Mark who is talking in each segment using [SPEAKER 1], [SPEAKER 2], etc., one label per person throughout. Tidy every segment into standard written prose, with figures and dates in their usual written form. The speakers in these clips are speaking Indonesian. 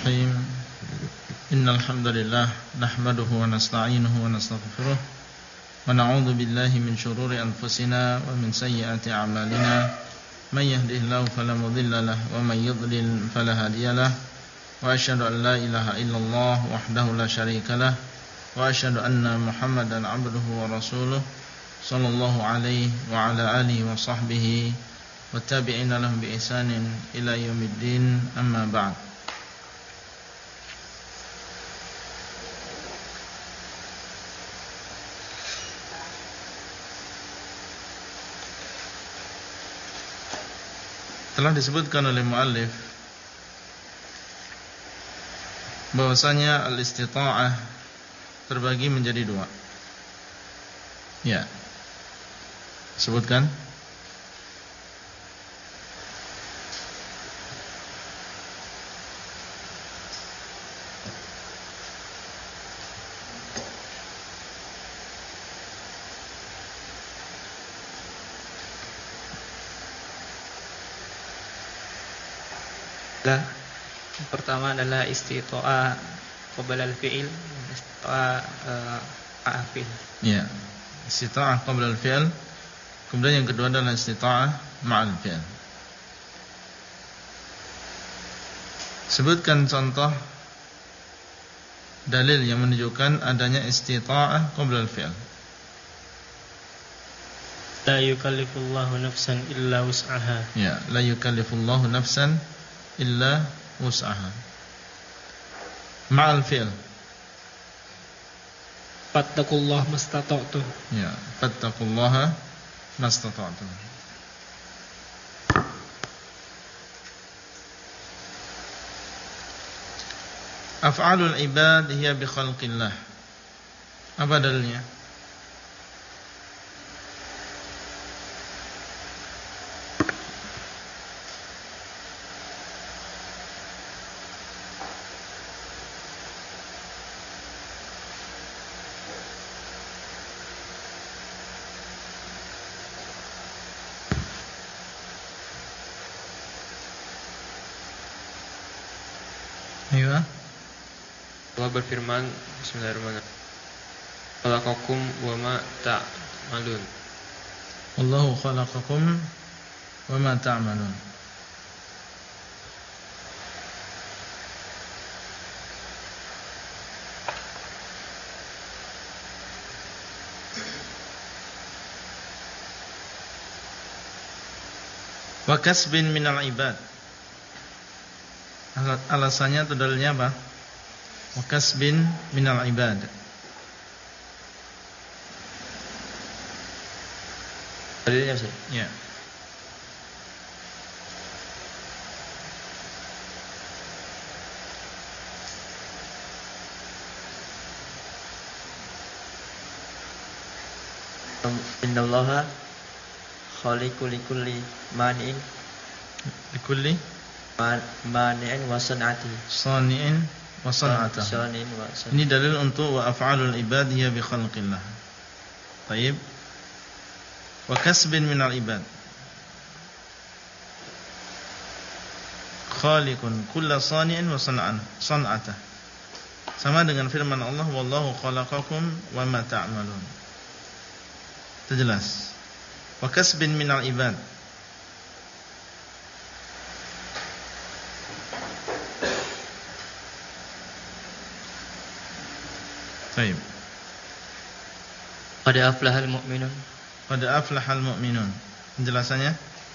[SPEAKER 1] Bismillahirrahmanirrahim. Innal hamdalillah nahmaduhu wa nasta'inuhu wa nastaghfiruh wa na'udzu billahi min shururi anfusina wa min sayyiati a'malina. May yahdihillahu fala mudilla lahu wa may yudlil fala hadiyalah. Wa asyhadu an la ilaha illallah wahdahu la syarika lah wa asyhadu anna Muhammadan 'abduhu wa rasuluh sallallahu alaihi wa ala alihi wa sahbihi wa tabi'ina lahum bi ihsanin ila yaumiddin, amma ba'd. Telah disebutkan oleh muallif bahwasanya al-istita'ah terbagi menjadi dua. Ya. Sebutkan.
[SPEAKER 2] Yang pertama adalah istita'ah qabla al-fi'il, istita'ah ma'al-fi'il.
[SPEAKER 1] Ya. Istita'ah qabla al-fi'il. Kemudian yang kedua adalah istita'ah ma'al-fi'il. Sebutkan contoh dalil yang menunjukkan adanya istita'ah qabla al-fi'il.
[SPEAKER 2] La yukallifullahu nafsan illa wus'aha.
[SPEAKER 1] Ya, la yukallifullahu nafsan illa wus'aha. Ma'al fi'l.
[SPEAKER 2] Fattaqullaha mastata'tum.
[SPEAKER 1] Ya, fattaqullaha mastata'tum. Af'alul ibad hiya bi khalqillah. Apa dalilnya? Iya.
[SPEAKER 3] Allah berfirman, bismillahirrahmanirrahim, khalaqakum wa ma ta'malun.
[SPEAKER 1] Wallahu khalaqakum wa ma ta'malun. Wa kasbin minal ibad. Alasannya atau dalilnya apa? Wa kasbin minal ibad.
[SPEAKER 3] Dalilnya sih.
[SPEAKER 1] Ya.
[SPEAKER 3] Innallaha khaliqul likulli mani'in
[SPEAKER 1] Likulli
[SPEAKER 3] mani'in wa san'ati.
[SPEAKER 1] sani'in wa san'ata. Ini dalil untuk wa af'alul ibad hiya bi khalqillah. Baik. Wa kasbin minal ibad. Khaliqun kulla sani'in wa san'ata. Sama dengan firman Allah, wallahu khalaqakum wa ma ta'malun. Itu jelas. Wa kasbin minal ibad. Baik.
[SPEAKER 2] Qad aflahal mu'minun.
[SPEAKER 1] Qad aflahal mu'minun. Penjelasannya?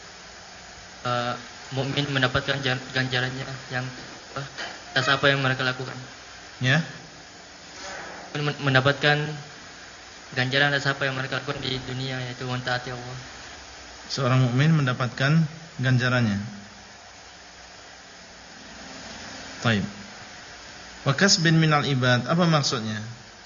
[SPEAKER 2] Mukmin mendapatkan ganjarannya yang atas apa yang mereka lakukan.
[SPEAKER 1] Ya.
[SPEAKER 2] Mendapatkan ganjaran atas apa yang mereka lakukan di dunia, yaitu mentaati Allah.
[SPEAKER 1] Seorang mukmin mendapatkan ganjarannya. Baik. Wa kasbin minal ibad, apa maksudnya?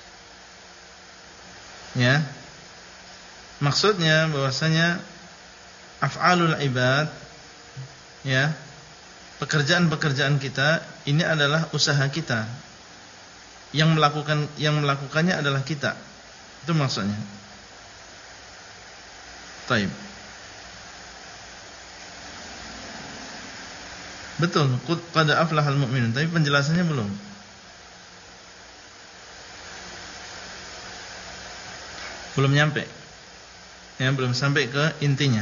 [SPEAKER 1] Ya. Maksudnya bahwasanya af'alul ibad, ya, pekerjaan-pekerjaan kita ini adalah usaha kita. Yang melakukannya adalah kita. Itu maksudnya. Taib. Betul, qad aflahal mu'minun, tapi penjelasannya belum. Belum nyampe. Ya, belum sampai ke intinya.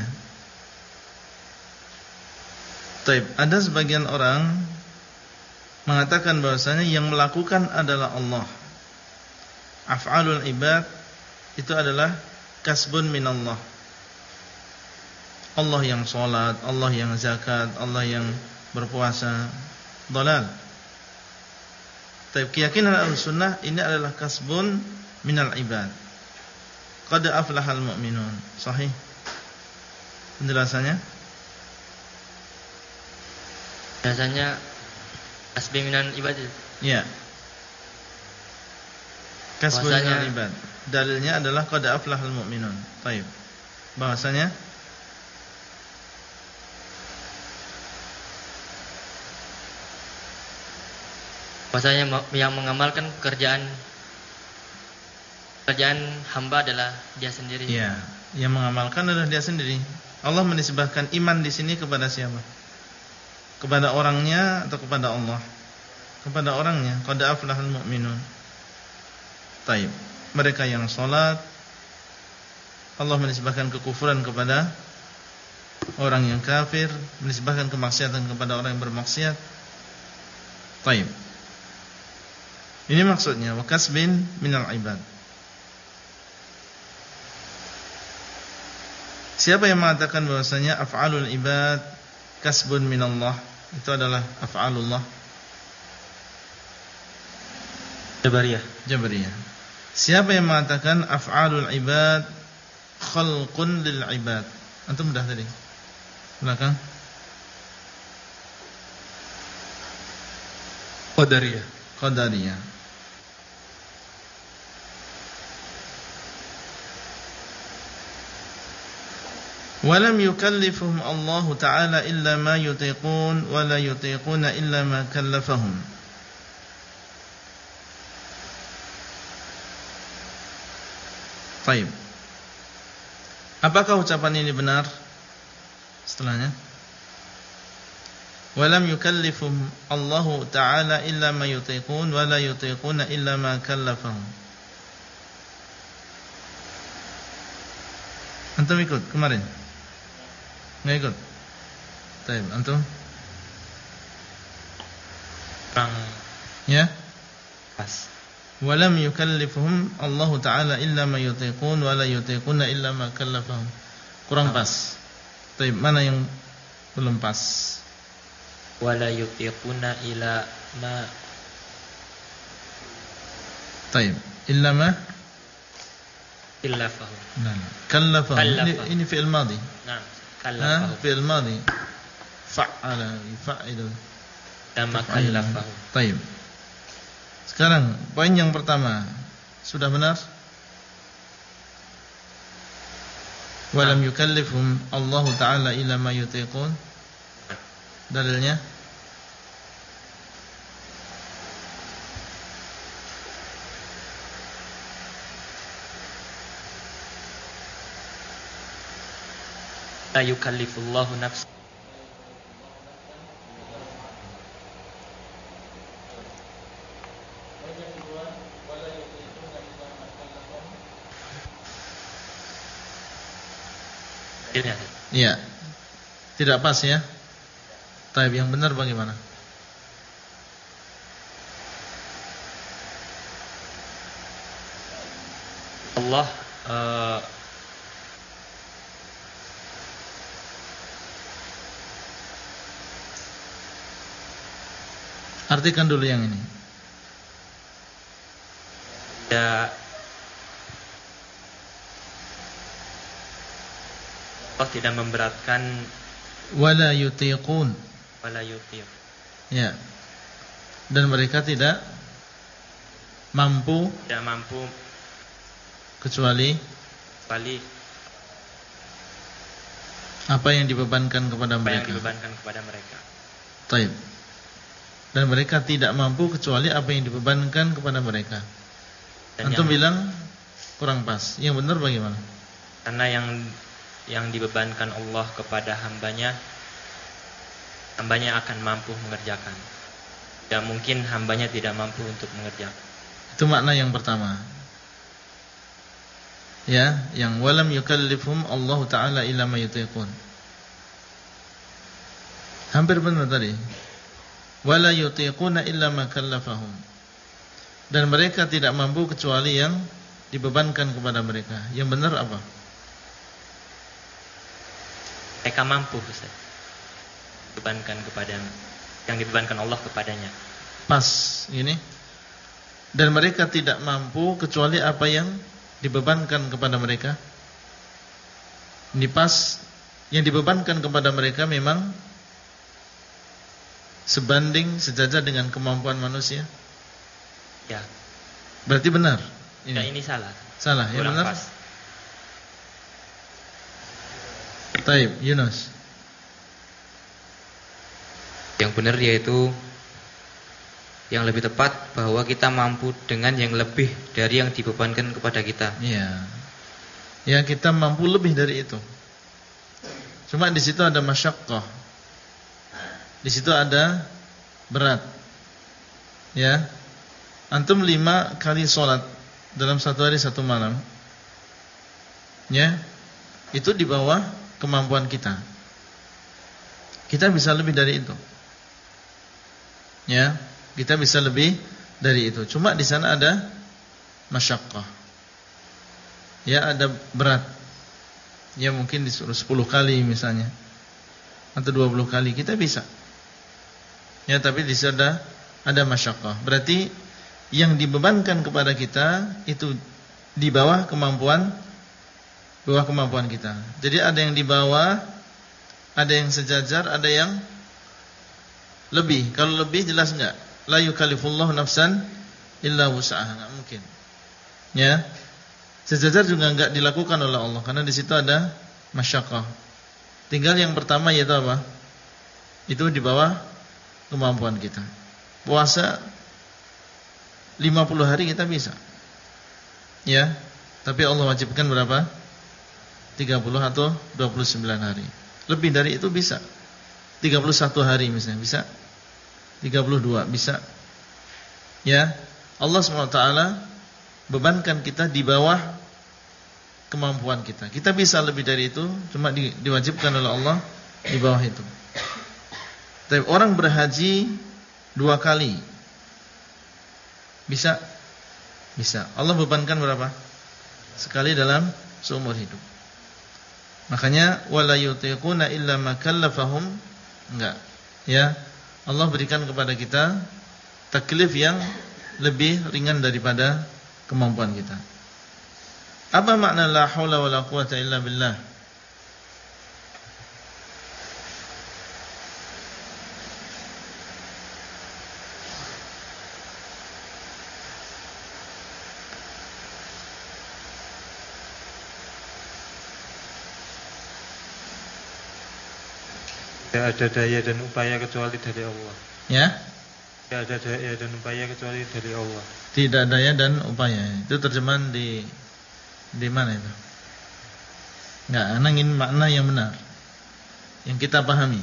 [SPEAKER 1] Taib, ada sebagian orang mengatakan bahwasanya yang melakukan adalah Allah. Af'alul ibad itu adalah kasbun minallah. Allah yang sholat, Allah yang zakat, Allah yang berpuasa, dalal. Taib, keyakinan Ahlussunnah ini adalah kasbun minal ibad. Qad aflahal mu'minun. Sahih. Penjelasannya?
[SPEAKER 2] Biasanya kasbi minan ibad.
[SPEAKER 1] Ya. Kasbun minal ibad. Dalilnya adalah qad aflahal mu'minun. Baik. Bahwasanya
[SPEAKER 2] yang mengamalkan pekerjaan hamba adalah dia sendiri.
[SPEAKER 1] ya, yang mengamalkan adalah dia sendiri. Allah menisbahkan iman di sini kepada siapa? Kepada orangnya atau kepada Allah? Kepada orangnya. Qad aflahal mu'minun. Baik. Mereka yang salat, Allah menisbahkan kekufuran kepada orang yang kafir, menisbahkan kemaksiatan kepada orang yang bermaksiat. Baik. Ini maksudnya wa kasbin minal ibad. Siapa yang mengatakan bahwasanya af'alul ibad kasbun minallah, itu adalah af'alullah? Jabariyah. Siapa yang mengatakan af'alul ibad khalqun lil ibad? Antum dah tadi. Belakang. Qadariyah. Walam yukallifhum Allah Ta'ala illa ma yutiqun wa la yutiquna illa ma kallafahum. Baik. Apakah ucapan ini benar? Setelahnya, walam yukallifhum Allah Ta'ala illa ma yutiqun wa la yutiquna illa ma kallafahum. Antum ikut kemarin? Nggak ikut? Baik, antum? Ya?
[SPEAKER 3] Pas.
[SPEAKER 1] Walam yukallifhum Allah Ta'ala illa ma yutiqun wa la yutiquna illa ma kallafahum. Kurang pas. Baik, mana yang belum pas?
[SPEAKER 3] Wala yutiquna ila ma.
[SPEAKER 1] Baik, illa ma
[SPEAKER 3] Kallafahum.
[SPEAKER 1] Nah, kallafahum. Ini fi'il madhi.
[SPEAKER 3] Nah, kallafahum.
[SPEAKER 1] Fi'il madhi. Fa'ala, fa'ilu.
[SPEAKER 3] Kama kallafahum.
[SPEAKER 1] Baik. Sekarang poin yang pertama sudah benar? Walam yukallifhum Allah Ta'ala illa ma yutiqun. Dalilnya?
[SPEAKER 3] La yukallifullahu nafsan.
[SPEAKER 1] Iya. Tidak pas ya. Tapi yang benar bagaimana?
[SPEAKER 3] Allah
[SPEAKER 1] artikan dulu yang ini.
[SPEAKER 3] Ya, Allah tidak memberatkan
[SPEAKER 1] Wala yutiqun.
[SPEAKER 3] wala yutiq.
[SPEAKER 1] Ya. Dan mereka tidak mampu
[SPEAKER 3] Tidak mampu
[SPEAKER 1] kecuali
[SPEAKER 3] balik
[SPEAKER 1] apa yang dibebankan kepada
[SPEAKER 3] apa yang
[SPEAKER 1] mereka.
[SPEAKER 3] dibebankan kepada mereka.
[SPEAKER 1] Taib. Dan mereka tidak mampu kecuali apa yang dibebankan kepada mereka.
[SPEAKER 3] Dan
[SPEAKER 1] Antum bilang kurang pas. Yang benar bagaimana?
[SPEAKER 3] karena yang dibebankan Allah kepada hambanya hambanya akan mampu mengerjakan. Tidak mungkin hambanya tidak mampu untuk mengerjakan.
[SPEAKER 1] Itu makna yang pertama. Ya, yang walam yukallifhum Allah Ta'ala illa ma yutiqun. Hampir benar tadi. Wala yutiquna illa ma kallafahum. Dan mereka tidak mampu kecuali yang dibebankan kepada mereka. Yang benar apa?
[SPEAKER 3] Mereka mampu, Ustaz. Bebankan kepada yang dibebankan Allah kepadanya.
[SPEAKER 1] Pas ini. Dan mereka tidak mampu kecuali apa yang dibebankan kepada mereka. Ini pas. Yang dibebankan kepada mereka memang sebanding, sejajar dengan kemampuan manusia.
[SPEAKER 3] Ya.
[SPEAKER 1] Berarti benar.
[SPEAKER 3] Ini salah.
[SPEAKER 1] Salah, yang
[SPEAKER 3] Kurang
[SPEAKER 1] benar.
[SPEAKER 3] pas.
[SPEAKER 1] Taib, Yunus.
[SPEAKER 4] Yang benar yaitu yang lebih tepat bahwa kita mampu dengan yang lebih dari yang dibebankan kepada kita.
[SPEAKER 1] Iya. Ya, kita mampu lebih dari itu. Cuma di situ ada masyaqqah. Di situ ada berat. Ya. Antum 5 kali sholat dalam satu hari satu malam. Ya. Itu di bawah kemampuan kita. Kita bisa lebih dari itu. Ya, kita bisa lebih dari itu. Cuma di sana ada masyaqqah. Ya, ada berat. Ya, mungkin disuruh 10 kali misalnya. Atau 20 kali kita bisa. Ya, tapi di sana ada masyaqqah. Berarti yang dibebankan kepada kita itu di bawah kemampuan kita. Jadi ada yang di bawah, ada yang sejajar, ada yang lebih. Kalau lebih jelas enggak? La yukallifullahu nafsan illa wus'aha, enggak mungkin. Ya. Sejajar juga enggak dilakukan oleh Allah karena di situ ada masyaqqah. Tinggal yang pertama yaitu apa? Itu di bawah kemampuan kita. Puasa 50 hari kita bisa. Ya. Tapi Allah wajibkan berapa? 30 atau 29 hari. Lebih dari itu bisa. 31 hari misalnya bisa. 32 bisa. Ya. Allah SWT bebankan kita di bawah kemampuan kita. Kita bisa lebih dari itu, cuma diwajibkan oleh Allah di bawah itu. Tapi orang berhaji 2 kali. Bisa? Bisa. Allah bebankan berapa? Sekali dalam seumur hidup. Makanya wala yutiquna illa ma kallafahum, enggak. Ya. Allah berikan kepada kita taklif yang lebih ringan daripada kemampuan kita. Apa makna la haula wala quwata illa billah?
[SPEAKER 5] Tidak ada daya dan upaya kecuali dari Allah.
[SPEAKER 1] Ya?
[SPEAKER 5] Tidak ada daya dan upaya kecuali dari Allah.
[SPEAKER 1] Tidak daya dan upaya. Itu terjemahan di mana itu? Enggak, ana ingin makna yang benar. Yang kita pahami.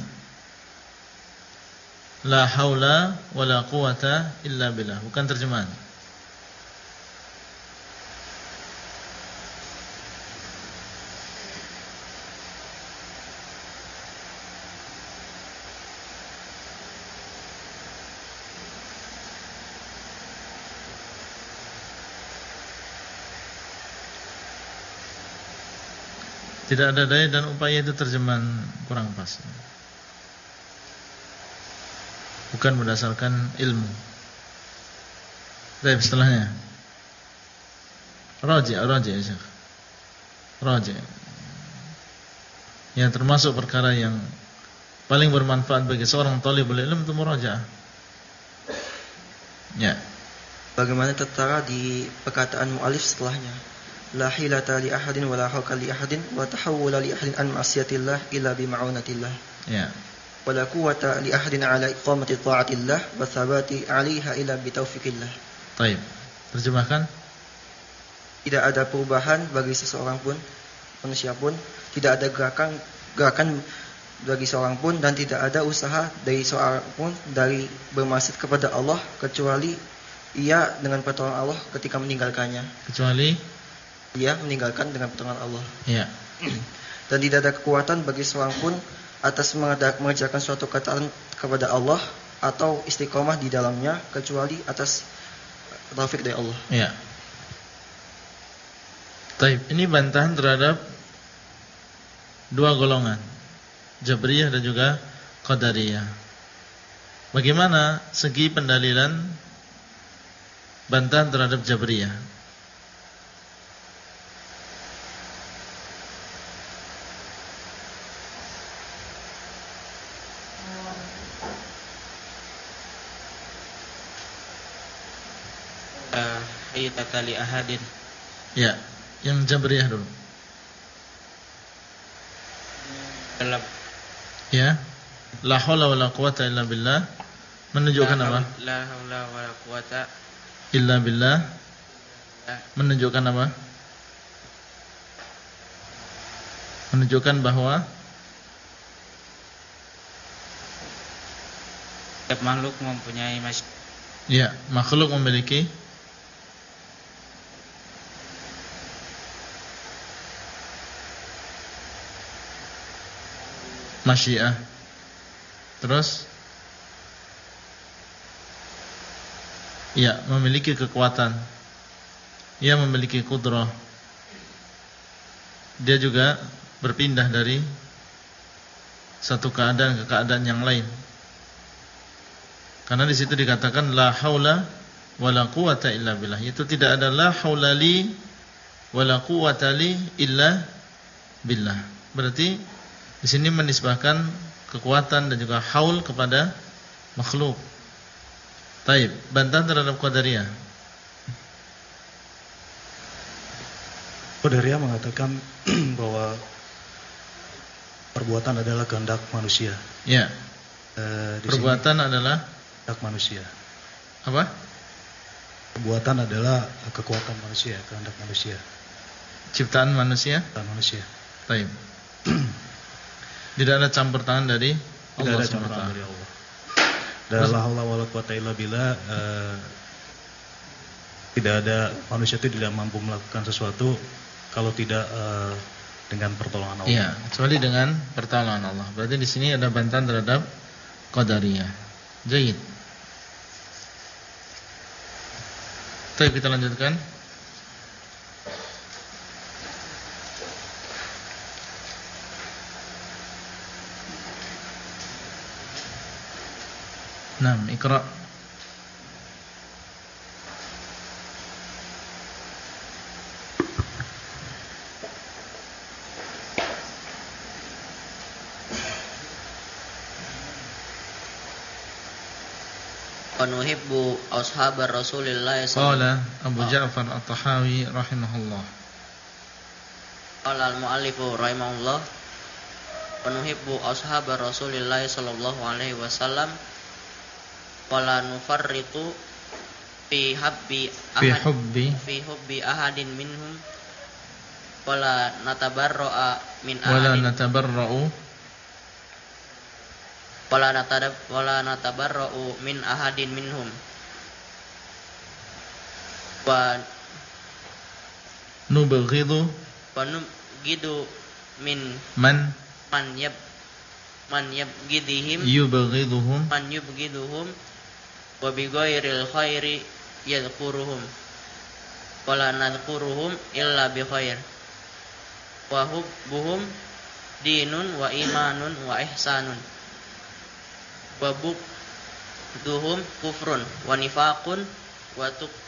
[SPEAKER 1] La haula wala quwata illa billah, bukan terjemahan. Tidak ada daya dan upaya itu terjemahan kurang pas. Bukan berdasarkan ilmu. Baik, setelahnya. Raji' ya Syekh. Raji'. Yang termasuk perkara yang paling bermanfaat bagi seorang talibul ilm itu murajaah. Ya.
[SPEAKER 6] Bagaimana tertara di perkataan mu'alif setelahnya? La hilata li ahadin wa la hawka li ahadin wa tahawula li ahadin an ma'siyatillah illa bi ma'unatillah.
[SPEAKER 1] Ya.
[SPEAKER 6] Wa la quwwata li ahadin ala iqamati ta'atillah wa thabati 'alaiha illa bi taufiqillah.
[SPEAKER 1] Baik. Terjemahkan.
[SPEAKER 6] Tidak ada perubahan bagi seseorang pun, manusia pun, tidak ada gerakan bagi seorang pun dan tidak ada usaha dari seorang pun dari bermaksud kepada Allah kecuali ia dengan pertolongan Allah ketika meninggalkannya.
[SPEAKER 1] Kecuali
[SPEAKER 6] Ia meninggalkan dengan pertolongan Allah.
[SPEAKER 1] ya.
[SPEAKER 6] Dan tidak ada kekuatan bagi seorang pun atas mengerjakan suatu ketaatan kepada Allah atau istiqomah di dalamnya kecuali atas taufik dari Allah.
[SPEAKER 1] Ya. Taib, ini bantahan terhadap dua golongan, Jabriyah dan juga Qadariyah. Bagaimana segi pendalilan bantahan terhadap Jabriyah?
[SPEAKER 3] Hayyata li ahadin.
[SPEAKER 1] Ya, yang Jabriyah dulu.
[SPEAKER 3] Dalam
[SPEAKER 1] Ya. La haula wala quwata illa billah menunjukkan apa?
[SPEAKER 3] La haula wala quwata
[SPEAKER 1] Illa billah menunjukkan apa? Menunjukkan bahwa
[SPEAKER 3] setiap makhluk mempunyai
[SPEAKER 1] ya, makhluk memiliki masyiah. Terus ya, memiliki kekuatan. Ia memiliki qudrah. Dia juga berpindah dari satu keadaan ke keadaan yang lain. Karena di situ dikatakan la haula wala quwata illa billah. Itu tidak ada la haula li wala quwata li illa billah. Berarti di sini menisbahkan kekuatan dan juga haul kepada makhluk. Taib, bantahan terhadap Qadariyah.
[SPEAKER 7] Qadariyah mengatakan bahwa perbuatan adalah kehendak manusia.
[SPEAKER 1] Ya.
[SPEAKER 7] Perbuatan
[SPEAKER 1] adalah
[SPEAKER 7] kehendak manusia.
[SPEAKER 1] apa?
[SPEAKER 7] Perbuatan adalah kekuatan manusia, kehendak manusia.
[SPEAKER 1] Ciptaan manusia?
[SPEAKER 7] Ciptaan manusia.
[SPEAKER 1] Taib. Tidak ada campur tangan dari Allah.
[SPEAKER 7] Tidak ada campur tangan dari Allah. Dan la haula wala quwata illa billah, tidak ada manusia itu tidak mampu melakukan sesuatu kalau tidak dengan pertolongan Allah.
[SPEAKER 1] Iya, kecuali dengan pertolongan Allah. Berarti di sini ada bantahan terhadap Qadariyah. Jayyid. Baik, kita lanjutkan. Naam, Iqra.
[SPEAKER 8] Wa nuhibbu ashabar Rasulillah
[SPEAKER 1] Qala Abu Ja'far At-Tahawi rahimahullah.
[SPEAKER 8] Qala al-mu'allifu rahimahullah wa nuhibbu ashabar Rasulillah sallallahu alaihi wasallam wala nufarritu fi hubbi ahadin minhum wala natabarra'a min ahadin wala natabarra'u min ahadin minhum wa
[SPEAKER 1] nubghidu
[SPEAKER 8] min
[SPEAKER 1] man
[SPEAKER 8] yubghiduhum wa bi ghairil khairi yadhkuruhum wala nadhkuruhum illa bi khair wa hubbuhum dinun wa imanun wa ihsanun wa bughduhum kufrun wa nifaqun wa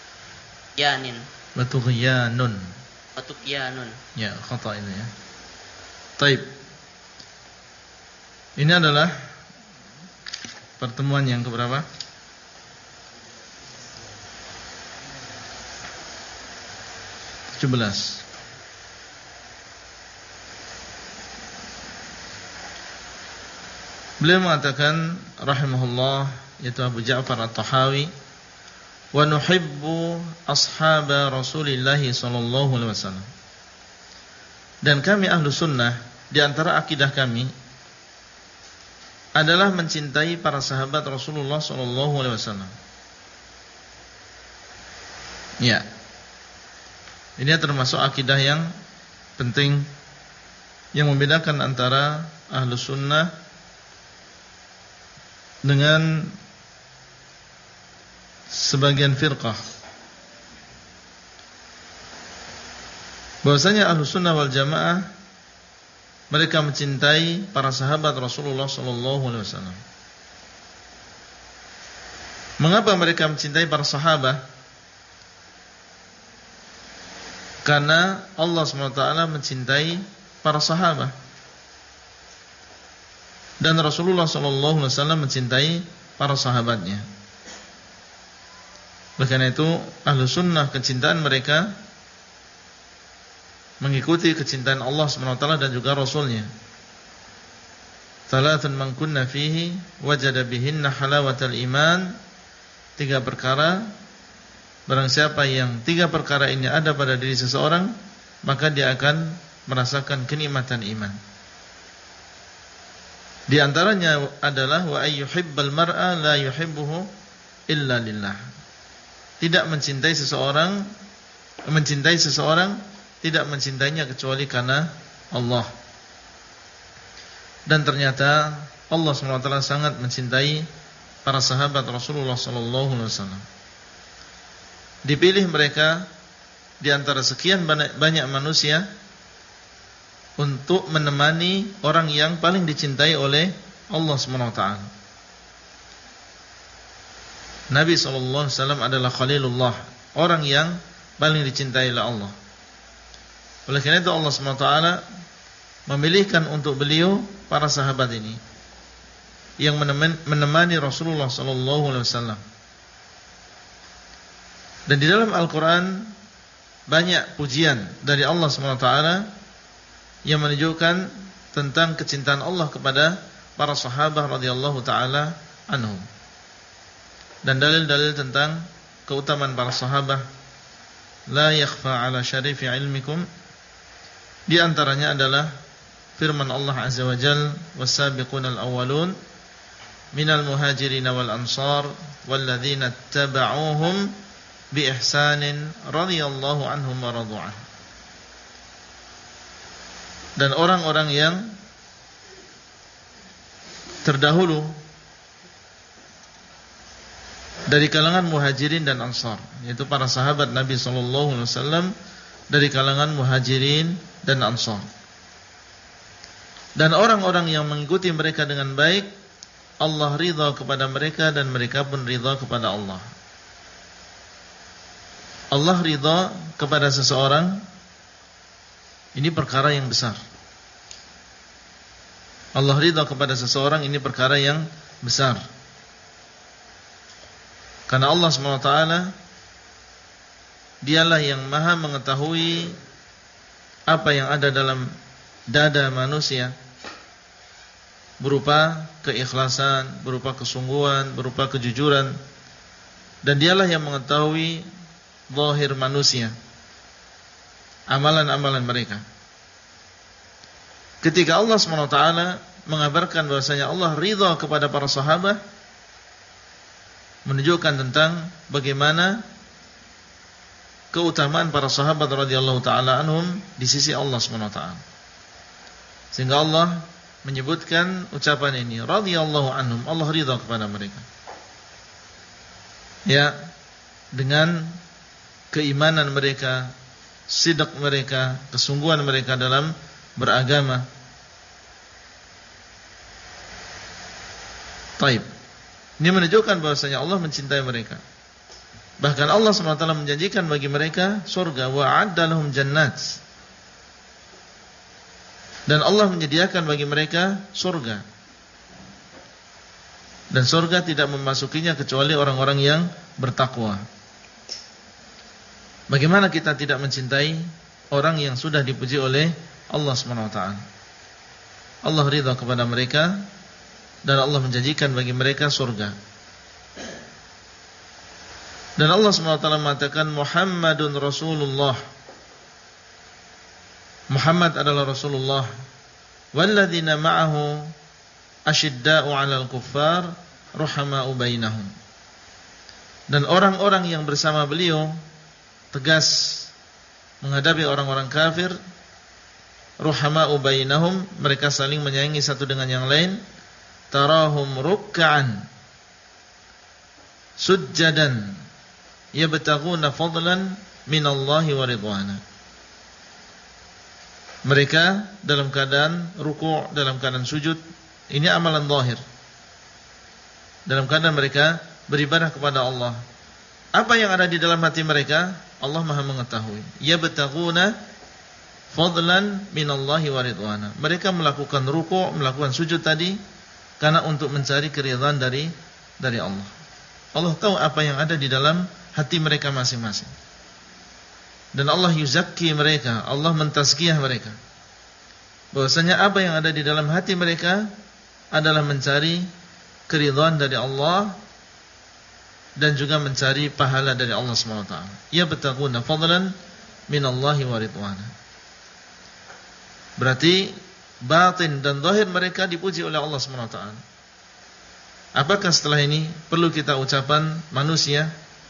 [SPEAKER 8] tughyanun
[SPEAKER 1] ya, khata ini ya. Taib. Ini adalah pertemuan yang keberapa? Ke-17. Beliau mengatakan rahimahullah, yaitu Abu Ja'far At-Tahawi, wa nuhibbu ashaba Rasulillah sallallahu alaihi wasallam. Dan kami ahlu sunnah, di antara akidah kami adalah mencintai para sahabat Rasulullah SAW. Ya, ini termasuk akidah yang penting yang membedakan antara Ahlus Sunnah dengan sebagian firqah. Bahwasanya Ahlus Sunnah wal Jamaah mereka mencintai para sahabat Rasulullah SAW. Mengapa mereka mencintai para sahabat? Karena Allah SWT mencintai para sahabat dan Rasulullah SAW mencintai para sahabatnya. Oleh karena itu Ahlus Sunnah kecintaan mereka mengikuti kecintaan Allah SWT dan juga Rasulnya. Thalathun man kunna fihi wajada bihinna halawatal iman. 3 perkara, barang siapa yang 3 perkara ini ada pada diri seseorang, maka dia akan merasakan kenikmatan iman. Di antaranya adalah wa ayyuhibbal mar'a la yuhibbuhu illa lillah. Tidak mencintai seseorang tidak mencintainya kecuali karena Allah. Dan ternyata Allah SWT sangat mencintai para sahabat Rasulullah SAW. Dipilih mereka di antara sekian banyak manusia untuk menemani orang yang paling dicintai oleh Allah SWT. Nabi SAW adalah Khalilullah, orang yang paling dicintai oleh Allah. Oleh karena itu Allah SWT memilihkan untuk beliau para sahabat ini yang menemani Rasulullah SAW. Dan di dalam Al-Quran banyak pujian dari Allah SWT yang menunjukkan tentang kecintaan Allah kepada para sahabat radhiyallahu taala anhum. Dan dalil-dalil tentang keutamaan para sahabat la yakhfa ala syarifi ilmikum, di antaranya adalah firman Allah azza wa jalla was-sabiqunal awwalun minal muhajirin wal ansar walladzina ittaba'uuhum bi ihsanin radhiyallahu anhum wa radu anhu. Dan orang-orang yang terdahulu dari kalangan muhajirin dan ansar, yaitu para sahabat Nabi SAW dari kalangan muhajirin dan ansar. Dan orang-orang yang mengikuti mereka dengan baik, Allah ridha kepada mereka dan mereka pun ridha kepada Allah. Allah ridha kepada seseorang, ini perkara yang besar. Allah ridha kepada seseorang, ini perkara yang besar. Karena Allah SWT dialah yang maha mengetahui apa yang ada dalam dada manusia, berupa keikhlasan, berupa kesungguhan, berupa kejujuran. Dan dialah yang mengetahui zahir manusia, amalan-amalan mereka. Ketika Allah SWT mengabarkan bahwasanya Allah ridha kepada para sahabat, menunjukkan tentang bagaimana keutamaan para sahabat radhiyallahu taala anhum di sisi Allah SWT. Sehingga Allah menyebutkan ucapan ini, radhiyallahu anhum, Allah ridha kepada mereka. Ya, dengan keimanan mereka, sidq mereka, kesungguhan mereka dalam beragama. Taib. Ini menunjukkan bahwasanya Allah mencintai mereka. Bahkan Allah SWT menjanjikan bagi mereka surga, wa'adda lahum jannat. Dan Allah menyediakan bagi mereka surga. Dan surga tidak memasukinya kecuali orang-orang yang bertakwa. Bagaimana kita tidak mencintai orang yang sudah dipuji oleh Allah SWT? Allah ridha kepada mereka dan Allah menjanjikan bagi mereka surga. Dan Allah SWT mengatakan Muhammadun Rasulullah, Muhammad adalah Rasulullah, walladzina ma'ahu asyidda'u 'alal kuffar ruhama'u bainahum. Dan orang-orang yang bersama beliau tegas menghadapi orang-orang kafir, ruhama'u bainahum, mereka saling menyayangi satu dengan yang lain, tarahum ruk'an sujjadan yabtaghuna fadlan minallahi wa ridwana. Mereka dalam keadaan ruku', dalam keadaan sujud, ini amalan zahir. Dalam keadaan mereka beribadah kepada Allah. Apa yang ada di dalam hati mereka, Allah Maha mengetahui. Yabtaghuna fadlan minallahi wa ridwana. Mereka melakukan ruku', melakukan sujud tadi karena untuk mencari keridhaan dari Allah. Allah tahu apa yang ada di dalam hati mereka masing-masing. Dan Allah yuzakki mereka, Allah mentazkiyah mereka. Bahwasanya apa yang ada di dalam hati mereka adalah mencari keridhaan dari Allah dan juga mencari pahala dari Allah SWT. Yabtaghuna fadlan minallahi wa ridwana. Berarti batin dan zahir mereka dipuji oleh Allah SWT. Apakah setelah ini perlu kita ucapan manusia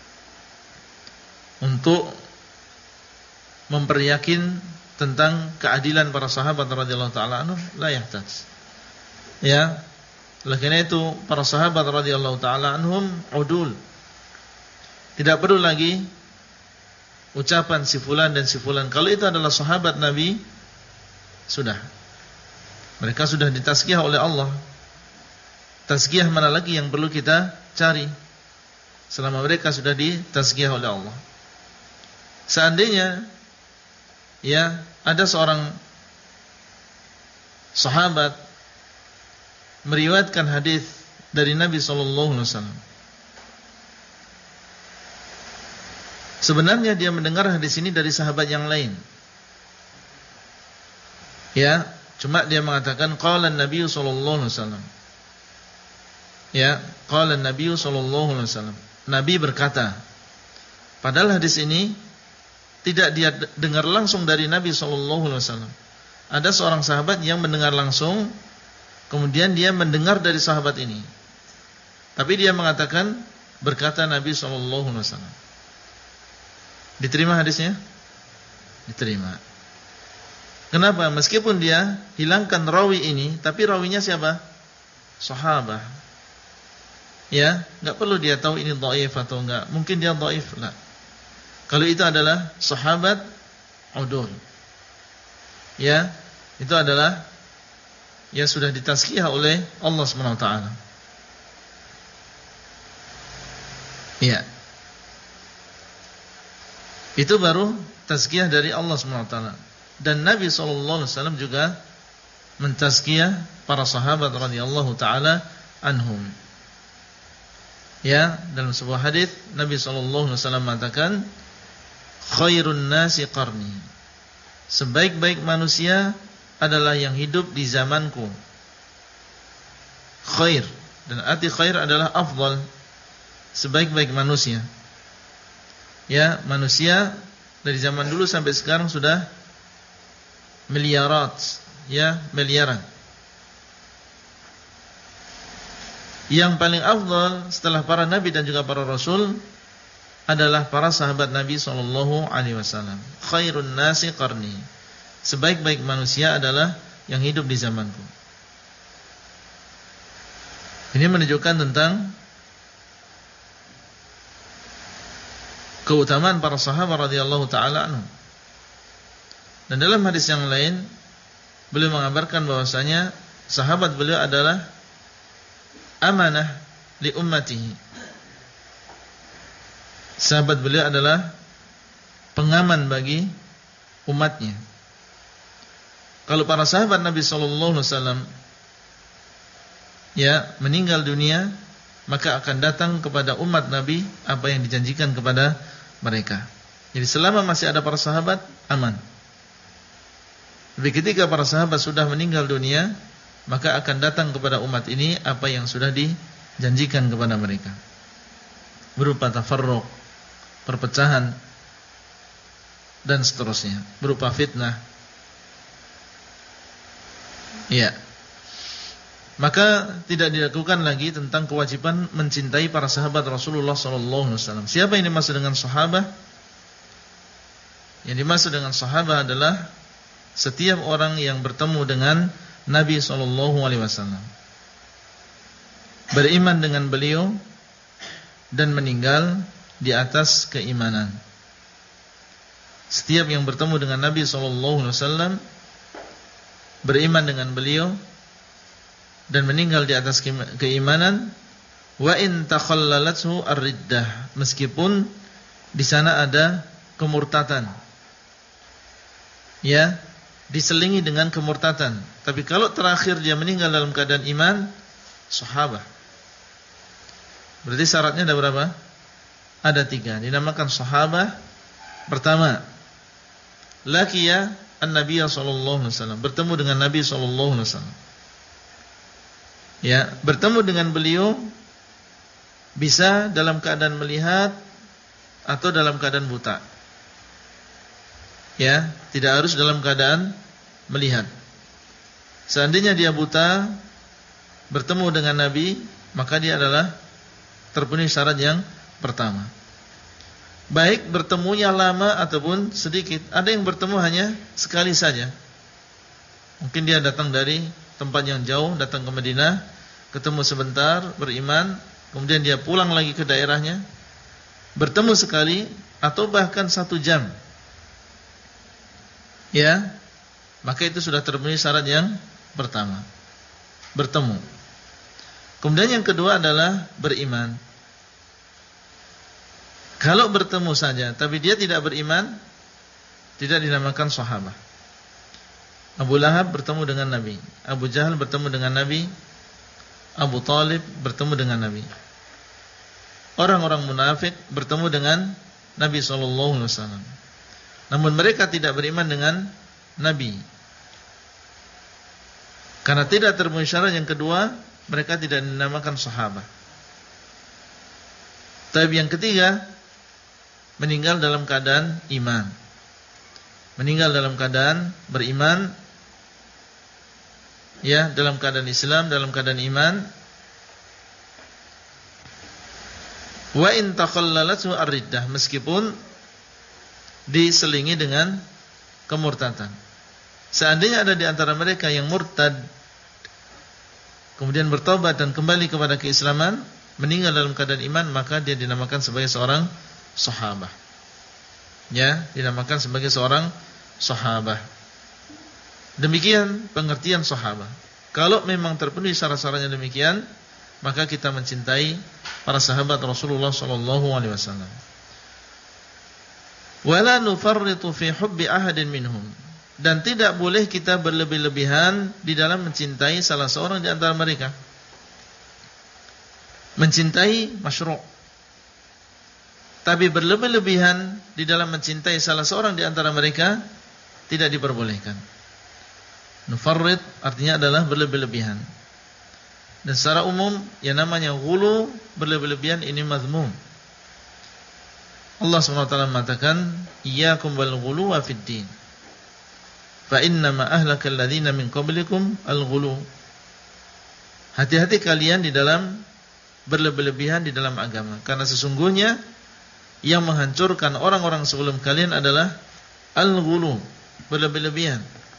[SPEAKER 1] untuk memperyakin tentang keadilan para sahabat radhiyallahu taala anhum? La yahtaj. Ya, oleh karena itu para sahabat radhiyallahu taala anhum udul. Tidak perlu lagi ucapan si fulan dan si fulan. Kalau itu adalah sahabat Nabi, sudah. Mereka sudah ditazkiyah oleh Allah. Tazkiyah mana lagi yang perlu kita cari selama mereka sudah ditazkiyah oleh Allah. Seandainya ya ada seorang sahabat meriwayatkan hadis dari Nabi sallallahu alaihi wasallam. Sebenarnya dia mendengar hadis ini dari sahabat yang lain. Ya, cuma dia mengatakan qala an-nabiy sallallahu alaihi wasallam. Ya, qala an-nabiy sallallahu alaihi wasallam. Nabi berkata. Padahal hadis ini tidak dia dengar langsung dari Nabi sallallahu alaihi wasallam. Ada seorang sahabat yang mendengar langsung, kemudian dia mendengar dari sahabat ini. Tapi dia mengatakan berkata Nabi sallallahu alaihi wasallam. Diterima hadisnya? Diterima. Kenapa? Meskipun dia hilangkan rawi ini, tapi rawinya siapa? Sahabat. Ya, enggak perlu dia tahu ini dhaif atau enggak. Mungkin dia dhaif, enggak. Kalau itu adalah sahabat udul. Ya, itu adalah yang sudah ditazkiyah oleh Allah Subhanahu wa taala. Ya. Itu baru tazkiyah dari Allah Subhanahu wa taala. Dan Nabi sallallahu alaihi wasallam juga mentazkiyah para sahabat radhiyallahu taala anhum. Ya, dalam sebuah hadis Nabi sallallahu alaihi wasallam mengatakan khairun nasi qarni. Sebaik-baik manusia adalah yang hidup di zamanku. Khair, dan arti khair adalah afdal, sebaik-baik manusia. Ya, manusia dari zaman dulu sampai sekarang sudah miliarat, ya, miliaran. Yang paling afdal setelah para nabi dan juga para rasul adalah para sahabat Nabi sallallahu alaihi wasallam. Khairun nasi qarni. Sebaik-baik manusia adalah yang hidup di zamanku. Ini menunjukkan tentang keutamaan para sahabat radhiyallahu taala anhum. Dan dalam hadis yang lain beliau mengabarkan bahwasanya sahabat beliau adalah amanah li ummatihi. Sahabat beliau adalah pengaman bagi umatnya. Kalau para sahabat Nabi sallallahu alaihi wasallam ya meninggal dunia, maka akan datang kepada umat Nabi apa yang dijanjikan kepada mereka. Jadi selama masih ada para sahabat, aman. Tapi ketika para sahabat sudah meninggal dunia, maka akan datang kepada umat ini apa yang sudah dijanjikan kepada mereka, berupa tafarruq, perpecahan, dan seterusnya, berupa fitnah. Ya. maka tidak dilakukan lagi tentang kewajiban mencintai para sahabat Rasulullah SAW. Siapa yang dimaksud dengan sahabat? Yang dimaksud dengan sahabat adalah setiap orang yang bertemu dengan Nabi SAW, beriman dengan beliau dan meninggal di atas keimanan. Setiap yang bertemu dengan Nabi SAW, beriman dengan beliau dan meninggal di atas keimanan, wa in takhallalathu ar-riddah, meskipun di sana ada kemurtatan, ya, diselingi dengan kemurtatan. Tapi kalau terakhir dia meninggal dalam keadaan iman, sahabat. Berarti syaratnya ada berapa? Ada 3. Dinamakan sahabat. Pertama, laqiya an-nabiy sallallahu alaihi wasallam, bertemu dengan Nabi sallallahu alaihi wasallam. Ya, bertemu dengan beliau bisa dalam keadaan melihat atau dalam keadaan buta. Ya, tidak harus dalam keadaan melihat. Seandainya dia buta, bertemu dengan Nabi, maka dia adalah terpenuhi syarat yang pertama. Baik bertemunya lama ataupun sedikit. Ada yang bertemu hanya sekali saja. Mungkin dia datang dari tempat yang jauh, datang ke Madinah, ketemu sebentar, beriman, kemudian dia pulang lagi ke daerahnya, bertemu sekali atau bahkan 1 jam. Ya, maka itu sudah terpenuhi syarat yang pertama, bertemu. Kemudian yang kedua adalah beriman. Kalau bertemu saja tapi dia tidak beriman, tidak dinamakan sahabat. Abu Lahab bertemu dengan Nabi, Abu Jahal bertemu dengan Nabi, Abu Talib bertemu dengan Nabi. Orang-orang munafik bertemu dengan Nabi SAW. Namun mereka tidak beriman dengan Nabi. Karena tidak terpenuhi syarat yang kedua, mereka tidak dinamakan sahabat. Tapi yang ketiga, meninggal dalam keadaan iman, meninggal dalam keadaan beriman, ya, dalam keadaan Islam, dalam keadaan iman. Wa in takhallalathu ar-riddah, meskipun diselingi dengan kemurtadan. Seandainya ada di antara mereka yang murtad, kemudian bertobat dan kembali kepada keislaman, meninggal dalam keadaan iman, maka dia dinamakan sebagai seorang sahabat. Ya, dinamakan sebagai seorang sahabat. Demikian pengertian sahabat. Kalau memang terpenuhi syarat-syaratnya demikian, maka kita mencintai para sahabat Rasulullah SAW. Wala nufarritu fi hubbi ahadin minhum, dan tidak boleh kita berlebih-lebihan di dalam mencintai salah seorang di antara mereka. Mencintai masyru', tapi berlebih-lebihan di dalam mencintai salah seorang di antara mereka tidak diperbolehkan. Nufarrid artinya adalah berlebih-lebihan. Dan secara umum yang namanya ghulu, berlebih-lebihan, ini mazmum. Allah SWT mengatakan, iyyakum wal ghuluwa fid din, fa innama ahlakal ladzina min qablikum al-ghulu. Hati-hati kalian di dalam berlebih-lebihan di dalam agama, karena sesungguhnya yang menghancurkan orang-orang sebelum kalian adalah al-ghulu, berlebih-lebihan.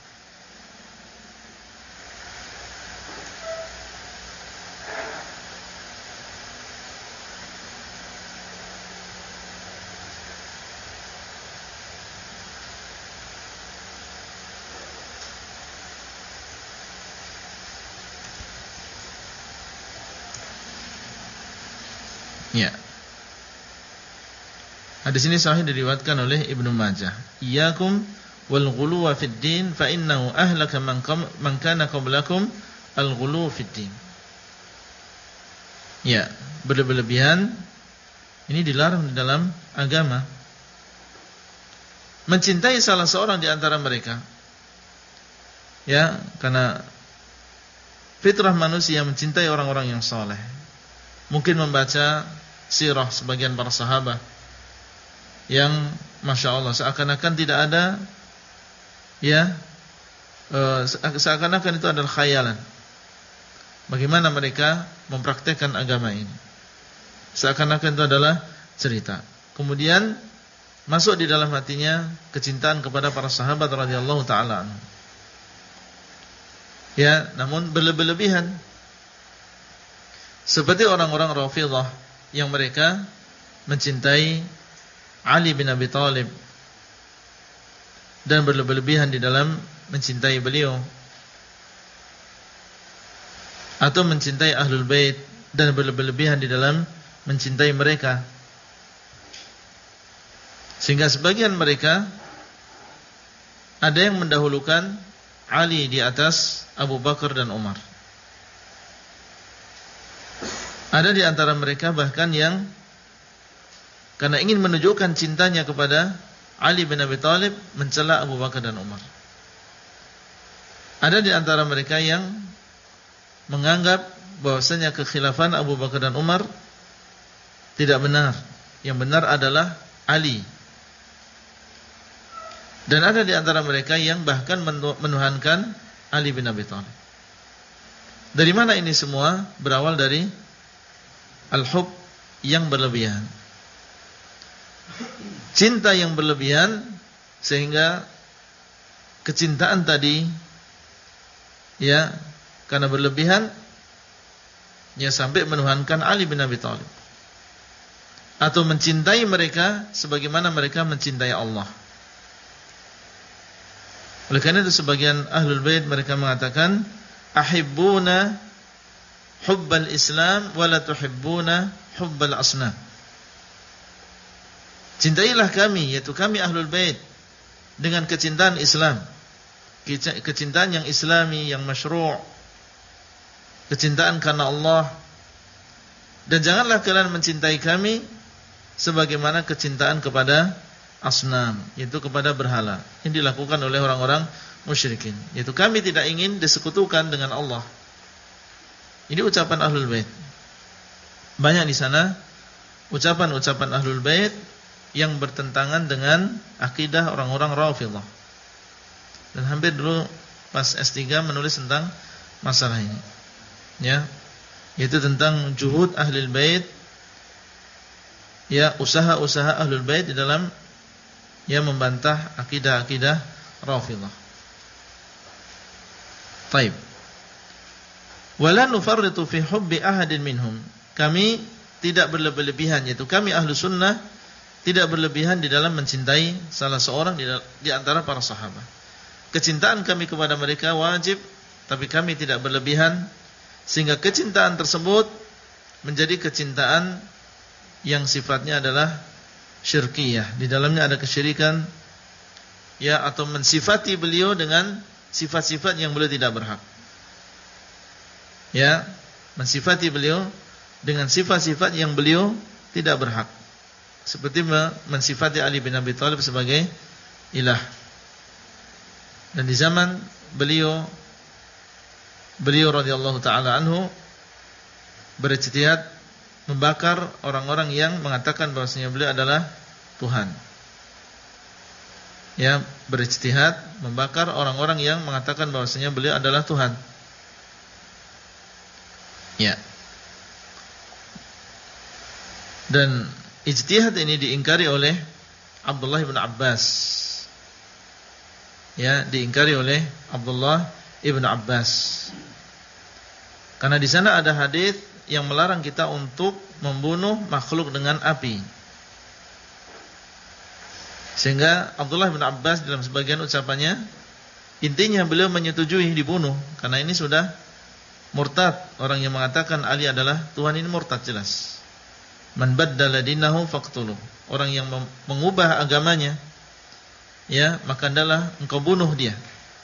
[SPEAKER 1] Ya. Hadis ini sahih diriwayatkan oleh Ibnu Majah. Iyyakum wal ghuluwa fid din fa innahu ahlaka man kana qablakum al ghulu fid din. Ya, berlebihan ini dilarang di dalam agama. Mencintai salah seorang di antara mereka, ya, karena fitrah manusia mencintai orang-orang yang saleh. Mungkin membaca sirah sebagian para sahabat yang Masya Allah seakan-akan tidak ada, ya, seakan-akan itu adalah khayalan. bagaimana mereka mempraktekkan agama ini. Seakan-akan itu adalah cerita. Kemudian masuk di dalam hatinya kecintaan kepada para sahabat radhiyallahu taala anhum. Ya, namun berlebihan. Seperti orang-orang Rafidhah yang mereka mencintai Ali bin Abi Thalib dan berlebihan di dalam mencintai beliau, atau mencintai Ahlul Bait dan berlebihan di dalam mencintai mereka, sehingga sebagian mereka ada yang mendahulukan Ali di atas Abu Bakar dan Umar. Ada di antara mereka bahkan yang karena ingin menunjukkan cintanya kepada Ali bin Abi Thalib mencela Abu Bakar dan Umar. Ada di antara mereka yang menganggap bahwasanya kekhilafan Abu Bakar dan Umar tidak benar. Yang benar adalah Ali. Dan ada di antara mereka yang bahkan menuhankan Ali bin Abi Thalib. Dari mana ini semua? Berawal dari al-hub yang berlebihan, cinta yang berlebihan, sehingga kecintaan tadi ya karena berlebihan ya sampai menuhankan Ali bin Abi Thalib, atau mencintai mereka sebagaimana mereka mencintai Allah. Oleh karena itu sebagian Ahlul Bait mereka mengatakan ahibbuna hubbal Islam wala tuhibbuna hubbal asnam. Cintailah kami, yaitu kami Ahlul Bait, dengan kecintaan Islam, kecintaan yang islami, yang masyru', kecintaan karena Allah. Dan janganlah kalian mencintai kami sebagaimana kecintaan kepada asnam, yaitu kepada berhala, yang dilakukan oleh orang-orang musyrikin. Yaitu kami tidak ingin disekutukan dengan Allah. Ini ucapan Ahlul Bait. Banyak di sana ucapan-ucapan Ahlul Bait yang bertentangan dengan akidah orang-orang Rafidhah. Dan hampir dulu pas S3 menulis tentang masalah ini. Ya, yaitu tentang juhud Ahlul Bait, ya, usaha-usaha Ahlul Bait di dalam ya membantah akidah-akidah Rafidhah. Taib. Wala nufarritu fi hubbi ahadin minhum. Kami tidak berlebihan, yaitu kami Ahlu Sunnah tidak berlebihan di dalam mencintai salah seorang di antara para sahabat. Kecintaan kami kepada mereka wajib, tapi kami tidak berlebihan, sehingga kecintaan tersebut menjadi kecintaan yang sifatnya adalah syirkiyah. Di dalamnya ada kesyirikan, ya, atau mensifati beliau dengan sifat-sifat yang beliau tidak berhak. Ya, mensifati beliau dengan sifat-sifat yang beliau tidak berhak. Seperti mensifati Ali bin Abi Thalib sebagai ilah. Dan di zaman beliau radhiyallahu taala anhu berijtihad membakar orang-orang yang mengatakan bahwasanya beliau adalah Tuhan. Ya, berijtihad membakar orang-orang yang mengatakan bahwasanya beliau adalah Tuhan. Ya. Dan ijtihad ini diingkari oleh Abdullah bin Abbas. Ya, diingkari oleh Abdullah ibn Abbas. Karena di sana ada hadis yang melarang kita untuk membunuh makhluk dengan api. Sehingga Abdullah bin Abbas dalam sebagian ucapannya, intinya beliau menyetujui dibunuh, karena ini sudah murtad. Orang yang mengatakan Ali adalah Tuhan ini murtad jelas. Man baddala dinahu faqtuluh. Orang yang mengubah agamanya, ya, maka adalah engkau bunuh dia.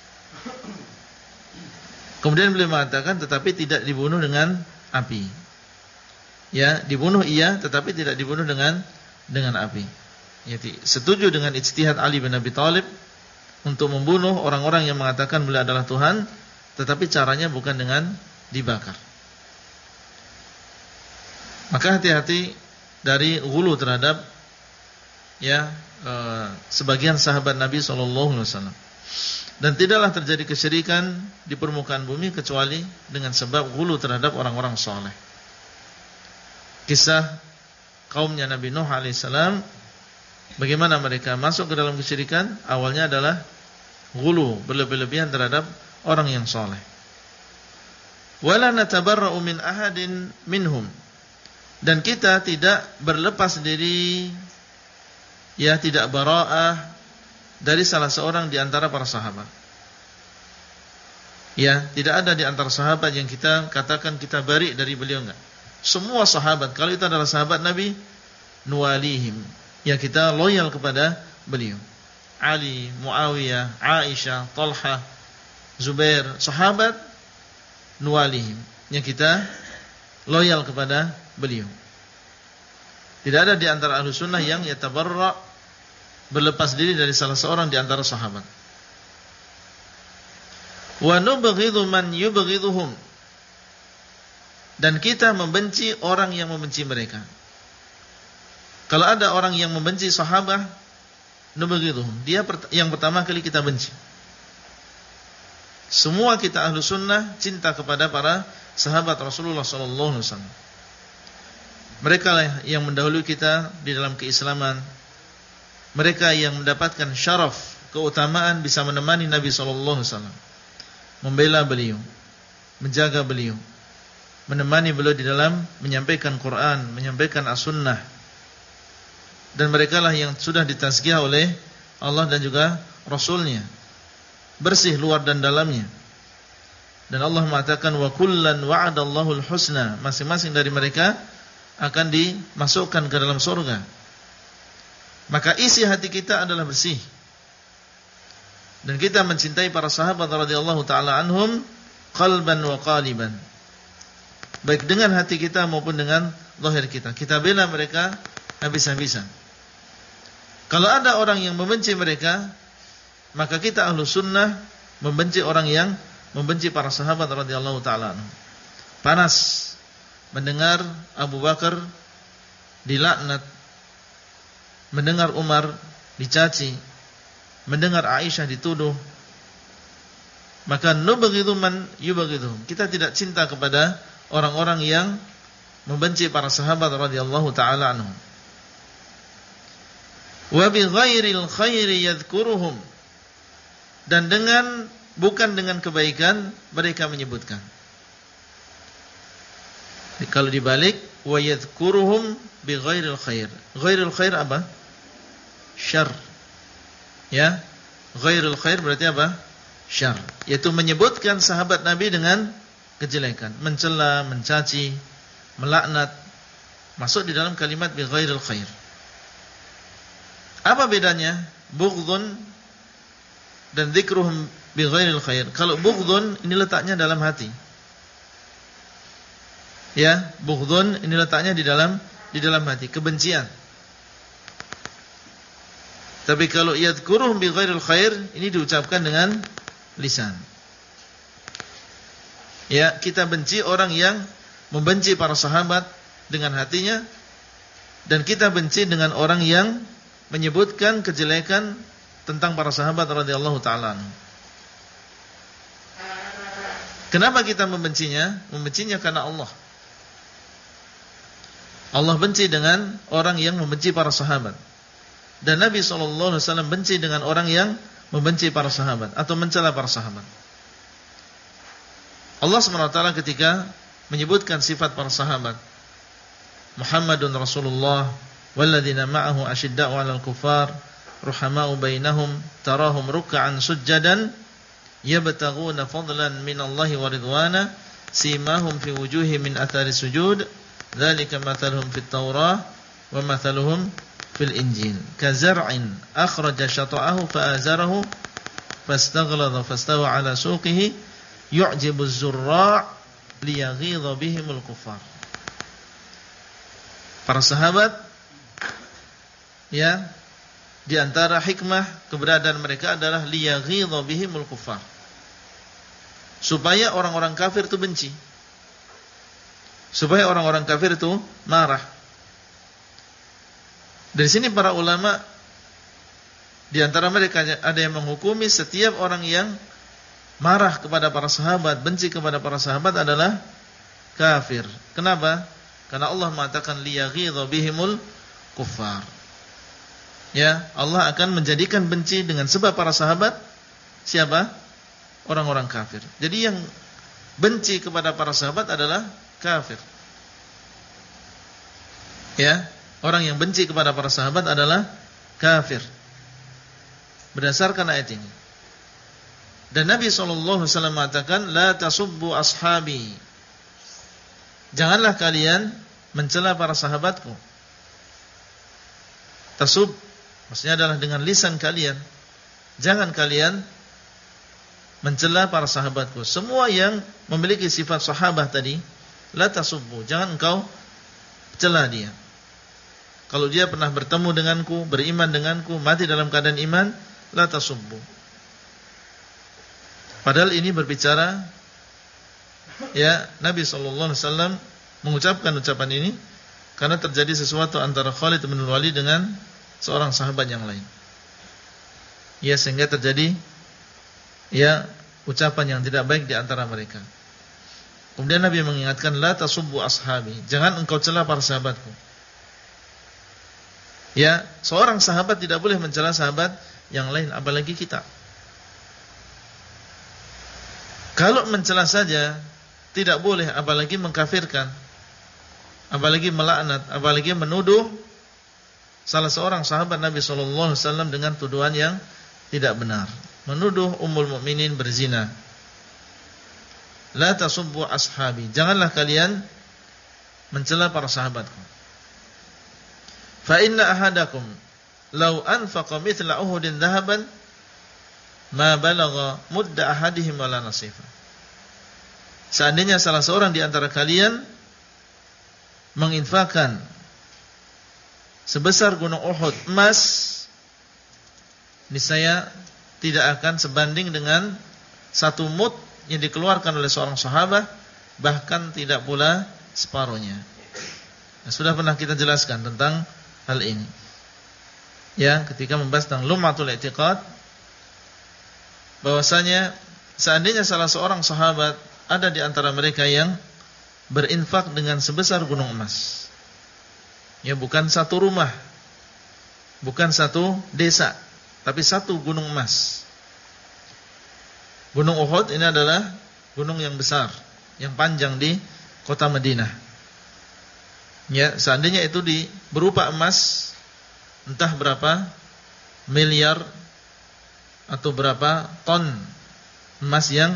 [SPEAKER 1] Kemudian beliau mengatakan tetapi tidak dibunuh dengan api. Ya, dibunuh iya, tetapi tidak dibunuh dengan api. Jadi setuju dengan ijtihad Ali bin Abi Thalib untuk membunuh orang-orang yang mengatakan beliau adalah Tuhan, tetapi caranya bukan dengan dibakar. Maka hati-hati dari ghulu terhadap ya sebagian sahabat Nabi SAW. Dan tidaklah terjadi kesyirikan di permukaan bumi kecuali dengan sebab ghulu terhadap orang-orang saleh. Kisah kaumnya Nabi Nuh alaihissalam, bagaimana mereka masuk ke dalam kesyirikan? Awalnya adalah ghulu, berlebih-lebihan terhadap orang yang saleh. Wala natabarra'u min ahadin minhum, dan kita tidak berlepas diri, ya, tidak bara'ah dari salah seorang di antara para sahabat. Ya, tidak ada di antara sahabat yang kita katakan kita bari dari beliau, enggak. Semua sahabat, kalau itu adalah sahabat Nabi, nuwalihim, ya, kita loyal kepada beliau. Ali, Muawiyah, Aisyah, Talha, Zubair, sahabat, nuwalihim, yang kita loyal kepada beliau. Tidak ada di antara ahlu sunnah yang yatabarra', berlepas diri dari salah seorang di antara sahabat. Wa nubghidhu man yubghidhuhum, dan kita membenci orang yang membenci mereka. Kalau ada orang yang membenci sahabat, nubghidhuhum, dia yang pertama kali kita benci. Semua kita ahlu sunnah cinta kepada para sahabat Rasulullah SAW. Mereka lah yang mendahului kita di dalam keislaman. Mereka yang mendapatkan syaraf, keutamaan bisa menemani Nabi SAW, membela beliau, menjaga beliau, menemani beliau di dalam menyampaikan Quran, menyampaikan as-sunnah. Dan mereka lah yang sudah ditazkiyah oleh Allah dan juga Rasulnya, bersih luar dan dalamnya. Dan Allah mengatakan wa kullan wa'adallahu al-husna, masing-masing dari mereka akan dimasukkan ke dalam surga. Maka isi hati kita adalah bersih, dan kita mencintai para sahabat radhiyallahu ta'ala anhum qalban wa qaliban, baik dengan hati kita maupun dengan zahir kita. Kita bela mereka habis-habisan. Kalau ada orang yang membenci mereka, maka kita ahlu sunnah membenci orang yang membenci para sahabat radhiyallahu ta'ala anhum. Panas mendengar Abu Bakar dilaknat, mendengar Umar dicaci, mendengar Aisyah dituduh. Maka nubghidhu man yubghidhum, kita tidak cinta kepada orang-orang yang membenci para sahabat radhiyallahu ta'ala anhum. Wa bi ghairil khairi yadhkuruhum, dan bukan dengan kebaikan mereka menyebutkan. Kalau dibalik, wa yadhkuruhum bi ghairil khair. Ghairil khair apa? Syarr. Ya, ghairul khair berarti apa? Syarr, yaitu menyebutkan sahabat Nabi dengan kejelekan, mencela, mencaci, melaknat, masuk di dalam kalimat bi ghairil khair. Apa bedanya bughdun dan dzikruhum bi ghairil khair? Kalau bughdun ini letaknya dalam hati. Ya, bughdun ini letaknya di dalam hati, kebencian. Tapi kalau yadhkuruhum bi ghairil khair, ini diucapkan dengan lisan. Ya, kita benci orang yang membenci para sahabat dengan hatinya, dan kita benci dengan orang yang menyebutkan kejelekan tentang para sahabat radhiyallahu ta'ala. Kenapa kita membencinya? Membencinya karena Allah. Allah benci dengan orang yang membenci para sahabat. Dan Nabi SAW benci dengan orang yang membenci para sahabat atau mencela para sahabat. Allah SWT ketika menyebutkan sifat para sahabat, Muhammadun Rasulullah walladzina ma'ahu asyidda'u 'alal kuffar ruhama'u bainahum tarahum ruk'an sujjadan yabtaghuna fadlan minallahi wa ridwana simahum fi wujuhihim min athari sujud dzalika mathaluhum fit Taurah wa mathaluhum fil Injil kazar'in akhraja shata'ahu fa'azarahu fastaghladha fastawa 'ala suqihi yu'jibu az-zurra' liyaghidha bihimul kuffar. Para sahabat, ya, di antara hikmah keberadaan mereka adalah liyaghidha bihimul kuffar, supaya orang-orang kafir itu benci, supaya orang-orang kafir itu marah. Dari sini para ulama Di antara mereka ada yang menghukumi setiap orang yang marah kepada para sahabat, benci kepada para sahabat adalah kafir. Kenapa? Karena Allah mengatakan liyaghidha bihimul kuffar. Ya, Allah akan menjadikan benci dengan sebab para sahabat siapa? Orang-orang kafir. Jadi yang benci kepada para sahabat adalah kafir. Ya, orang yang benci kepada para sahabat adalah kafir. Berdasarkan ayat ini. Dan Nabi SAW mengatakan, la tasubbu ashabi. Janganlah kalian mencela para sahabatku. Tasub maksudnya adalah dengan lisan kalian. Jangan kalian mencela para sahabatku. Semua yang memiliki sifat sahabat tadi, la tasubbu, jangan engkau cela dia. Kalau dia pernah bertemu denganku, beriman denganku, mati dalam keadaan iman, la tasubbu. Padahal ini berbicara, ya, Nabi SAW mengucapkan ucapan ini karena terjadi sesuatu antara Khalid bin Walid dengan seorang sahabat yang lain. Ya, sehingga terjadi, ya, ucapan yang tidak baik di antara mereka. Kemudian Nabi mengingatkan, la tasubbu ashabi, jangan engkau cela para sahabatku. Ya, seorang sahabat tidak boleh mencela sahabat yang lain, apalagi kita. Kalau mencela saja tidak boleh, apalagi mengkafirkan, apalagi melaknat, apalagi menuduh salah seorang sahabat Nabi SAW dengan tuduhan yang tidak benar, menuduh Ummul Mukminin berzina. La tasubbu ashabi, janganlah kalian mencela para sahabatku. Fa inna ahadakum law anfaqa mithla Uhudin dhahaban ma balagha mudda ahadihim wala nasifa. Seandainya salah seorang di antara kalian menginfakkan sebesar gunung Uhud emas, niscaya tidak akan sebanding dengan satu mud yang dikeluarkan oleh seorang sahabat, bahkan tidak pula separuhnya. Nah, sudah pernah kita jelaskan tentang hal ini, ya, ketika membahas tentang Lum'atul I'tiqad, bahwasanya seandainya salah seorang sahabat ada di antara mereka yang berinfak dengan sebesar gunung emas, ya, bukan satu rumah, bukan satu desa, tapi satu gunung emas. Gunung Uhud ini adalah gunung yang besar, yang panjang di kota Madinah. Ya, seandainya itu berupa emas, entah berapa miliar atau berapa ton emas yang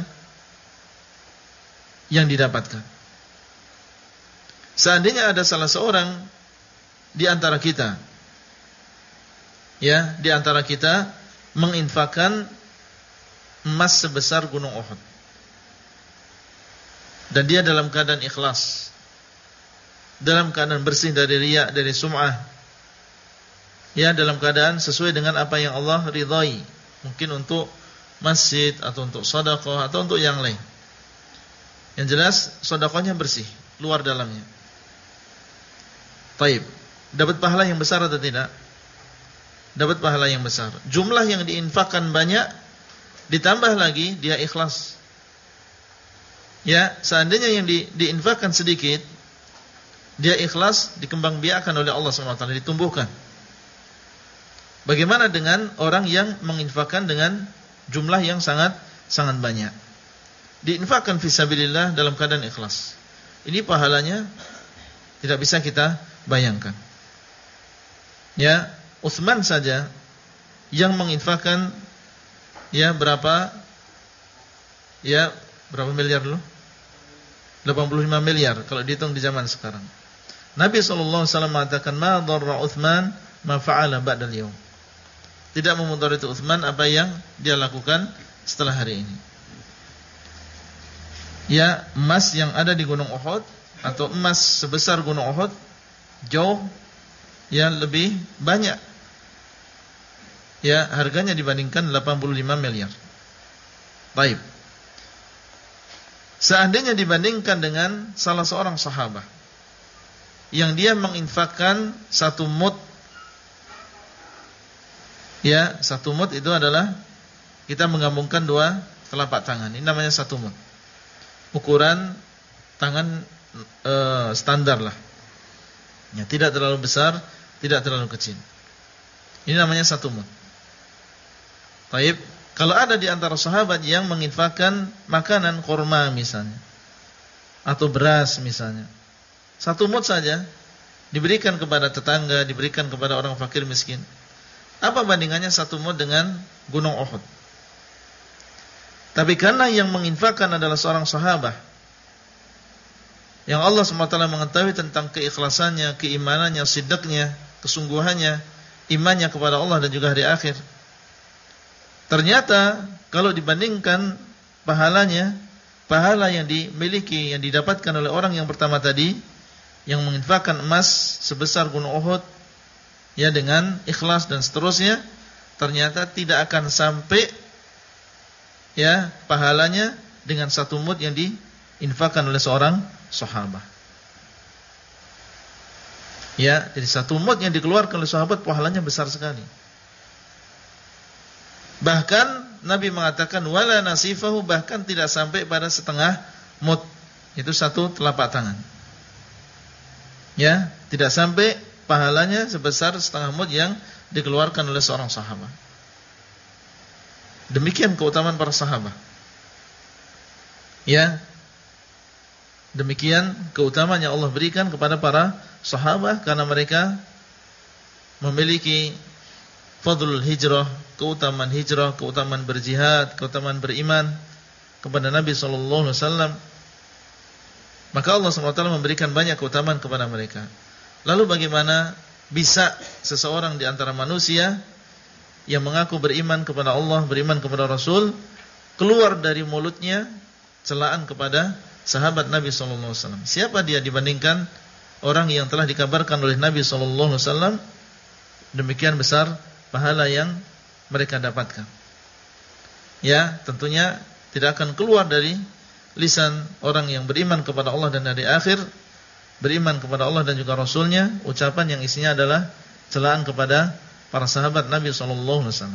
[SPEAKER 1] didapatkan. Seandainya ada salah seorang di antara kita, ya, di antara kita menginfakkan emas sebesar gunung Uhud, dan dia dalam keadaan ikhlas, dalam keadaan bersih dari riya, dari sum'ah, ya, dalam keadaan sesuai dengan apa yang Allah ridhai, mungkin untuk masjid atau untuk sedekah atau untuk yang lain. Yang jelas sedekahnya bersih, luar dalamnya. Baik, dapat pahala yang besar atau tidak? Dapat pahala yang besar. Jumlah yang diinfakkan banyak, ditambah lagi dia ikhlas. Ya, seandainya yang diinfakkan sedikit, dia ikhlas, dikembangbiakkan oleh Allah SWT, ditumbuhkan. Bagaimana dengan orang yang menginfakkan dengan jumlah yang sangat banyak? Diinfakkan fisabilillah dalam keadaan ikhlas. Ini pahalanya tidak bisa kita bayangkan. Ya, Utsman saja yang menginfakkan, ya, berapa miliar dulu? 85 miliar kalau dihitung di zaman sekarang. Nabi SAW mengatakan, ma dharra Utsman ma fa'ala ba'dal yaum. Tidak memudarat Utsman apa yang dia lakukan setelah hari ini. Ya, emas yang ada di Gunung Uhud atau emas sebesar Gunung Uhud jauh, ya, lebih banyak, ya, harganya dibandingkan 85 miliar. Baik. Seandainya dibandingkan dengan salah seorang sahabat yang dia menginfakkan satu mud, Ya, satu mud itu adalah kita menggabungkan dua telapak tangan. Ini namanya satu mud. Ukuran tangan standar lah. Ya, tidak terlalu besar, tidak terlalu kecil. Ini namanya satu mud. Taib, kalau ada di antara sahabat yang menginfakkan makanan kurma misalnya, atau beras misalnya, satu mud saja diberikan kepada tetangga, diberikan kepada orang fakir miskin. Apa bandingannya satu mud dengan gunung Uhud? Tapi karena yang menginfakkan adalah seorang sahabat yang Allah SWT mengetahui tentang keikhlasannya, keimanannya, sidqnya, kesungguhannya, imannya kepada Allah dan juga hari akhir. Ternyata kalau dibandingkan pahalanya, pahala yang dimiliki, yang didapatkan oleh orang yang pertama tadi, yang menginfakkan emas sebesar gunung Uhud, ya dengan ikhlas dan seterusnya, ternyata tidak akan sampai ya pahalanya dengan satu mud yang diinfakkan oleh seorang sahabat. Ya, jadi satu mud yang dikeluarkan oleh sahabat pahalanya besar sekali. Bahkan Nabi mengatakan wala nasifahu, bahkan tidak sampai pada setengah mud, itu satu telapak tangan. Ya, tidak sampai pahalanya sebesar setengah mud yang dikeluarkan oleh seorang sahabat. Demikian keutamaan para sahabat. Ya, demikian keutamaan yang Allah berikan kepada para sahabat karena mereka memiliki fadlul hijrah, keutamaan hijrah, keutamaan berjihad, keutamaan beriman kepada Nabi SAW. Maka Allah SWT memberikan banyak keutamaan kepada mereka. Lalu bagaimana bisa seseorang di antara manusia yang mengaku beriman kepada Allah, beriman kepada Rasul, keluar dari mulutnya celaan kepada sahabat Nabi SAW? Siapa dia dibandingkan orang yang telah dikabarkan oleh Nabi SAW demikian besar pahala yang mereka dapatkan? Ya, tentunya tidak akan keluar dari lisan orang yang beriman kepada Allah dan hari akhir, beriman kepada Allah dan juga Rasulnya, ucapan yang isinya adalah celaan kepada para sahabat Nabi SAW.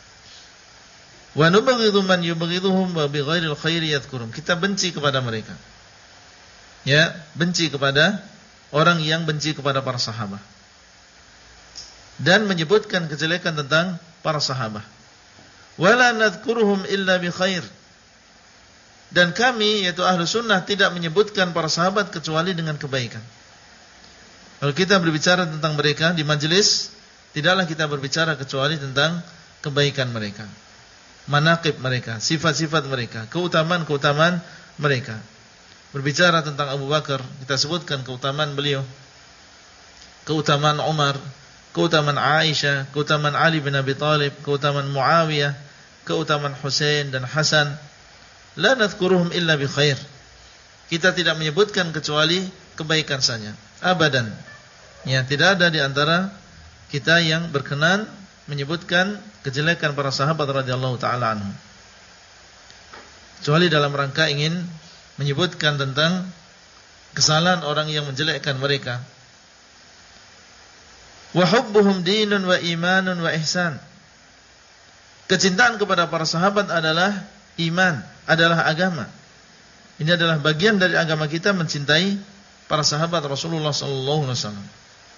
[SPEAKER 1] Wa nubghidhu man yubghidhuhum wa bighairil khairi yadhkurum. Kita benci kepada mereka. Ya, benci kepada orang yang benci kepada para sahabat dan menyebutkan kejelekan tentang para sahabat. Wala nadhkuruhum illa bi khair. Dan kami, yaitu ahlu sunnah, tidak menyebutkan para sahabat kecuali dengan kebaikan. Kalau kita berbicara tentang mereka di majelis, tidaklah kita berbicara kecuali tentang kebaikan mereka, manaqib mereka, sifat-sifat mereka, keutamaan-keutamaan mereka. Berbicara tentang Abu Bakar, kita sebutkan keutamaan beliau, keutamaan Umar, keutamaan Aisyah, keutamaan Ali bin Abi Thalib, keutamaan Muawiyah, keutamaan Husain dan Hasan. La nadhkuruhum illa bi khair. Kita tidak menyebutkan kecuali kebaikan saja. Abadan. Ya, tidak ada di antara kita yang berkenan menyebutkan kejelekan para sahabat radhiyallahu taala anhum, kecuali dalam rangka ingin menyebutkan tentang kesalahan orang yang menjelekkan mereka. Wa hubbuhum dinun wa imanun wa ihsan. Kecintaan kepada para sahabat adalah iman, adalah agama. Ini adalah bagian dari agama kita, mencintai para sahabat Rasulullah sallallahu alaihi wasallam.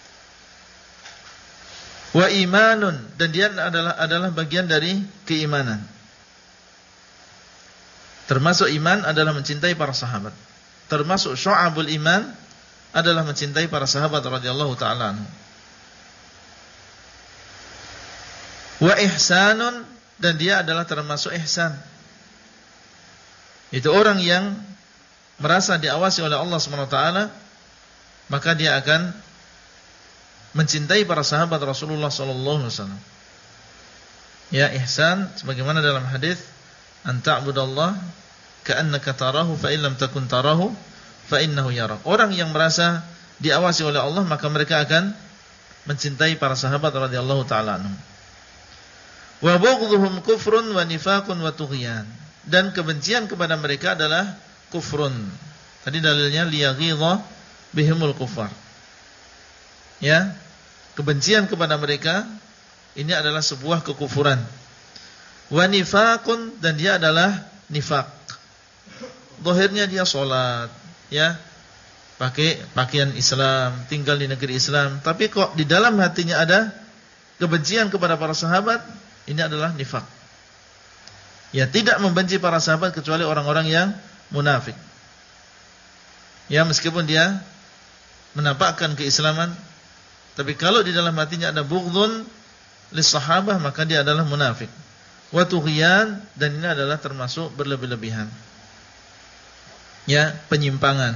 [SPEAKER 1] Wa imanun, dan dia adalah bagian dari keimanan. Termasuk iman adalah mencintai para sahabat. Termasuk syu'abul iman adalah mencintai para sahabat radhiyallahu taala anhu. Wa ihsanun, dan dia adalah termasuk ihsan. Itu orang yang merasa diawasi oleh Allah SWT, maka dia akan mencintai para sahabat Rasulullah SAW. Ya, ihsan sebagaimana dalam hadis, an ta'budallah ka'annaka tarahu fa in lam takun tarahu fa innahu yarak. Orang yang merasa diawasi oleh Allah, maka mereka akan mencintai para sahabat radhiyallahu taala anhum. Wa bughdhuhum kufrun wa nifaqun wa tughyan. Dan kebencian kepada mereka adalah kufrun. Tadi dalilnya liyaghidha bihimul kufar. Ya, kebencian kepada mereka ini adalah sebuah kekufuran. Wa nifaqun, dan dia adalah nifaq. Zahirnya dia salat, ya, pakai pakaian Islam, tinggal di negeri Islam, tapi kok di dalam hatinya ada kebencian kepada para sahabat, ini adalah nifaq. Ya, tidak membenci para sahabat kecuali orang-orang yang munafik. Ya, meskipun dia menampakkan keislaman, tapi kalau di dalam hatinya ada bughdun lis sahabah, maka dia adalah munafik. Wa tughyan, dan ini adalah termasuk berlebih-lebihan. Ya, penyimpangan.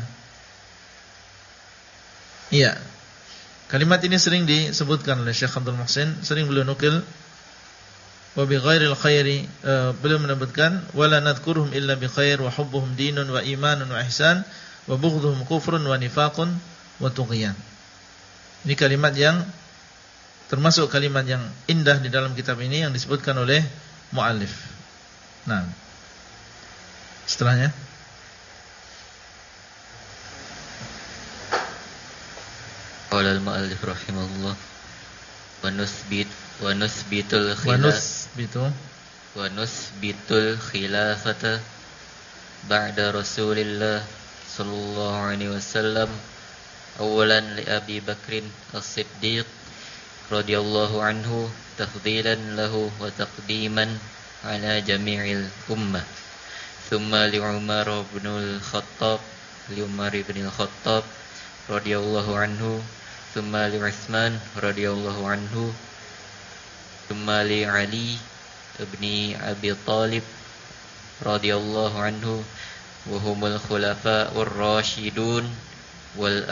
[SPEAKER 1] Iya. Kalimat ini sering disebutkan oleh Syekh Abdul Muhsin, sering beliau nukil. Wa bi ghairil khairi, beliau menyebutkan wala nadhkuruhum illa bi khair wa hubbuhum dinun wa imanun wa ihsan wa bughdhuhum kufrun wa nifaqun wa tughyan. Ini kalimat yang termasuk kalimat yang indah di dalam kitab ini yang disebutkan oleh muallif. Nah, setelahnya
[SPEAKER 4] qala al-muallif rahimahullah wa nusbitul khilafata ba'da Rasulillah sallallahu alaihi wasallam awalan li Abi Bakrin as-Siddiq radhiyallahu anhu tafdilan lahu wa taqdiman ala jami'il ummah, thumma li Umar ibn al-Khattab radhiyallahu anhu, thumma li Utsman radhiyallahu anhu, thumma li Ali ibn Abi Talib radhiyallahu anhu, wa humul khulafa'ur rasyidun wal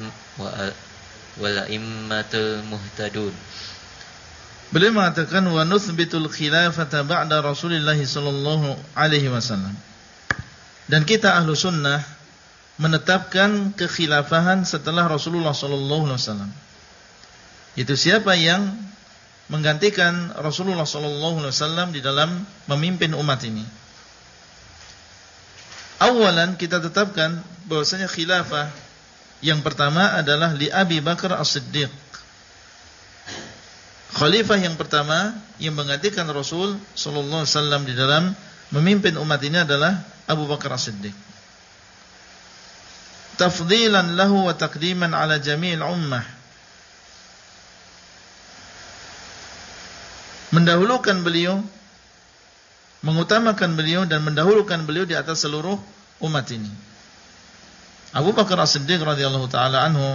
[SPEAKER 4] a'immatul muhtadun.
[SPEAKER 1] Beliau mengatakan wa nuthbitul khilafata ba'da Rasulillah sallallahu alaihi wasallam. Dan kita ahlu sunnah menetapkan kekhilafahan setelah Rasulullah sallallahu alaihi wasallam. Itu siapa yang menggantikan Rasulullah sallallahu alaihi wasallam di dalam memimpin umat ini. Awalan kita tetapkan bahwasanya khilafah yang pertama adalah li Abi Bakar as-Siddiq. Khalifah yang pertama yang menggantikan Rasul sallallahu alaihi wasallam di dalam memimpin umat ini adalah Abu Bakar as-Siddiq. Tafdilan lahu wa taqdiman ala jami'il ummah. Mendahulukan beliau, mengutamakan beliau dan mendahulukan beliau di atas seluruh umat ini. Abu Bakar as-Siddiq radhiyallahu taala anhu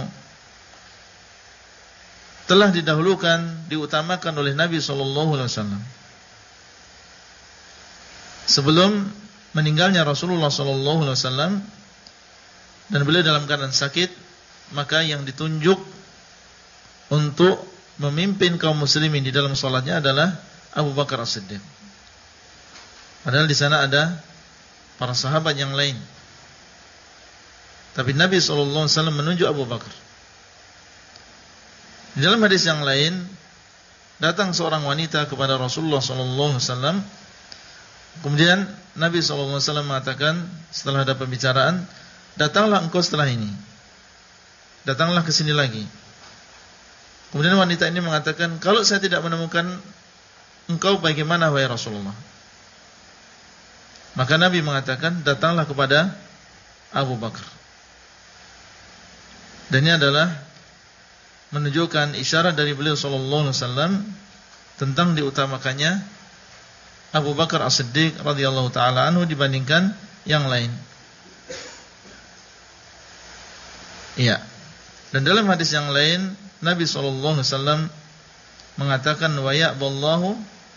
[SPEAKER 1] telah didahulukan, diutamakan oleh Nabi sallallahu alaihi wasallam. Sebelum meninggalnya Rasulullah sallallahu alaihi wasallam dan beliau dalam keadaan sakit, maka yang ditunjuk untuk memimpin kaum muslimin di dalam salatnya adalah Abu Bakar as-Siddiq. Padahal di sana ada para sahabat yang lain. Tapi Nabi sallallahu alaihi wasallam menunjuk Abu Bakar. Di dalam hadis yang lain, datang seorang wanita kepada Rasulullah sallallahu alaihi wasallam. Kemudian Nabi sallallahu alaihi wasallam mengatakan setelah ada pembicaraan, "Datanglah engkau setelah ini. Datanglah ke sini lagi." Kemudian wanita ini mengatakan, "Kalau saya tidak menemukan engkau, bagaimana wahai Rasulullah?" Maka Nabi mengatakan, "Datanglah kepada Abu Bakar." Dan ini adalah menunjukkan isyarat dari beliau sallallahu alaihi wasallam tentang diutamakannya Abu Bakar as-Siddiq radhiyallahu taala anhu dibandingkan yang lain. Iya. Dan dalam hadis yang lain Nabi sallallahu alaihi wasallam mengatakan wa ya'ballahu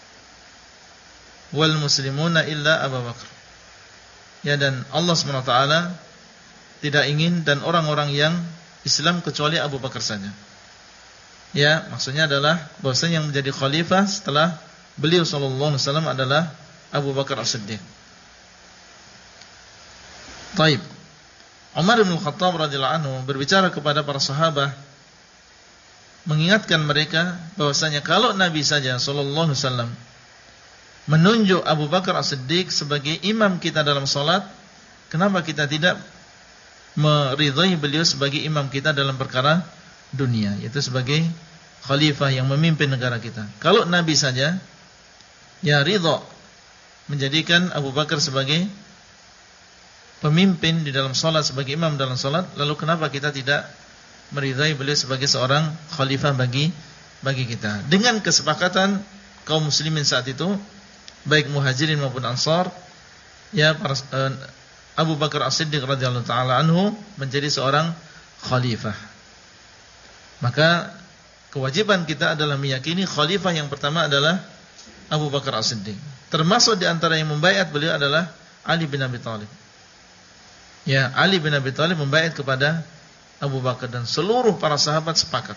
[SPEAKER 1] wal muslimuna illa Abu Bakar. Ya, dan Allah Subhanahu wa taala tidak ingin dan orang-orang yang Islam kecuali Abu Bakar saja. Ya, maksudnya adalah bahwasanya yang menjadi khalifah setelah beliau sallallahu alaihi wasallam adalah Abu Bakar as-Siddiq. Baik. Umar bin Khattab radhiyallahu anhu berbicara kepada para sahabat, mengingatkan mereka bahwasanya kalau Nabi saja sallallahu alaihi wasallam menunjuk Abu Bakar as-Siddiq sebagai imam kita dalam salat, kenapa kita tidak meridhai beliau sebagai imam kita dalam perkara dunia, yaitu sebagai khalifah yang memimpin negara kita. Kalau Nabi saja ya ridha menjadikan Abu Bakar sebagai pemimpin di dalam salat, sebagai imam dalam salat, lalu kenapa kita tidak meridai beliau sebagai seorang khalifah bagi kita? Dengan kesepakatan kaum muslimin saat itu, baik muhajirin maupun ansar, ya Abu Bakar As-Siddiq radhiyallahu taala anhu menjadi seorang khalifah. Maka kewajiban kita adalah meyakini khalifah yang pertama adalah Abu Bakar As-Siddiq. Termasuk di antara yang membaiat beliau adalah Ali bin Abi Thalib. Ya, Ali bin Abi Thalib membaiat kepada Abu Bakar dan seluruh para sahabat sepakat.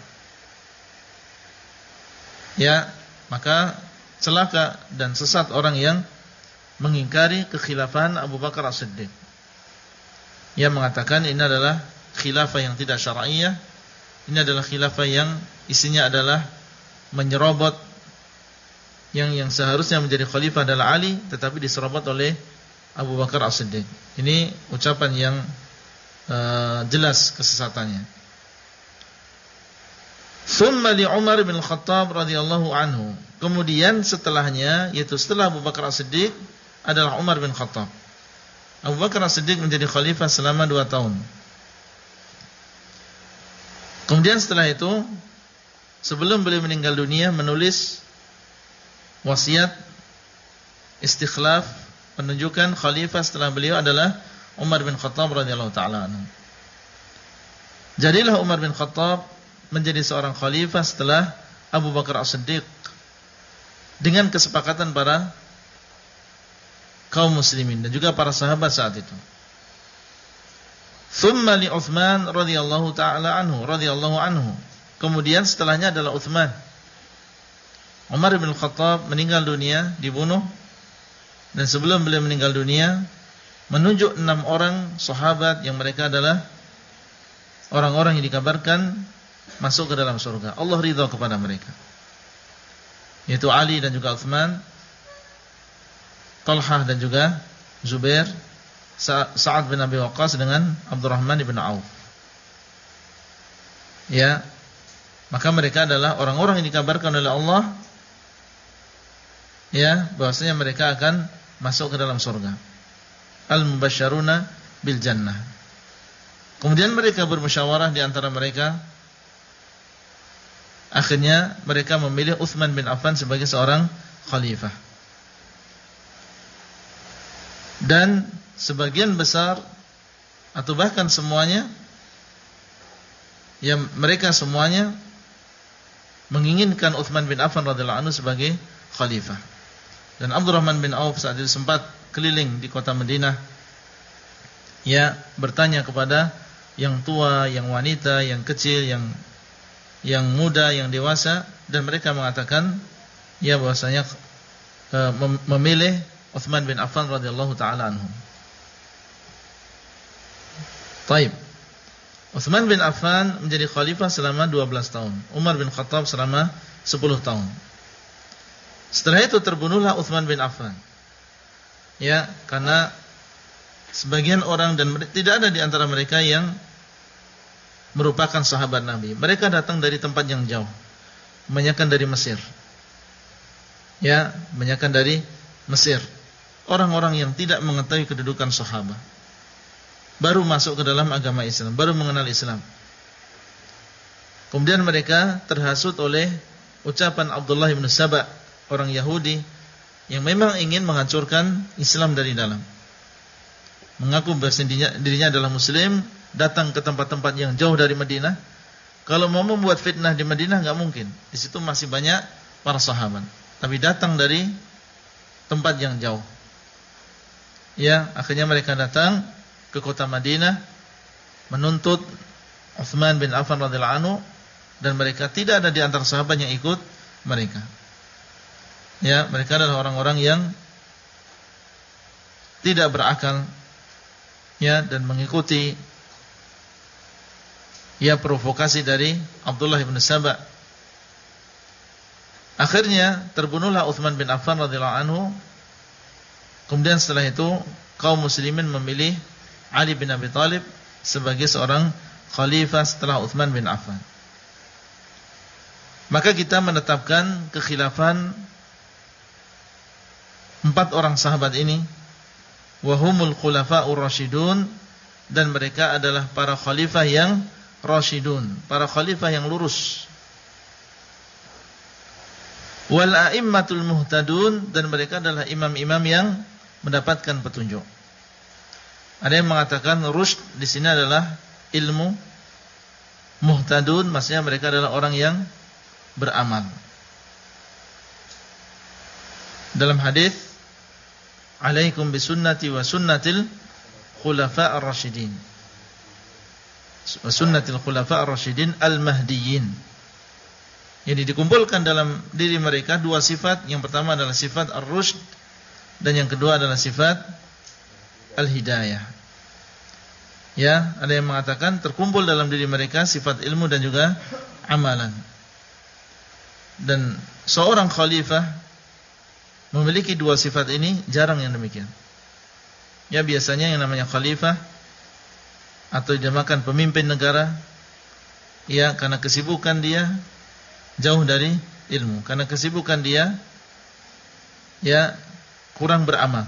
[SPEAKER 1] Ya, maka celaka dan sesat orang yang mengingkari kekhilafahan Abu Bakar As-Siddiq. Yang mengatakan ini adalah khilafah yang tidak syar'iyah. Ini adalah khilafah yang isinya adalah menyerobot yang seharusnya menjadi khalifah adalah Ali, tetapi diserobot oleh Abu Bakar As-Siddiq. Ini ucapan yang jelas kesesatannya. Tsumma li Umar bin Khattab radhiyallahu anhu. Kemudian setelahnya, yaitu setelah Abu Bakar As-Siddiq adalah Umar bin Khattab. Abu Bakar As-Siddiq menjadi khalifah selama 2 tahun. Kemudian setelah itu, sebelum beliau meninggal dunia, menulis wasiat istikhlaf, penunjukan khalifah setelah beliau adalah Umar bin Khattab radhiyallahu taala anhu. Jadilah Umar bin Khattab menjadi seorang khalifah setelah Abu Bakar As-Siddiq dengan kesepakatan para kaum muslimin dan juga para sahabat saat itu. Tsumma li Utsman radhiyallahu taala anhu radhiyallahu anhu. Kemudian setelahnya adalah Utsman. Umar bin Khattab meninggal dunia, dibunuh, dan sebelum beliau meninggal dunia menunjuk 6 orang sahabat yang mereka adalah orang-orang yang dikabarkan masuk ke dalam surga. Allah ridha kepada mereka, yaitu Ali dan juga Utsman, Talhah dan juga Zubair, Sa'ad bin Abi Waqqas dengan Abdurrahman bin Auf. Ya, maka mereka adalah orang-orang yang dikabarkan oleh Allah, ya, bahwasanya mereka akan masuk ke dalam surga. Al-mubasysyaruna bil jannah. Kemudian mereka bermusyawarah di antara mereka. Akhirnya mereka memilih Utsman bin Affan sebagai seorang khalifah. Dan sebagian besar atau bahkan semuanya, ya mereka semuanya menginginkan Utsman bin Affan radhiyallahu anhu sebagai khalifah. Dan Abdurrahman bin Auf saat itu sempat keliling di kota Madinah, ya, bertanya kepada yang tua, yang wanita, yang kecil, yang muda, yang dewasa, dan mereka mengatakan ya bahwasanya memilih Utsman bin Affan radhiyallahu taala anhu. Taib. Utsman bin Affan menjadi khalifah selama 12 tahun. Umar bin Khattab selama 10 tahun. Setelah itu terbunuhlah Utsman bin Affan. Ya, karena sebagian orang dan tidak ada di antara mereka yang merupakan sahabat Nabi. Mereka datang dari tempat yang jauh, kebanyakan dari Mesir. Ya, kebanyakan dari Mesir. Orang-orang yang tidak mengetahui kedudukan sahabat, baru masuk ke dalam agama Islam, baru mengenal Islam. Kemudian mereka terhasut oleh ucapan Abdullah bin Saba, orang Yahudi yang memang ingin menghancurkan Islam dari dalam. Mengaku bahwa dirinya adalah muslim, datang ke tempat-tempat yang jauh dari Madinah. Kalau mau membuat fitnah di Madinah enggak mungkin. Di situ masih banyak para sahabat. Tapi datang dari tempat yang jauh. Ya, akhirnya mereka datang ke kota Madinah menuntut Utsman bin Affan radhiyallahu anhu, dan mereka tidak ada di antara sahabat yang ikut mereka. Ya, mereka adalah orang-orang yang tidak berakal, ya, dan mengikuti ya provokasi dari Abdullah bin Saba. Akhirnya terbunuhlah Utsman bin Affan radhiyallahu anhu. Kemudian setelah itu kaum muslimin memilih Ali bin Abi Thalib sebagai seorang khalifah setelah Utsman bin Affan. Maka kita menetapkan kekhilafan 4 orang sahabat ini, wahumul khulafa'ur rasyidun, dan mereka adalah para khalifah yang rasyidun, para khalifah yang lurus. Wal a'immatul muhtadun, dan mereka adalah imam-imam yang mendapatkan petunjuk. Ada yang mengatakan rusyd di sini adalah ilmu, muhtadun maksudnya mereka adalah orang yang beramal. Dalam hadis, alaikum bisunnati wa sunnatil khulafa'ir rasyidin, wa sunnatil khulafa'ir rasyidin al-mahdiyyin. Jadi dikumpulkan dalam diri mereka 2 sifat. Yang pertama adalah sifat ar-rusyd, dan yang kedua adalah sifat al-hidayah. Ya, ada yang mengatakan terkumpul dalam diri mereka sifat ilmu dan juga amalan. Dan seorang khalifah memiliki 2 sifat ini jarang yang demikian. Ya, biasanya yang namanya khalifah atau dinamakan pemimpin negara, ya, karena kesibukan dia jauh dari ilmu, karena kesibukan dia ya kurang beramal.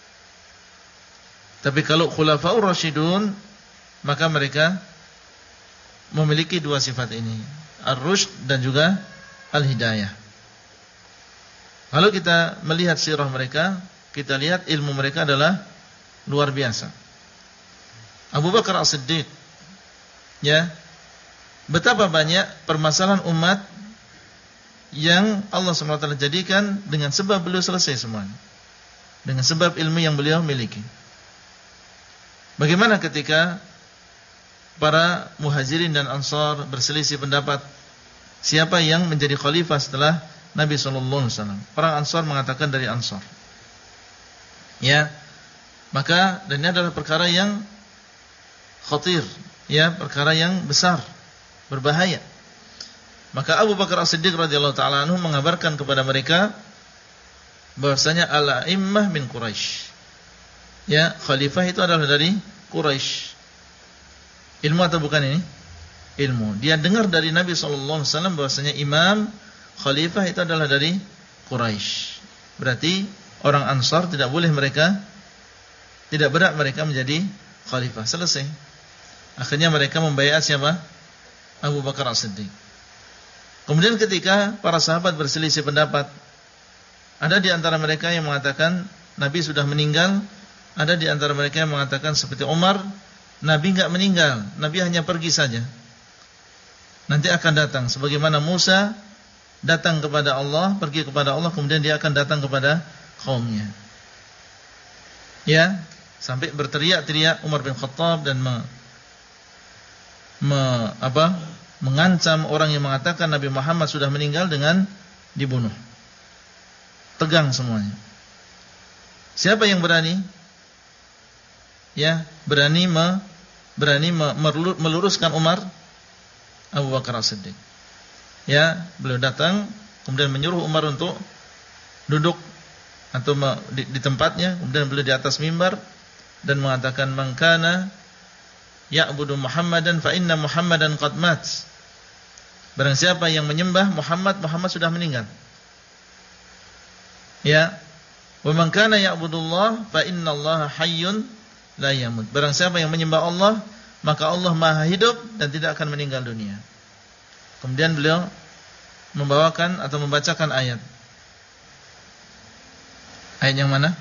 [SPEAKER 1] Tapi kalau khulafaur rasyidun, maka mereka memiliki 2 sifat ini, ar-rusyd dan juga al-hidayah. Kalau kita melihat sirah mereka, kita lihat ilmu mereka adalah luar biasa. Abu Bakar As-Siddiq, ya, betapa banyak permasalahan umat yang Allah SWT jadikan dengan sebab beliau selesai semuanya, dengan sebab ilmu yang beliau miliki. Bagaimana ketika para muhajirin dan ansar berselisih pendapat siapa yang menjadi khalifah setelah Nabi SAW? Orang ansar mengatakan dari ansar. Ya, maka dan ini adalah perkara yang khatir, ya, perkara yang besar, berbahaya. Maka Abu Bakar As-Siddiq radhiyallahu taala anhu mengabarkan kepada mereka bahwasanya al-a'immah min Quraisy. Ya, khalifah itu adalah dari Quraisy. Ilmu atau bukan ini? Ilmu. Dia dengar dari Nabi sallallahu alaihi wasallam bahwasanya imam khalifah itu adalah dari Quraisy. Berarti orang Ansar tidak boleh mereka, tidak berhak mereka menjadi khalifah. Selesai. Akhirnya mereka membaiat siapa? Abu Bakar As-Siddiq. Kemudian ketika para sahabat berselisih pendapat, ada di antara mereka yang mengatakan Nabi sudah meninggal, ada di antara mereka yang mengatakan seperti Umar, Nabi enggak meninggal, Nabi hanya pergi saja. Nanti akan datang sebagaimana Musa datang kepada Allah, pergi kepada Allah, kemudian dia akan datang kepada kaumnya. Ya, sampai berteriak-teriak Umar bin Khattab dan mengancam orang yang mengatakan Nabi Muhammad sudah meninggal dengan dibunuh. Tegang semuanya. Siapa yang berani? Ya, berani meluruskan Umar? Abu Bakar As-Siddiq. Ya, beliau datang kemudian menyuruh Umar untuk duduk atau di tempatnya, kemudian beliau di atas mimbar dan mengatakan man kana ya'budu Muhammadan fa inna Muhammadan qad mat. Barang siapa yang menyembah Muhammad, Muhammad sudah meninggal. Ya. Wa man kana ya'budullah fa innallaha hayyun la yamut. Barang siapa yang menyembah Allah, maka Allah Maha hidup dan tidak akan meninggal dunia. Kemudian beliau membawakan atau membacakan ayat. Ayat yang mana?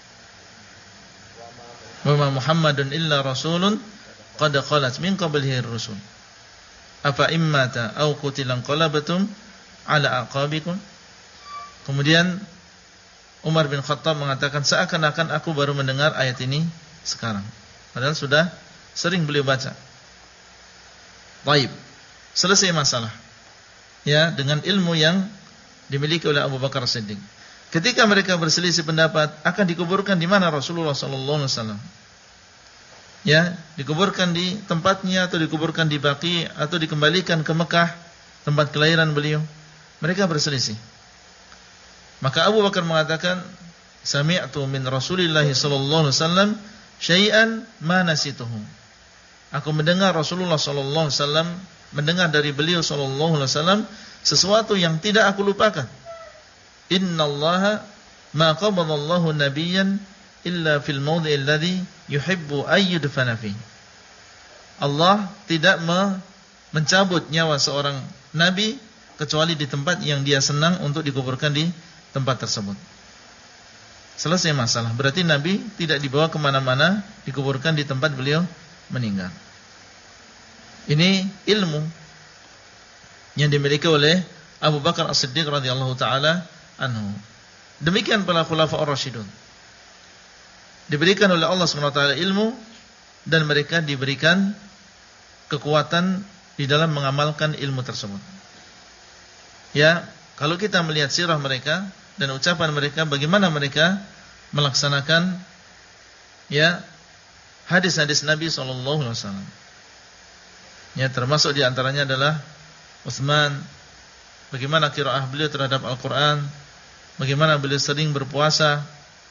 [SPEAKER 1] Wa ma Muhammadun illa rasulun qad khalat min qablihi ar-rusul. Afa immata aw qutilan qalabatum ala aqabikum. Kemudian Umar bin Khattab mengatakan seakan-akan aku baru mendengar ayat ini sekarang, padahal sudah sering beliau baca. Baik, selesai masalah. Ya, dengan ilmu yang dimiliki oleh Abu Bakar As-Siddiq. Ketika mereka berselisih pendapat akan dikuburkan di mana Rasulullah sallallahu alaihi wasallam? Ya, dikuburkan di tempatnya atau dikuburkan di Baqi atau dikembalikan ke Mekah, tempat kelahiran beliau. Mereka berselisih. Maka Abu Bakar mengatakan, "Sami'tu min Rasulillah sallallahu alaihi wasallam syai'an ma nasituhu." Aku mendengar Rasulullah sallallahu alaihi wasallam, mendengar dari beliau sallallahu alaihi wasallam sesuatu yang tidak aku lupakan. Innallaha ma qabadallahu nabiyyan illa fil mawdhi'il ladzi yuhibbu ay yudfana fihi. Allah tidak mencabut nyawa seorang nabi kecuali di tempat yang dia senang untuk dikuburkan di tempat tersebut. Selesai masalah. Berarti nabi tidak dibawa kemana-mana, dikuburkan di tempat beliau meninggal. Ini ilmu yang dimiliki oleh Abu Bakar As-Siddiq radhiyallahu taala anhu. Demikian para khulafa'ur rasyidun. Diberikan oleh Allah Subhanahu wa taala ilmu dan mereka diberikan kekuatan di dalam mengamalkan ilmu tersebut. Ya, kalau kita melihat sirah mereka dan ucapan mereka, bagaimana mereka melaksanakan ya hadis-hadis Nabi sallallahu alaihi wasallam. Ya, termasuk di antaranya adalah Utsman, bagaimana qiraah beliau terhadap Al-Qur'an, bagaimana beliau sering berpuasa.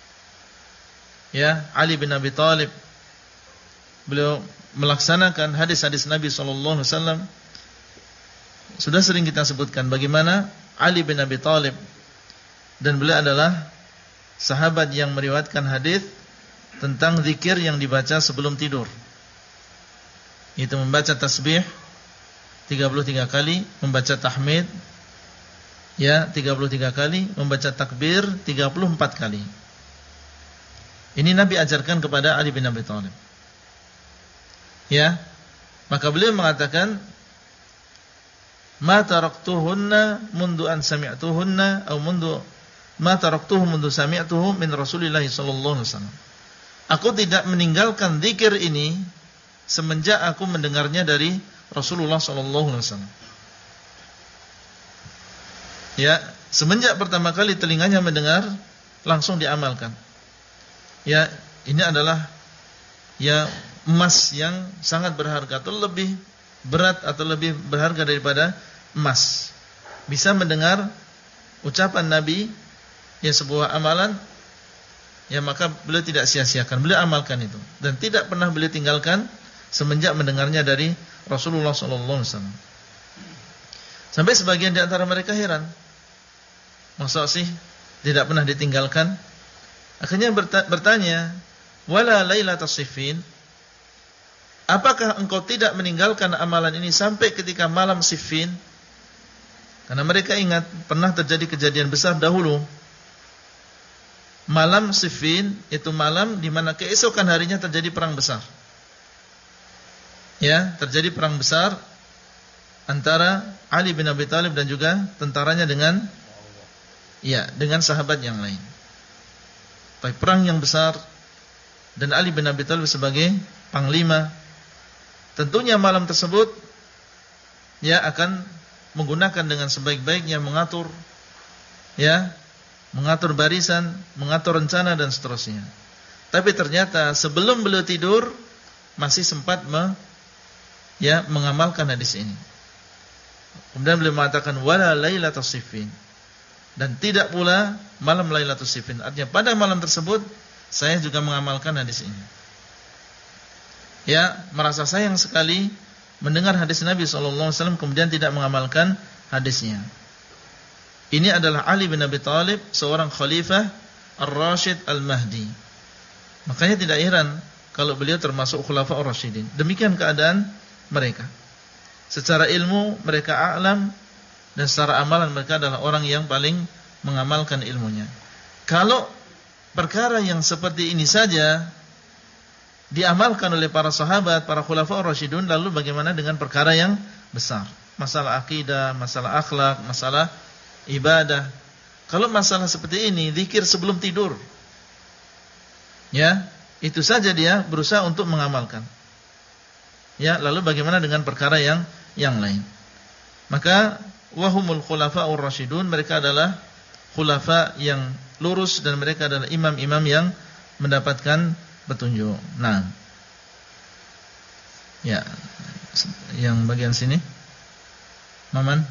[SPEAKER 1] Ya, Ali bin Abi Thalib, beliau melaksanakan hadis-hadis Nabi sallallahu alaihi wasallam. Sudah sering kita sebutkan bagaimana Ali bin Abi Thalib, dan beliau adalah sahabat yang meriwayatkan hadis tentang zikir yang dibaca sebelum tidur. Itu membaca tasbih 33 kali, membaca tahmid ya 33 kali, membaca takbir 34 kali. Ini Nabi ajarkan kepada Ali bin Abi Thalib. Ya. Maka beliau mengatakan, "Ma taraktuhunna mundu an sami'tuhunna atau ma taraktuhu mundu sami'tuhu min Rasulillah sallallahu alaihi wasallam." Aku tidak meninggalkan zikir ini semenjak aku mendengarnya dari Rasulullah sallallahu alaihi wasallam. Ya, semenjak pertama kali telinganya mendengar, langsung diamalkan. Ya, ini adalah ya emas yang sangat berharga, atau lebih berat atau lebih berharga daripada emas. Bisa mendengar ucapan Nabi, ya sebuah amalan, ya maka beliau tidak sia-siakan, beliau amalkan itu, dan tidak pernah beliau tinggalkan semenjak mendengarnya dari Rasulullah sallallahu alaihi wasallam. Sampai sebagian di antara mereka heran, masa sih tidak pernah ditinggalkan? Akhirnya bertanya, "Wala lailatas siffin?" Apakah engkau tidak meninggalkan amalan ini sampai ketika malam Siffin? Karena mereka ingat pernah terjadi kejadian besar dahulu. Malam Siffin itu malam di mana keesokan harinya terjadi perang besar. Ya, terjadi perang besar antara Ali bin Abi Thalib dan juga tentaranya dengan sahabat yang lain. Tapi perang yang besar dan Ali bin Abi Thalib sebagai panglima. Tentunya malam tersebut ya akan menggunakan dengan sebaik-baiknya mengatur barisan, mengatur rencana dan seterusnya. Tapi ternyata sebelum beliau tidur masih sempat mengamalkan hadis ini. Kemudian beliau mengatakan wala lailatus siffin, dan tidak pula malam lailatus siffin. Artinya pada malam tersebut saya juga mengamalkan hadis ini. Ya, merasa sayang sekali mendengar hadis Nabi SAW kemudian tidak mengamalkan hadisnya. Ini adalah Ali bin Abi Thalib, seorang khalifah Ar-Rasyid Al-Mahdi. Makanya tidak heran kalau beliau termasuk khulafa Ar-Rasyidin. Demikian keadaan mereka. Secara ilmu mereka a'lam, dan secara amalan mereka adalah orang yang paling mengamalkan ilmunya. Kalau perkara yang seperti ini saja diamalkan oleh para sahabat, para khulafa ar-rasyidun, lalu bagaimana dengan perkara yang besar? Masalah akidah, masalah akhlak, masalah ibadah. Kalau masalah seperti ini, zikir sebelum tidur, ya, itu saja dia berusaha untuk mengamalkan. Ya, lalu bagaimana dengan perkara yang lain? Maka wahumul khulafa'ur rasyidun, mereka adalah khulafa yang lurus dan mereka adalah imam-imam yang mendapatkan petunjuk. Nah, ya, yang bagian sini, Maman.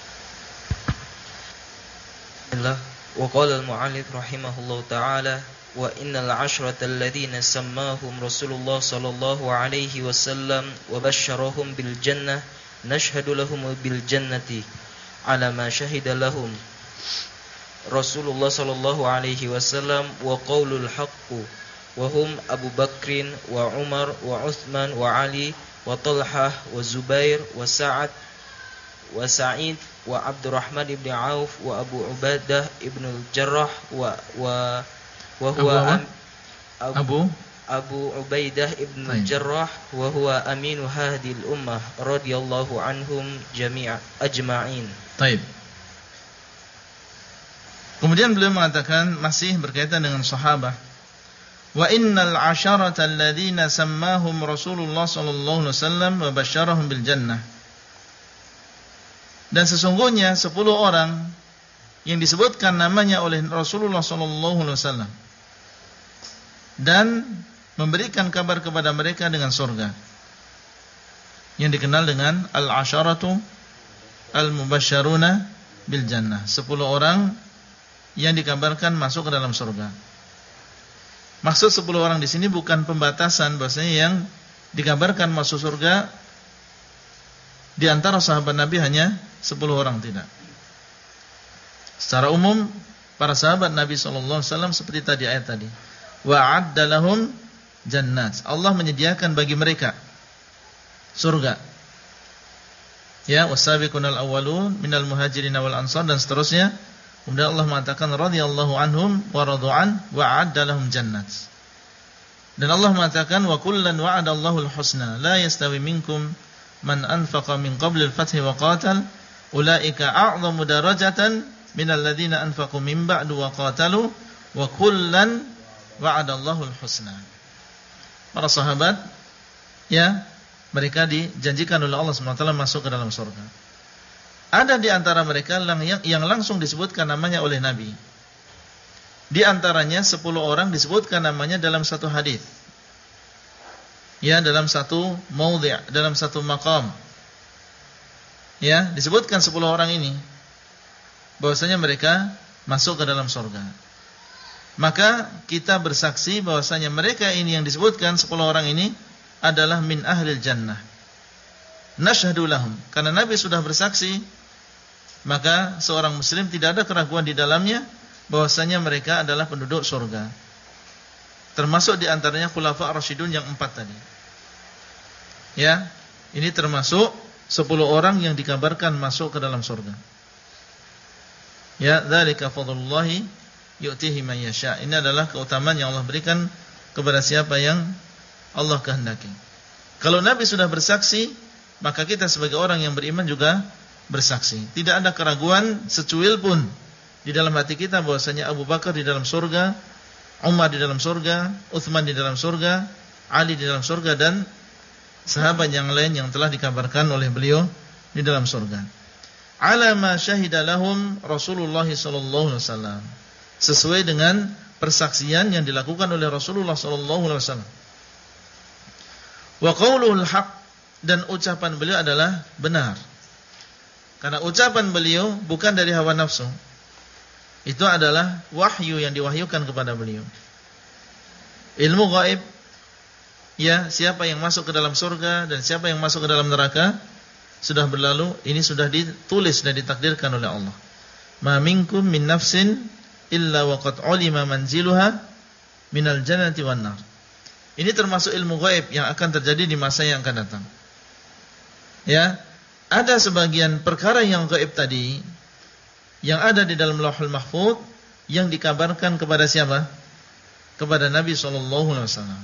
[SPEAKER 4] Bismillah. Wa qala al-mu'allif rahimahullahu ta'ala
[SPEAKER 9] wa innal 'ashrata alladhina sammahum Rasulullah sallallahu alaihi wasallam wa basyarahum bil jannah nashhadu lahum bil jannati ala ma syahida lahum Rasulullah sallallahu alaihi wasallam wa qaulul haqqu wa hum Abu Bakrin wa Umar wa Uthman wa Ali wa Talhah wa Zubair wa Sa'ad wa Sa'id wa Abdurrahman ibn Auf wa Abu Ubadah ibn al-Jarrah wa huwa Abu Ubaidah ibn al-Jarrah wa huwa aminu hadhil ummah radhiyallahu anhum jami'a ajma'in.
[SPEAKER 1] Baik. Kemudian beliau mengatakan masih berkaitan dengan sahabat. Wa innal 'asharata alladhina sammahum Rasulullah sallallahu alaihi wasallam wa basyarahum bil jannah. Dan sesungguhnya 10 orang yang disebutkan namanya oleh Rasulullah sallallahu alaihi wasallam dan memberikan kabar kepada mereka dengan surga, yang dikenal dengan al-'asharatu al-mubasysyaruna bil jannah. 10 orang yang dikabarkan masuk ke dalam surga. Maksud 10 orang di sini bukan pembatasan bahwasanya yang dikabarkan masuk surga di antara sahabat Nabi hanya 10 orang, tidak. Secara umum para sahabat Nabi sallallahu alaihi wasallam seperti tadi ayat tadi. Wa'adda lahum jannat. Allah menyediakan bagi mereka surga. Ya, wasabiqunal awwalun minal muhajirin wal ansar dan seterusnya. Kemudian Allah mengatakan radhiyallahu anhum wa radu'an wa'adda lahum jannat. Dan Allah mengatakan wa kullan wa'adallahu al-husna la yastawi minkum man anfaqa min qabli al-fathi wa qatal ulaika a'zamu darajatan minal ladzina anfaqu min ba'du wa qatalu wa kullan wa'adallahu al-husna. Para sahabat, ya, mereka dijanjikan oleh Allah SWT masuk ke dalam surga. Ada di antara mereka yang langsung disebutkan namanya oleh Nabi. Di antaranya 10 orang disebutkan namanya dalam satu hadis. Ya, dalam satu maudhi', dalam satu maqam. Ya, disebutkan 10 orang ini bahwasanya mereka masuk ke dalam surga. Maka kita bersaksi bahwasanya mereka ini yang disebutkan 10 orang ini adalah min ahlil jannah. Nashhadu lahum. Karena Nabi sudah bersaksi, maka seorang muslim tidak ada keraguan di dalamnya bahwasanya mereka adalah penduduk surga. Termasuk di antaranya khulafa ar-rasyidun yang 4 tadi. Ya, ini termasuk 10 orang yang dikabarkan masuk ke dalam surga. Ya, dzalika fadlullahi yu'tihi man yasha. Ini adalah keutamaan yang Allah berikan kepada siapa yang Allah kehendaki. Kalau Nabi sudah bersaksi, maka kita sebagai orang yang beriman juga bersaksi. Tidak ada keraguan secuil pun di dalam hati kita bahwasanya Abu Bakar di dalam surga, Umar di dalam surga, Uthman di dalam surga, Ali di dalam surga, dan sahabat yang lain yang telah dikabarkan oleh beliau di dalam surga. Ala ma syahida lahum Rasulullah sallallahu alaihi wasallam. Sesuai dengan persaksian yang dilakukan oleh Rasulullah sallallahu alaihi wasallam. Wa qaulul haq, dan ucapan beliau adalah benar. Karena ucapan beliau bukan dari hawa nafsu. Itu adalah wahyu yang diwahyukan kepada beliau. Ilmu gaib, ya, siapa yang masuk ke dalam surga dan siapa yang masuk ke dalam neraka sudah berlalu, ini sudah ditulis dan ditakdirkan oleh Allah. Ma minkum min nafsin illa waqad ulima manziluha minal jannati wan nar. Ini termasuk ilmu gaib yang akan terjadi di masa yang akan datang. Ya, ada sebagian perkara yang gaib tadi yang ada di dalam Lauhul Mahfuz yang dikabarkan kepada siapa? Kepada Nabi sallallahu alaihi wasallam.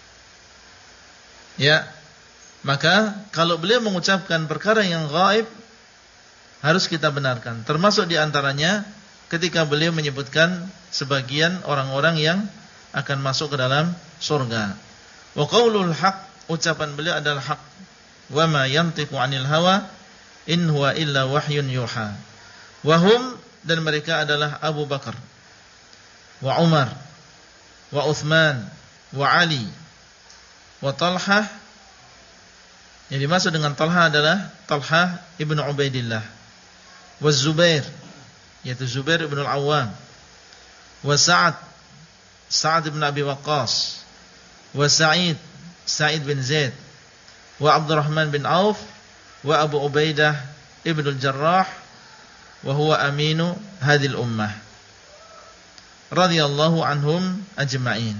[SPEAKER 1] Ya, maka kalau beliau mengucapkan perkara yang gaib harus kita benarkan. Termasuk di antaranya ketika beliau menyebutkan sebagian orang-orang yang akan masuk ke dalam surga. Wa qaulul haq, ucapan beliau adalah hak. Wa ma yantiqu 'anil hawa in huwa illa wahyun yuha. Wa hum, dan mereka adalah Abu Bakar, wa Umar, wa Uthman, wa Ali, wa Talhah. Yang dimaksud dengan Talhah adalah Talhah ibnu Ubaidillah, wa Zubair, yaitu Zubair ibn al-Awwam, wa Sa'ad Sa'ad bin Abi Waqqas, wa Sa'id bin Zaid, wa Abdurrahman bin Auf, wa Abu Ubaidah ibn al-Jarrah, wa huwa aminu hadhil ummah radhiyallahu anhum ajma'in.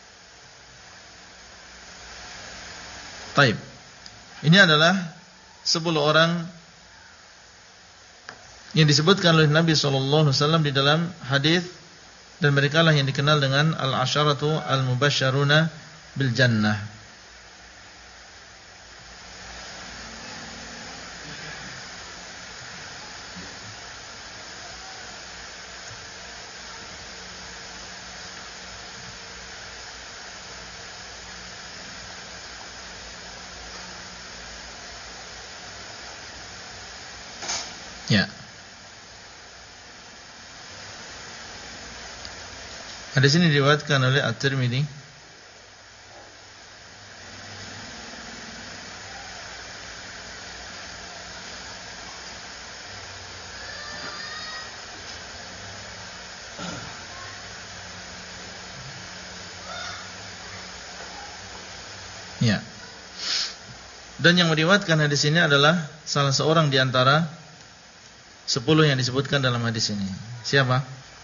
[SPEAKER 1] Taib. Ini adalah 10 orang yang disebutkan oleh Nabi sallallahu alaihi wasallam di dalam hadis, dan mereka lah yang dikenal dengan al-asharatu al-mubasysyaruna bil jannah. Ya. Hadis ini diriwayatkan oleh At-Tirmidzi. Ya. Dan yang meriwayatkan hadis ini adalah salah seorang di antara 10 yang disebutkan dalam hadis ini. Siapa?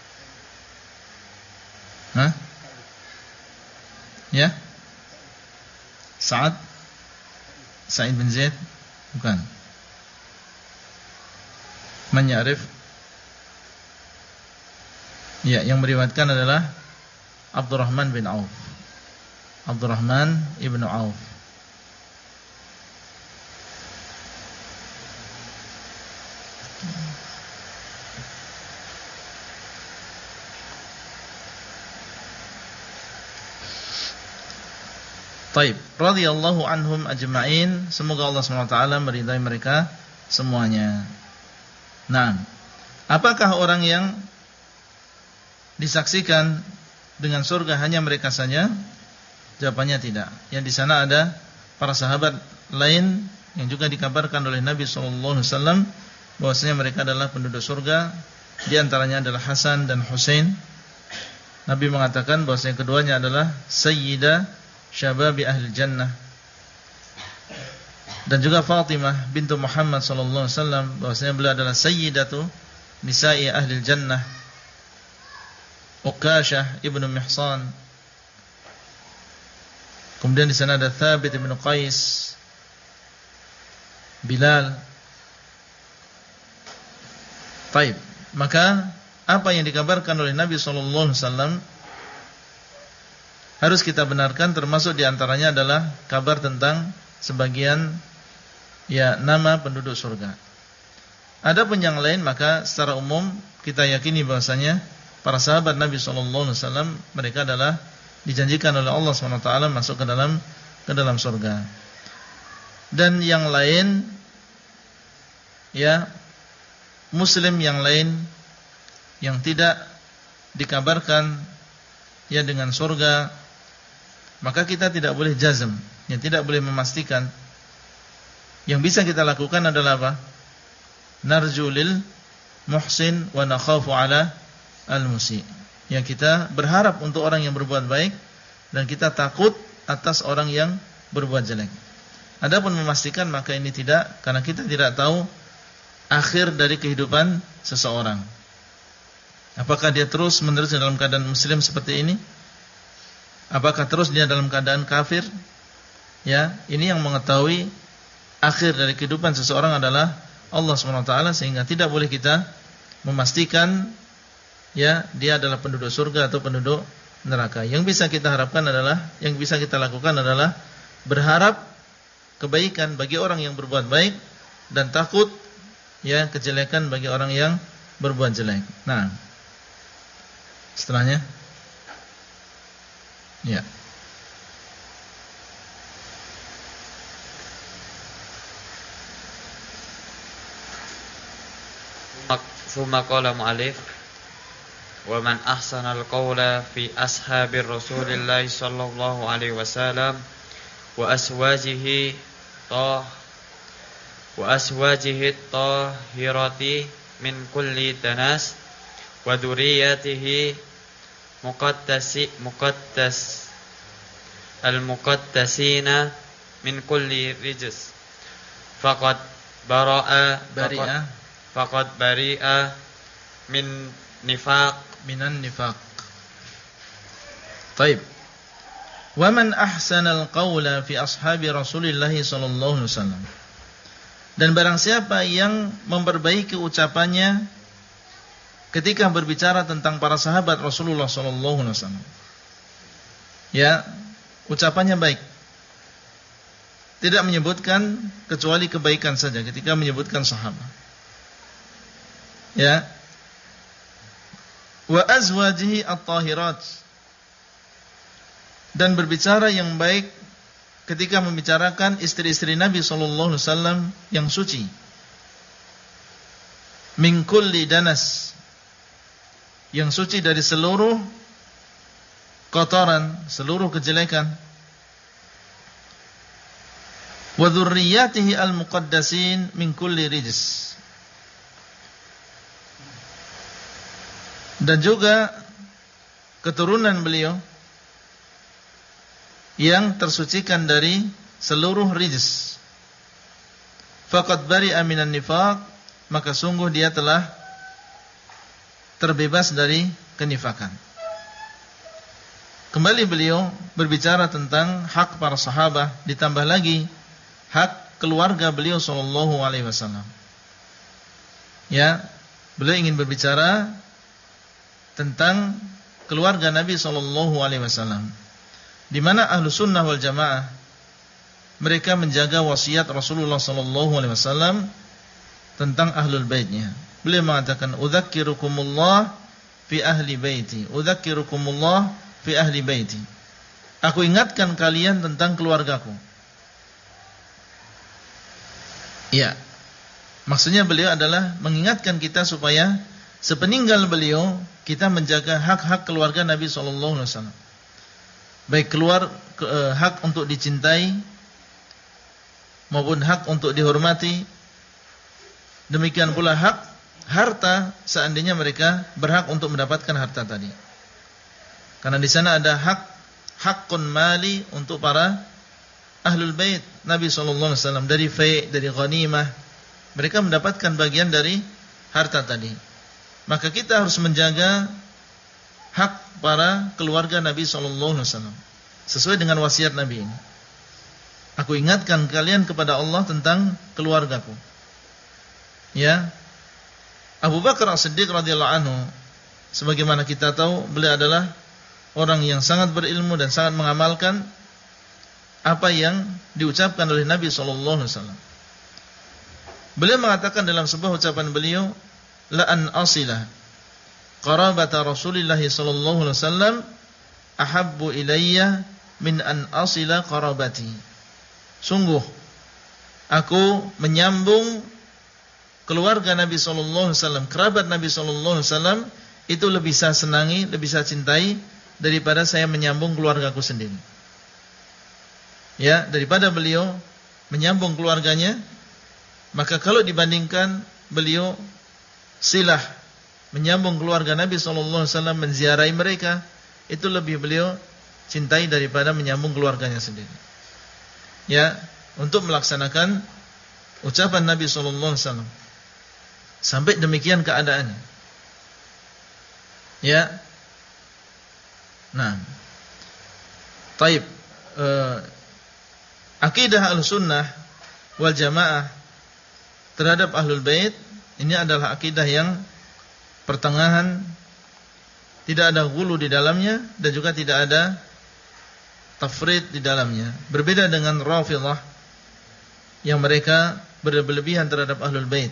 [SPEAKER 1] Hah? Ya? Sa'id bin Zaid? Bukan. Man ya'rif? Ya, yang meriwayatkan adalah Abdurrahman bin Auf. Abdurrahman ibn Auf. Taib, radhiyallahu anhum ajma'in, semoga Allah SWT meridai mereka semuanya. Nah, apakah orang yang disaksikan dengan surga hanya mereka saja? Jawabannya tidak. Yang di sana ada para sahabat lain yang juga dikabarkan oleh Nabi sallallahu alaihi wasallam bahwasanya mereka adalah penduduk surga. Di antaranya adalah Hasan dan Husain. Nabi mengatakan bahwasanya keduanya adalah sayyidah syababi ahli jannah. Dan juga Fatimah bintu Muhammad sallallahu alaihi wasallam bahwasanya beliau adalah sayyidatu nisa'i ahli jannah. Uqashah ibnu Mihsan. Kemudian di sana ada Thabit ibnu Qais, Bilal. Baik, maka apa yang dikabarkan oleh Nabi sallallahu alaihi wasallam harus kita benarkan, termasuk diantaranya adalah kabar tentang sebagian nama penduduk surga. Adapun yang lain maka secara umum kita yakini bahwasanya para sahabat Nabi sallallahu alaihi wasallam mereka adalah dijanjikan oleh Allah SWT masuk ke dalam surga. Dan yang lain muslim yang lain yang tidak dikabarkan dengan surga, maka kita tidak boleh jazm, tidak boleh memastikan. Yang bisa kita lakukan adalah apa? Narju lil muhsin wa nakhafu ala al-musi. Yang kita berharap untuk orang yang berbuat baik dan kita takut atas orang yang berbuat jelek. Adapun memastikan maka ini tidak, karena kita tidak tahu akhir dari kehidupan seseorang. Apakah dia terus menerus dalam keadaan muslim seperti ini? Apakah terus dia dalam keadaan kafir? Ini yang mengetahui akhir dari kehidupan seseorang adalah Allah SWT, sehingga tidak boleh kita memastikan dia adalah penduduk surga atau penduduk neraka. Yang bisa kita harapkan adalah, yang bisa kita lakukan adalah berharap kebaikan bagi orang yang berbuat baik dan takut kejelekan bagi orang yang berbuat jelek. Nah, setelahnya
[SPEAKER 4] Summa qala mu'alif wa man ahsanal qawla fi ashabir Rasulillahi sallallahu alaihi wasallam wa aswajihi tahirati min kulli danas wa dzurriyyatihi
[SPEAKER 10] al-muqaddasina min kulli rijs faqad bari'a min nifaq
[SPEAKER 1] minan nifaq. Baik. Wa man ahsanal qawla fi ashabi Rasulillah sallallahu alaihi wasallam. Dan barang siapa yang memperbaiki ucapannya ketika berbicara tentang para sahabat Rasulullah sallallahu alaihi wasallam. Ya, ucapannya baik. Tidak menyebutkan kecuali kebaikan saja ketika menyebutkan sahabat. Ya. Wa azwajihi at-tahirat. Dan berbicara yang baik ketika membicarakan istri-istri Nabi sallallahu alaihi wasallam yang suci. Min kulli danas. Yang suci dari seluruh kotoran, seluruh kejelekan. Wa dzurriyyatihi al-muqaddasin min kulli rijs. Dan juga keturunan beliau yang tersucikan dari seluruh rijs. Faqad bari'a minan nifaq, maka sungguh dia telah terbebas dari kenifakan. Kembali beliau berbicara tentang hak para sahabat, ditambah lagi hak keluarga beliau sallallahu alaihi wasallam. Ya, beliau ingin berbicara tentang keluarga Nabi sallallahu alaihi wasallam, di mana ahlu sunnah wal jamaah mereka menjaga wasiat Rasulullah sallallahu alaihi wasallam tentang ahlul baitnya. Beliau mengatakan, "Udzakkirukumullah fi ahli baiti, udzakkirukumullah fi ahli baiti." Aku ingatkan kalian tentang keluargaku. Ya. Maksudnya beliau adalah mengingatkan kita supaya sepeninggal beliau kita menjaga hak-hak keluarga Nabi sallallahu alaihi wasallam. Baik hak untuk dicintai maupun hak untuk dihormati. Demikian pula hak harta seandainya mereka berhak untuk mendapatkan harta tadi. Karena di sana ada hakun mali untuk para ahlul bait Nabi sallallahu alaihi wasallam dari fai', dari ghanimah. Mereka mendapatkan bagian dari harta tadi. Maka kita harus menjaga hak para keluarga Nabi sallallahu alaihi wasallam sesuai dengan wasiat Nabi ini. Aku ingatkan kalian kepada Allah tentang keluargaku. Ya. Abu Bakar As-Siddiq radhiyallahu anhu, sebagaimana kita tahu, beliau adalah orang yang sangat berilmu dan sangat mengamalkan apa yang diucapkan oleh Nabi sallallahu alaihi wasallam. Beliau mengatakan dalam sebuah ucapan beliau, la an asila qarabata Rasulillah sallallahu alaihi wasallam ahabbu ilayya min an asila qarabati. Sungguh aku menyambung keluarga Nabi sallallahu alaihi wasallam, kerabat Nabi sallallahu alaihi wasallam itu lebih saya senangi, lebih saya cintai daripada saya menyambung keluargaku sendiri. Ya, daripada beliau menyambung keluarganya, maka kalau dibandingkan beliau silah menyambung keluarga Nabi sallallahu alaihi wasallam, menziarahi mereka, itu lebih beliau cintai daripada menyambung keluarganya sendiri. Ya, untuk melaksanakan ucapan Nabi sallallahu alaihi wasallam. Sampai demikian keadaannya. Ya. Nah. Taib. Akidah Ahlussunnah wal Jamaah terhadap Ahlul Bait ini adalah akidah yang pertengahan, tidak ada ghulu di dalamnya dan juga tidak ada tafrid di dalamnya. Berbeda dengan Rafidhah yang mereka berlebihan terhadap Ahlul Bait.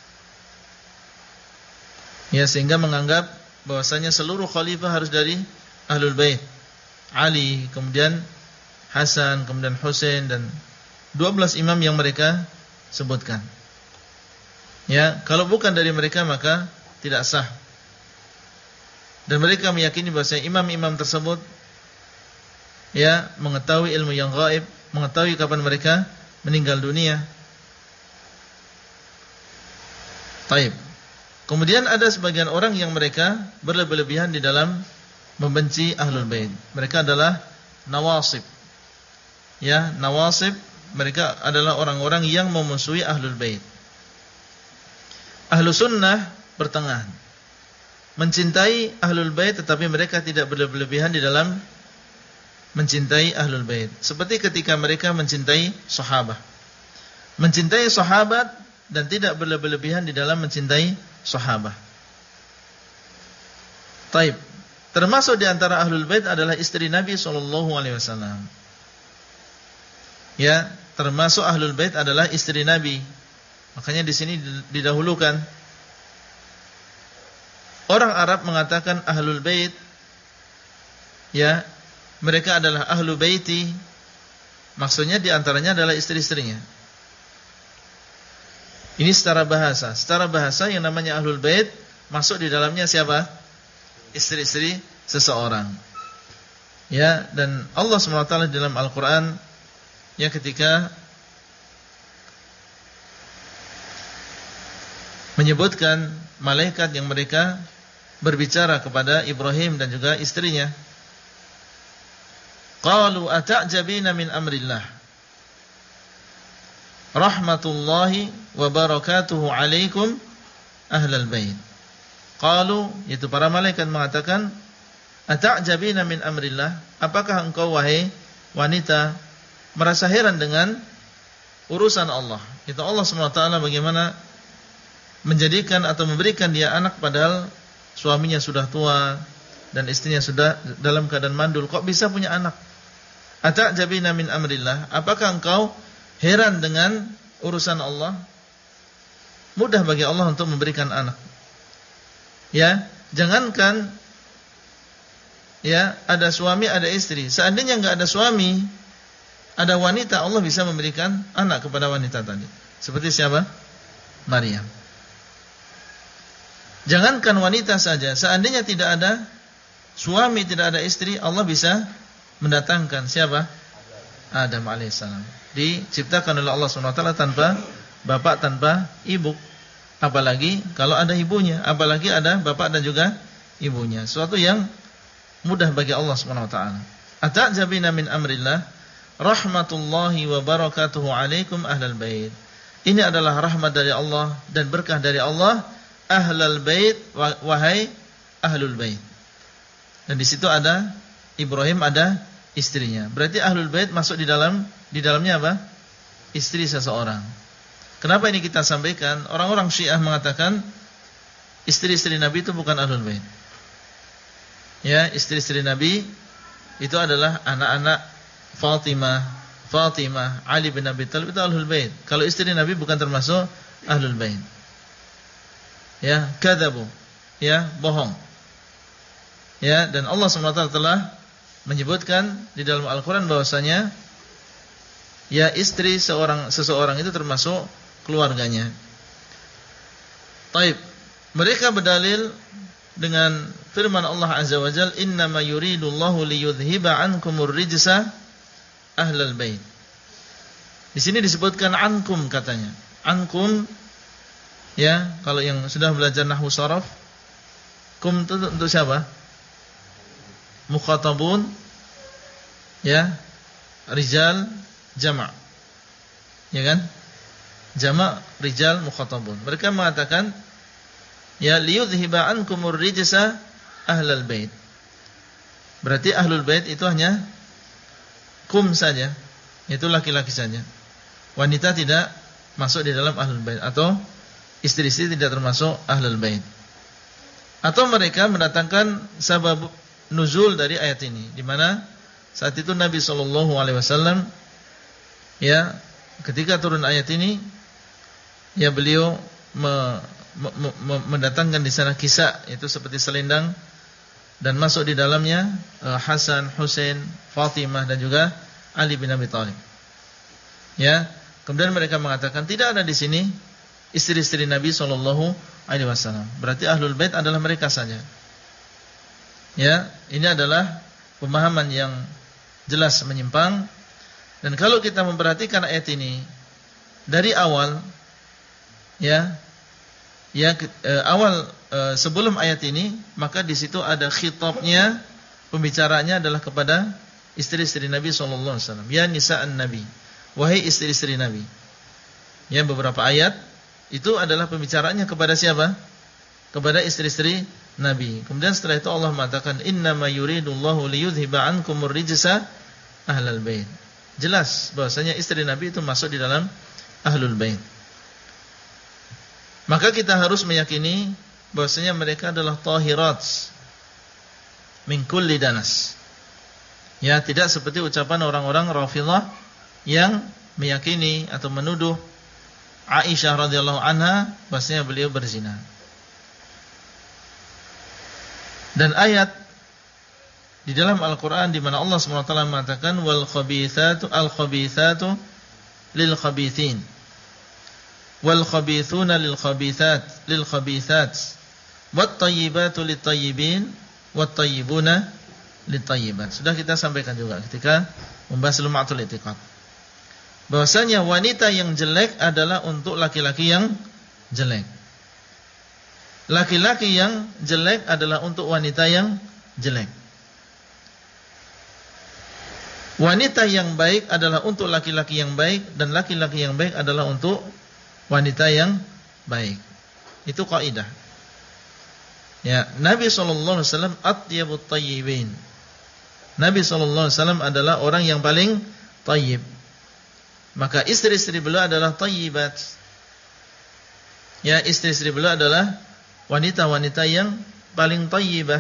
[SPEAKER 1] Ya, sehingga menganggap bahwasanya seluruh khalifah harus dari Ahlul Bait. Ali, kemudian Hasan, kemudian Husain dan 12 imam yang mereka sebutkan. Ya, kalau bukan dari mereka maka tidak sah. Dan mereka meyakini bahwasanya imam-imam tersebut ya mengetahui ilmu yang gaib, mengetahui kapan mereka meninggal dunia. Taib. Kemudian ada sebagian orang yang mereka berlebihan di dalam membenci ahlul bait. Mereka adalah nawasib. Ya, nawasib, mereka adalah orang-orang yang memusuhi ahlul bait. Ahlu sunnah pertengahan, mencintai ahlul bait tetapi mereka tidak berlebihan di dalam mencintai ahlul bait. Seperti ketika mereka mencintai sahabat. Mencintai sahabat dan tidak berlebihan di dalam mencintai sahabat. Taib. Termasuk di antara ahlul bait adalah istri Nabi SAW. Ya, termasuk ahlul bait adalah istri Nabi. Makanya di sini didahulukan. Orang Arab mengatakan ahlul bait, ya, mereka adalah ahlu baiti. Maksudnya di antaranya adalah istri-istrinya. Ini secara bahasa. Secara bahasa yang namanya ahlul bait masuk di dalamnya siapa? Istri-istri seseorang. Ya, dan Allah SWT dalam Al-Qur'an ya ketika menyebutkan malaikat yang mereka berbicara kepada Ibrahim dan juga istrinya. Qalu ata'jabina min amrillah. Rahmatullahi wa barakatuhu alaikum ahlal bait. Qalu, itu para malaikat mengatakan, ata'jabina min amrillah, apakah engkau wahai wanita merasa heran dengan urusan Allah? Itu Allah SWT bagaimana menjadikan atau memberikan dia anak padahal suaminya sudah tua dan istrinya sudah dalam keadaan mandul, kok bisa punya anak? Ata'jabina min amrillah, apakah engkau heran dengan urusan Allah? Mudah bagi Allah untuk memberikan anak. Ya, jangankan ya ada suami, ada istri. Seandainya enggak ada suami, ada wanita, Allah bisa memberikan anak kepada wanita tadi. Seperti siapa? Maryam. Jangankan wanita saja, seandainya tidak ada suami, tidak ada istri, Allah bisa mendatangkan siapa? Adam alaihissalam. Diciptakan oleh Allah SWT tanpa bapak, tanpa ibu. Apalagi kalau ada ibunya, apalagi ada bapak dan juga ibunya. Suatu yang mudah bagi Allah SWT. Ata'jabina min amrillah, rahmatullahi wa barakatuhu alaikum ahlal bait. Ini adalah rahmat dari Allah dan berkah dari Allah, ahlal bait, wahai ahlul bait. Dan di situ ada Ibrahim, ada istrinya. Berarti ahlul bait masuk di dalamnya apa? Istri seseorang. Kenapa ini kita sampaikan? Orang-orang Syiah mengatakan istri-istri Nabi itu bukan ahlul bait. Ya, istri-istri Nabi itu adalah anak-anak Fatimah, Ali bin Abi Thalib, itu ahlul bait. Kalau istri Nabi bukan termasuk ahlul bait. Ya, kadzabu. Ya, bohong. Ya, dan Allah SWT telah menyebutkan di dalam Al-Qur'an bahwasanya ya istri seseorang itu termasuk keluarganya. Taib. Mereka berdalil dengan firman Allah Azza wa Jalla, "Innama yuridullahu liyudhhiba 'ankumur rijsa ahlal bait." Di sini disebutkan ankum katanya. Ankum ya, kalau yang sudah belajar nahwu sharaf, kum itu untuk siapa? Mukhatabun ya, rijal jama'. Ya kan? Jama' rijal mukhatabun. Mereka mengatakan ya liyudhhiba ankumur rijsa ahlal bait. Berarti ahlul bait itu hanya kum saja, itu laki-laki saja. Wanita tidak masuk di dalam ahlul bait, atau istri-istri tidak termasuk ahlul bait. Atau mereka mendatangkan sabab nuzul dari ayat ini, di mana saat itu Nabi SAW ya ketika turun ayat ini, ya beliau mendatangkan di sana kisah itu seperti selendang dan masuk di dalamnya Hasan, Husain, Fatimah dan juga Ali bin Abi Thalib. Ya, kemudian mereka mengatakan tidak ada di sini istri-istri Nabi SAW. Berarti ahlul bait adalah mereka saja. Ya, ini adalah pemahaman yang jelas menyimpang. Dan kalau kita memperhatikan ayat ini dari awal, awal sebelum ayat ini, maka di situ ada khitabnya pembicaranya adalah kepada istri-istri Nabi SAW. Ya nisa'an Nabi, wahai istri-istri Nabi. Ya, beberapa ayat itu adalah pembicaranya kepada siapa? Kepada istri-istri Nabi. Kemudian setelah itu Allah mengatakan innama yuridullahu liyudhiba ankumur rijsa ahlal bait. Jelas bahwasanya istri Nabi itu masuk di dalam ahlul bait. Maka kita harus meyakini bahwasanya mereka adalah tahirat min kulli danas. Ya, tidak seperti ucapan orang-orang Rafidhah yang meyakini atau menuduh Aisyah radhiyallahu anha bahwasanya beliau berzina. Dan ayat di dalam Al-Qur'an di mana Allah Subhanahu wa taala mengatakan wal khabithatu lil khabithin wal khabithuna lil khabithat wat tayyibatu lit tayyibin wat tayyibuna lit tayyibat. Sudah kita sampaikan juga ketika membahas Lum'atul I'tiqad bahwasanya wanita yang jelek adalah untuk laki-laki yang jelek. Laki-laki yang jelek adalah untuk wanita yang jelek. Wanita yang baik adalah untuk laki-laki yang baik, dan laki-laki yang baik adalah untuk wanita yang baik. Itu kaidah. Ya, Nabi SAW atyabut tayyibin. Nabi SAW adalah orang yang paling tayyib. Maka istri-istri beliau adalah tayyibat. Ya, istri-istri beliau adalah wanita-wanita yang paling tayyibah.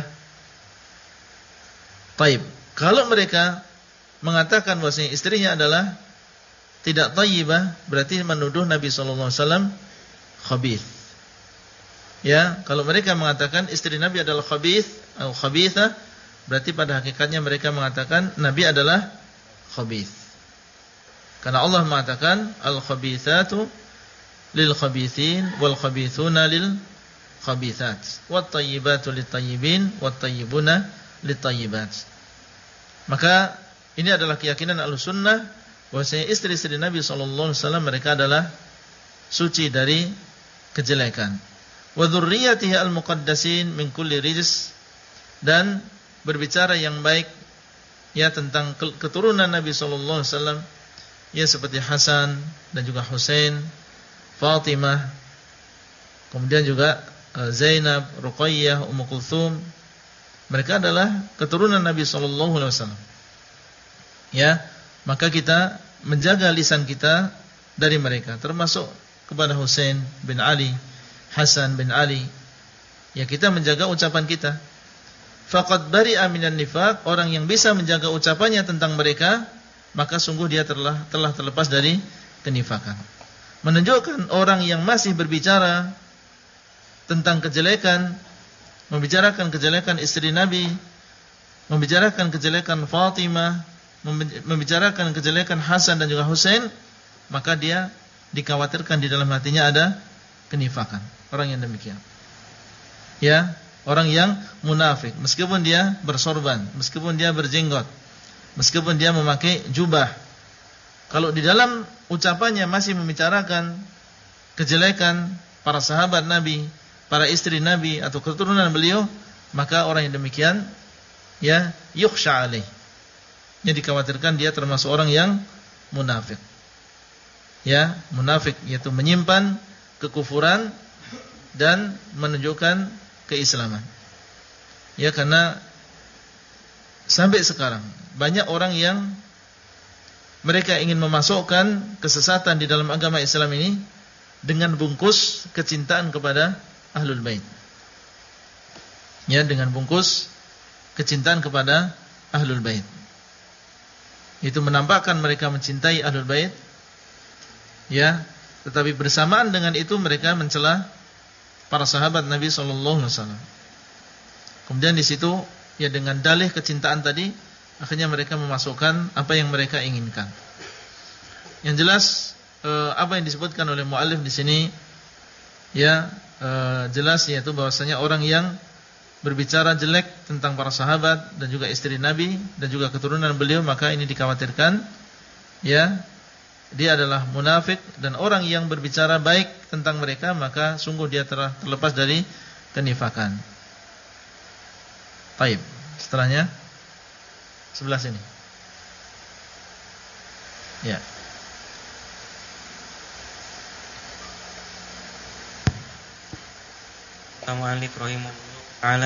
[SPEAKER 1] Tayyib. Kalau mereka mengatakan bahwasanya istrinya adalah tidak tayyibah, berarti menuduh Nabi SAW khabith. Ya, kalau mereka mengatakan istri Nabi adalah khabith atau khabithah, berarti pada hakikatnya mereka mengatakan Nabi adalah khabith. Karena Allah mengatakan al-khabithatu lil khabithin wal khabithuna lil khabithat wat tayyibatu lit tayyibin wat tayyibuna lit tayyibat. Maka ini adalah keyakinan Ahlussunnah bahwasanya istri-istri Nabi sallallahu alaihi wasallam mereka adalah suci dari kejelekan. Wa dzurriyyatihi al-muqaddasin min kulli rijs, dan berbicara yang baik ya tentang keturunan Nabi sallallahu alaihi wasallam ya seperti Hasan dan juga Husain, Fatimah, kemudian juga Zainab, Ruqayyah, Ummu Kulthum. Mereka adalah keturunan Nabi sallallahu alaihi wasallam. Ya, maka kita menjaga lisan kita dari mereka, termasuk kepada Husain bin Ali, Hasan bin Ali. Ya, kita menjaga ucapan kita. Faqad bari'a minan nifaq, orang yang bisa menjaga ucapannya tentang mereka, maka sungguh dia telah terlepas dari kenifakan. Menunjukkan orang yang masih berbicara tentang kejelekan, membicarakan kejelekan istri Nabi, membicarakan kejelekan Fatimah, membicarakan kejelekan Hasan dan juga Husain, maka dia dikhawatirkan di dalam hatinya ada kenifakan. Orang yang demikian, ya, orang yang munafik, meskipun dia bersorban, meskipun dia berjenggot, meskipun dia memakai jubah, kalau di dalam ucapannya masih membicarakan kejelekan para sahabat Nabi, para istri Nabi atau keturunan beliau, maka orang yang demikian ya yukhsha alaih, ya dikhawatirkan dia termasuk orang yang munafik. Ya, munafik yaitu menyimpan kekufuran dan menunjukkan keislaman. Ya, karena sampai sekarang banyak orang yang mereka ingin memasukkan kesesatan di dalam agama Islam ini dengan bungkus kecintaan kepada Ahlul Bait. Ya, dengan bungkus kecintaan kepada Ahlul Bait. Itu menampakkan mereka mencintai Ahlul Bait. Ya, tetapi bersamaan dengan itu mereka mencela para sahabat Nabi sallallahu alaihi wasallam. Kemudian di situ ya dengan dalih kecintaan tadi akhirnya mereka memasukkan apa yang mereka inginkan. Yang jelas apa yang disebutkan oleh muallif di sini ya jelas yaitu bahwasanya orang yang berbicara jelek tentang para sahabat dan juga istri Nabi dan juga keturunan beliau, maka ini dikhawatirkan ya dia adalah munafik, dan orang yang berbicara baik tentang mereka maka sungguh dia telah terlepas dari kenifakan. Baik, setelahnya Sebelah sini. Ya.
[SPEAKER 9] Al-mu'allif rahimahullah ta'ala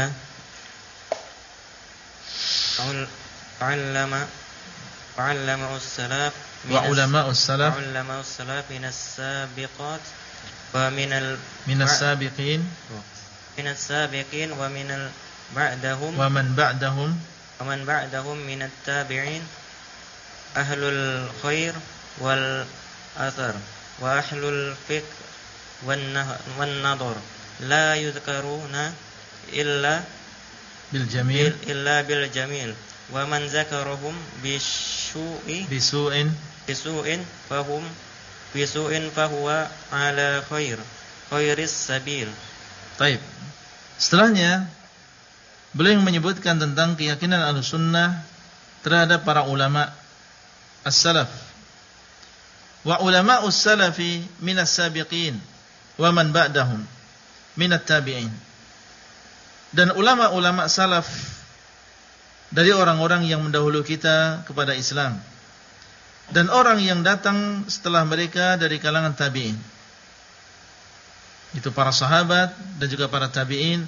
[SPEAKER 9] wa'allama us-salaf
[SPEAKER 1] Wa ulama'us salaf
[SPEAKER 9] minas sabiqat wa
[SPEAKER 1] minas sabiqin
[SPEAKER 9] wa minal ba'dahum
[SPEAKER 1] wa man ba'dahum
[SPEAKER 9] minat tabi'in ahlul khair wal athar wa ahlul fiqh wan nadar la yudhkaruna illa
[SPEAKER 1] bil jamil
[SPEAKER 9] wa man zakarahum bisu'in fahuwa ala khairis sabil.
[SPEAKER 1] Taib. Setelahnya beliau menyebutkan tentang keyakinan Ahlussunnah terhadap para ulama as-salaf. Wa ulama'us salafi minas sabiqin wa man ba'dahum minat tabi'in. Dan ulama-ulama salaf dari orang-orang yang mendahului kita kepada Islam dan orang yang datang setelah mereka dari kalangan tabi'in. Itu para sahabat dan juga para tabi'in.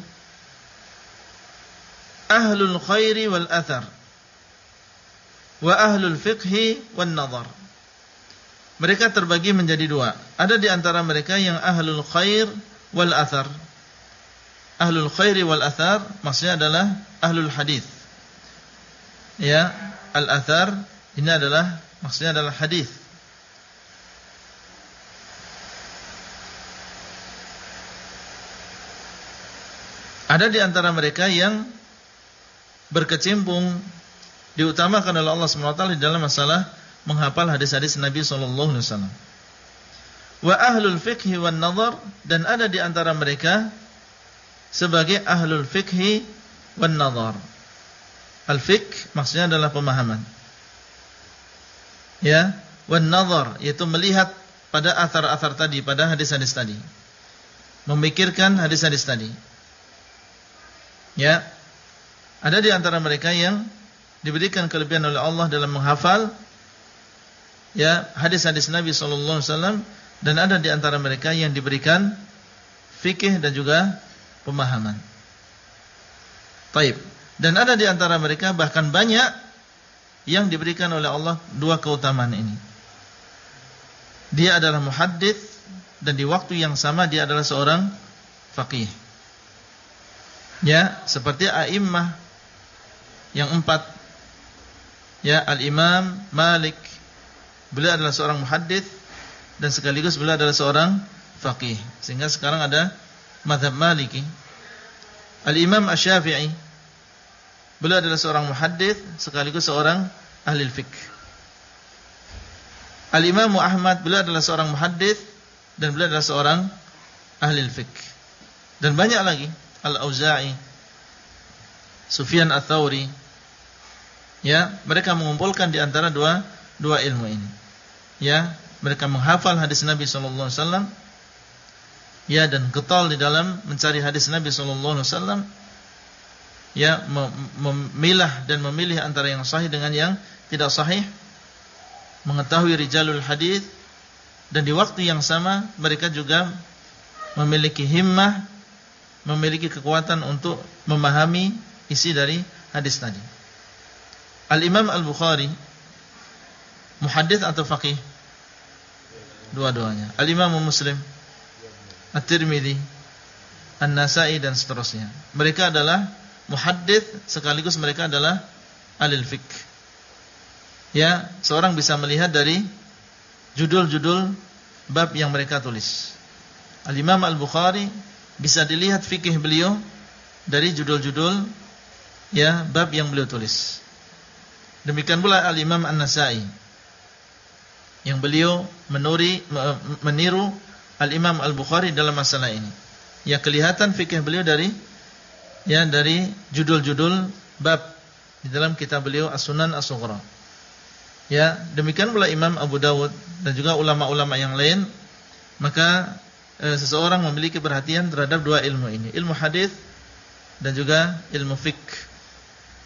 [SPEAKER 1] Ahlul khairi wal athar wa ahlul fiqhi wan nazar. Mereka terbagi menjadi dua. Ada di antara mereka yang ahlul khair wal athar. Ahlul khairi wal athar maksudnya adalah ahlul hadis. Ya, al-athar ini adalah maksudnya adalah hadis. Ada di antara mereka yang berkecimpung diutamakan oleh Allah SWT di dalam masalah menghafal hadis-hadis Nabi SAW. Wa ahlul fiqhi wan nazar, dan ada di antara mereka sebagai ahlul fiqhi wan nazar. Al-fiqh maksudnya adalah pemahaman. Ya, wan nazar yaitu melihat pada athar-athar tadi, pada hadis-hadis tadi. Memikirkan hadis-hadis tadi. Ya. Ada di antara mereka yang diberikan kelebihan oleh Allah dalam menghafal ya hadis-hadis Nabi sallallahu alaihi wasallam, dan ada di antara mereka yang diberikan fikih dan juga pemahaman. Taib. Dan ada di antara mereka bahkan banyak yang diberikan oleh Allah dua keutamaan ini. Dia adalah muhaddits dan di waktu yang sama dia adalah seorang faqih. Ya, seperti a'immah yang 4. Ya, Al-Imam Malik. Beliau adalah seorang muhaddits dan sekaligus beliau adalah seorang faqih. Sehingga sekarang ada mazhab Maliki. Al-Imam Asy-Syafi'i, beliau adalah seorang muhaddits sekaligus seorang ahli fiqh. Al-Imam Ahmad, beliau adalah seorang muhaddits dan beliau adalah seorang ahli fiqh. Dan banyak lagi, Al-Auza'i, Sufyan Ats-Tsauri. Ya, mereka mengumpulkan di antara dua ilmu ini. Ya, mereka menghafal hadis Nabi sallallahu alaihi wasallam. Ya, dan getol di dalam mencari hadis Nabi sallallahu alaihi wasallam. Ya, memilah dan memilih antara yang sahih dengan yang tidak sahih, mengetahui rijalul hadis, dan di waktu yang sama mereka juga memiliki himmah, memiliki kekuatan untuk memahami isi dari hadis tadi. Al-Imam Al-Bukhari muhaddits atau faqih? Dua-duanya. Al-Imam Muslim, At-Tirmidzi, An-Nasa'i dan seterusnya. Mereka adalah muhaddits sekaligus mereka adalah ahli fiqh. Ya, seorang bisa melihat dari judul-judul bab yang mereka tulis. Al-Imam Al-Bukhari bisa dilihat fikih beliau dari judul-judul ya bab yang beliau tulis. Demikian pula Al-Imam An-Nasa'i yang beliau meniru Al-Imam Al-Bukhari dalam masalah ini. Ya, kelihatan fikih beliau dari judul-judul bab di dalam kitab beliau As-Sunan As-Sughra. Ya, demikian pula Imam Abu Dawud dan juga ulama-ulama yang lain. Maka seseorang memiliki perhatian terhadap dua ilmu ini, ilmu hadis dan juga ilmu fiqh.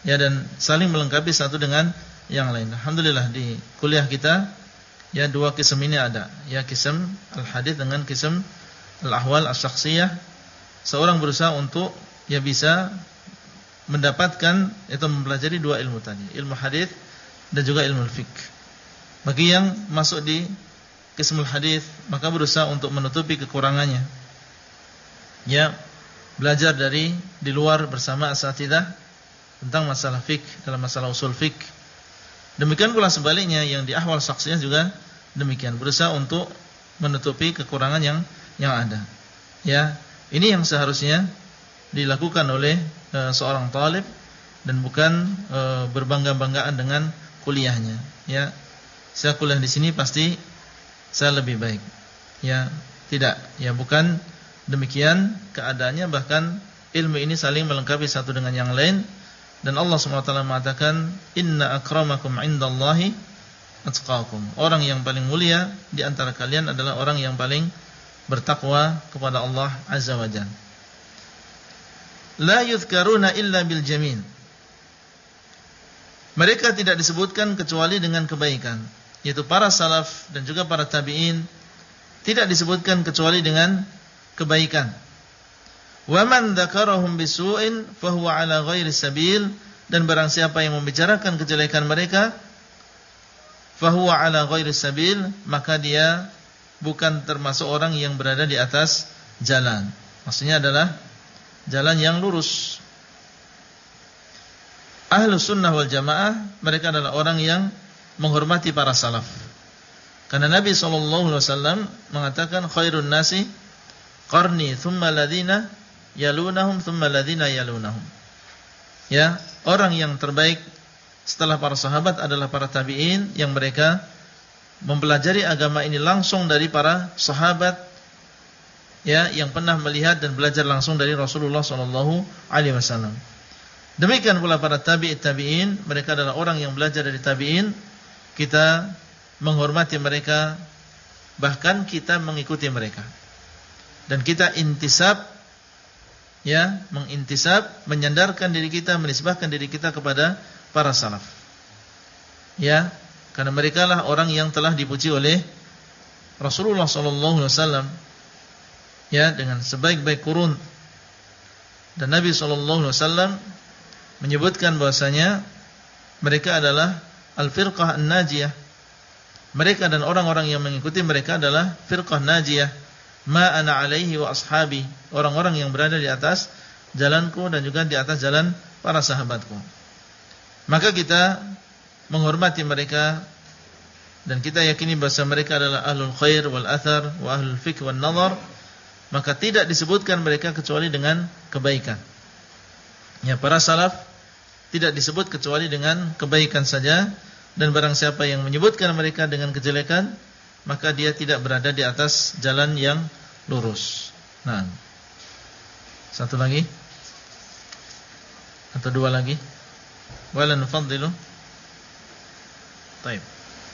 [SPEAKER 1] Ya, dan saling melengkapi satu dengan yang lain. Alhamdulillah di kuliah kita ya dua kism ini ada. Ya, kism al-hadits dengan kism al-ahwal as-syakhsiyah. Seorang berusaha untuk ya bisa mendapatkan atau mempelajari dua ilmu tadi, ilmu hadits dan juga ilmu fiqh. Bagi yang masuk di qismul hadits, maka berusaha untuk menutupi kekurangannya. Ya, belajar di luar bersama asatidzah tentang masalah fiqh, dalam masalah usul fiqh. Demikian pula sebaliknya yang di ahwal syakhsiyah juga demikian, berusaha untuk menutupi kekurangan yang ada. Ya, ini yang seharusnya dilakukan oleh seorang talib dan bukan berbangga-banggaan dengan kuliahnya. Ya, saya kuliah di sini pasti saya lebih baik. Ya, tidak. Ya, bukan demikian keadaannya, bahkan ilmu ini saling melengkapi satu dengan yang lain. Dan Allah SWT mengatakan, inna akramakum indallahi atqakum. Orang yang paling mulia di antara kalian adalah orang yang paling bertakwa kepada Allah Azza wa Jalla. La yuzkaruna illa bil jamil. Mereka tidak disebutkan kecuali dengan kebaikan, yaitu para salaf dan juga para tabi'in tidak disebutkan kecuali dengan kebaikan. Wa man dzakarahum bisu'in fahuwa ala ghairi sabil, dan barang siapa yang membicarakan kejelekan mereka fahuwa ala ghairi sabil, maka dia bukan termasuk orang yang berada di atas jalan. Maksudnya adalah jalan yang lurus. Ahlus sunnah wal jamaah, mereka adalah orang yang menghormati para salaf. Karena Nabi SAW mengatakan khairun nasi qarni thumma ladina yalunahum thumma ladina yalunahum. Ya, orang yang terbaik setelah para sahabat adalah para tabi'in yang mereka mempelajari agama ini langsung dari para sahabat, ya, yang pernah melihat dan belajar langsung dari Rasulullah SAW. Demikian pula para tabi'in, mereka adalah orang yang belajar dari tabi'in. Kita menghormati mereka, bahkan kita mengikuti mereka, dan kita intisab, ya, mengintisab, menyandarkan diri kita, menisbahkan diri kita kepada para salaf. Ya, karena mereka lah orang yang telah dipuji oleh Rasulullah SAW, ya, dengan sebaik-baik kurun. Dan Nabi SAW menyebutkan bahwasanya mereka adalah al-firqah an-najiyah. Mereka dan orang-orang yang mengikuti mereka adalah firqah najiyah. Ma ana alaihi wa ashabi, orang-orang yang berada di atas jalanku dan juga di atas jalan para sahabatku. Maka kita menghormati mereka dan kita yakini bahwa mereka adalah ahlul khair wal athar wa ahlul fiqh wal nazar. Maka tidak disebutkan mereka kecuali dengan kebaikan. Ya, para salaf tidak disebut kecuali dengan kebaikan saja. Dan barang siapa yang menyebutkan mereka dengan kejelekan, maka dia tidak berada di atas jalan yang lurus. Nah, satu lagi atau dua lagi. Wala nufaddilu. Baik.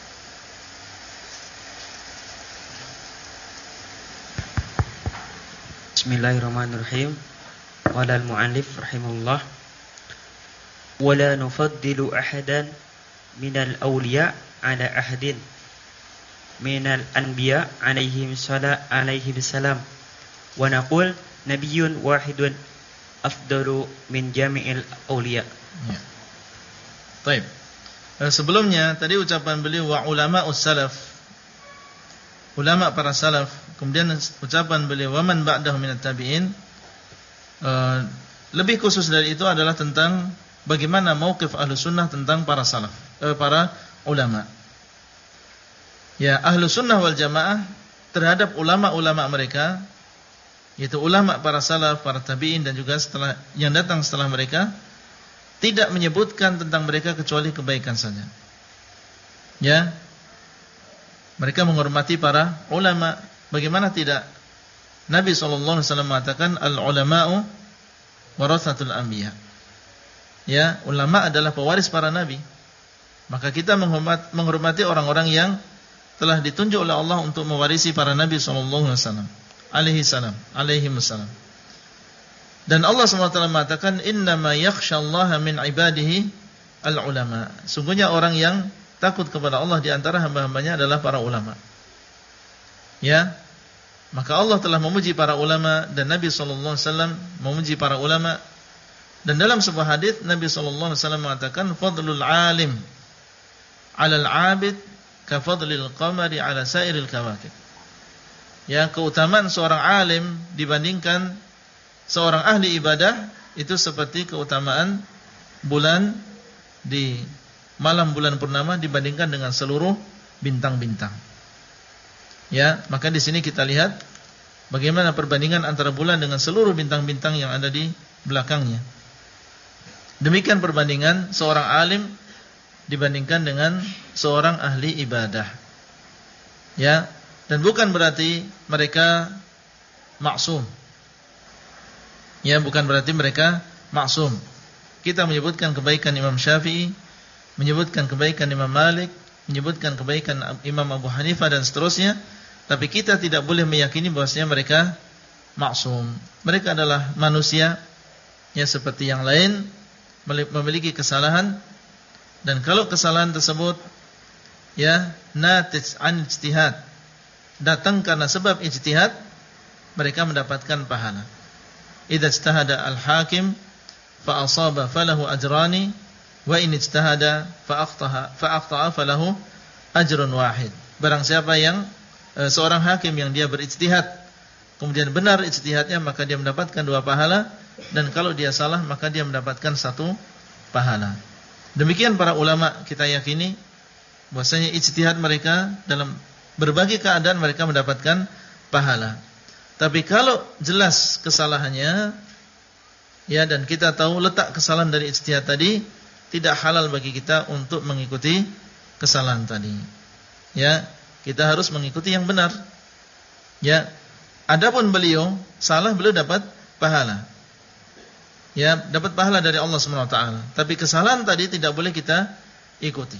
[SPEAKER 11] Bismillahirrahmanirrahim. Qala al-mu'allif rahimahullah, wala nufaddilu ahadan minal awliya ala ahadin minal anbiya alaihim salam, wa naqul nabiyyun wahidun afdalu min jami'il awliya.
[SPEAKER 1] Ya. Baik. Sebelumnya tadi ucapan beliau wa ulama'us salaf, ulama para salaf. Kemudian ucapan beliau wa man ba'dahu minat tabi'in. Lebih khusus dari itu adalah tentang bagaimana mauqif Ahlus Sunnah tentang para salaf, para ulama. Ya, Ahlus Sunnah wal Jamaah terhadap ulama-ulama mereka, yaitu ulama para salaf, para tabi'in dan juga setelah yang datang setelah mereka, tidak menyebutkan tentang mereka kecuali kebaikan saja. Ya, mereka menghormati para ulama. Bagaimana tidak? Nabi SAW mengatakan al-ulama'u warathatul anbiya. Ya, ulama adalah pewaris para nabi. Maka kita menghormati orang-orang yang telah ditunjuk oleh Allah untuk mewarisi para nabi SAW alaihi salam. Dan Allah SWT mengatakan innama yakhshallaha min ibadihi al-ulama. Sungguhnya orang yang takut kepada Allah di antara hamba-hambanya adalah para ulama. Ya. Maka Allah telah memuji para ulama dan Nabi sallallahu alaihi wasallam memuji para ulama. Dan dalam sebuah hadis Nabi sallallahu alaihi wasallam mengatakan fadlul alim 'alal 'abid ka fadlil qamari 'ala sairil kawakib. Ya, keutamaan seorang alim dibandingkan seorang ahli ibadah itu seperti keutamaan bulan di malam bulan purnama dibandingkan dengan seluruh bintang-bintang. Ya, maka di sini kita lihat bagaimana perbandingan antara bulan dengan seluruh bintang-bintang yang ada di belakangnya. Demikian perbandingan seorang alim dibandingkan dengan seorang ahli ibadah. Ya, dan bukan berarti mereka maksum. Ya, bukan berarti mereka maksum. Kita menyebutkan kebaikan Imam Syafi'i, menyebutkan kebaikan Imam Malik, menyebutkan kebaikan Imam Abu Hanifah dan seterusnya, tapi kita tidak boleh meyakini bahwasanya mereka maksum. Mereka adalah manusia ya seperti yang lain, memiliki kesalahan, dan kalau kesalahan tersebut ya natij an ijtihad, datang karena sebab ijtihad, mereka mendapatkan pahala. Idza ijtahada al-hakim fa asaba falahu ajrani wa in ijtahada fa akhta'a falahu ajrun wahid. Barang siapa yang seorang hakim yang dia berijtihad kemudian benar ijtihadnya, maka dia mendapatkan 2 pahala, dan kalau dia salah maka dia mendapatkan 1 pahala. Demikian para ulama kita yakini bahwasanya ijtihad mereka dalam berbagai keadaan mereka mendapatkan pahala. Tapi kalau jelas kesalahannya ya, dan kita tahu letak kesalahan dari ijtihad tadi, tidak halal bagi kita untuk mengikuti kesalahan tadi. Ya, kita harus mengikuti yang benar. Ya, adapun beliau salah, beliau dapat pahala. Ya, dapat pahala dari Allah Subhanahu wa taala. Tapi kesalahan tadi tidak boleh kita ikuti.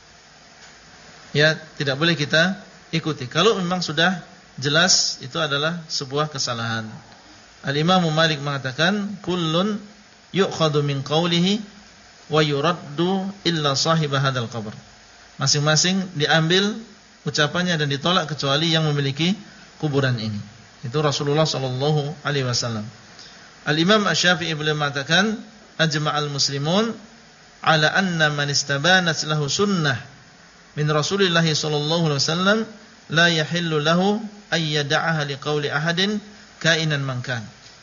[SPEAKER 1] Ya, tidak boleh kita ikuti. Kalau memang sudah jelas itu adalah sebuah kesalahan. Al-Imam Malik mengatakan kullun yu'khadhu min qawlihi wa yuraddu illa sahib hadzal qabr. Masing-masing diambil ucapannya dan ditolak kecuali yang memiliki kuburan ini. Itu Rasulullah sallallahu alaihi wasallam. Al-Imam Asy-Syafi'i beliau mengatakan ajma'al muslimun ala anna man istabanat lahu sunnah min Rasulillah sallallahu alaihi wasallam la yahillu lahu ay yad'aha liqauli ahadin kainan man kan.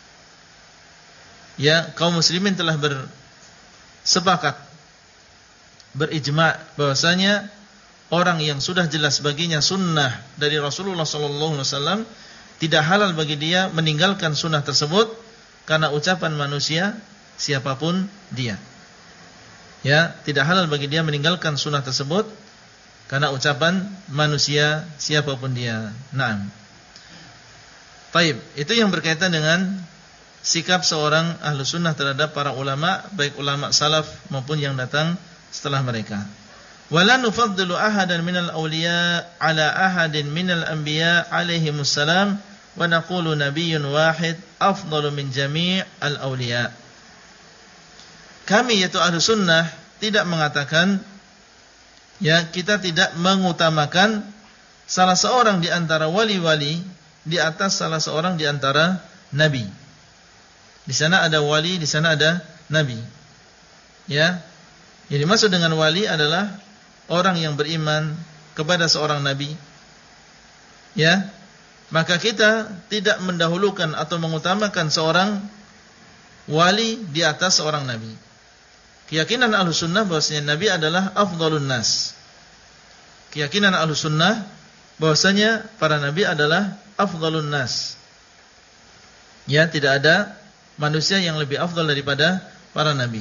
[SPEAKER 1] Ya, kaum muslimin telah bersepakat, berijma' bahwasanya orang yang sudah jelas baginya sunnah dari Rasulullah sallallahu alaihi wasallam tidak halal bagi dia meninggalkan sunnah tersebut karena ucapan manusia siapapun dia. Ya, tidak halal bagi dia meninggalkan sunnah tersebut karena ucapan manusia siapapun dia. Naam. Taib, itu yang berkaitan dengan sikap seorang ahlu sunnah terhadap para ulama, baik ulama salaf maupun yang datang setelah mereka. Wala nufaddilu ahadan minal awliya ala ahadin minal anbiya alaihimus salam wa naqulu nabiyyun wahid afdalu min jami' al awliya. Kami yaitu ahlu sunnah tidak mengatakan, ya, kita tidak mengutamakan salah seorang di antara wali-wali di atas salah seorang di antara nabi. Di sana ada wali, di sana ada nabi. Ya. Yang dimaksud dengan wali adalah orang yang beriman kepada seorang nabi. Ya. Maka kita tidak mendahulukan atau mengutamakan seorang wali di atas seorang nabi. Keyakinan Ahlus Sunnah bahwasanya nabi adalah afdhalun nas. Keyakinan Ahlus Sunnah bahwasanya para nabi adalah afdhalun nas. Ya, tidak ada manusia yang lebih afdal daripada para nabi.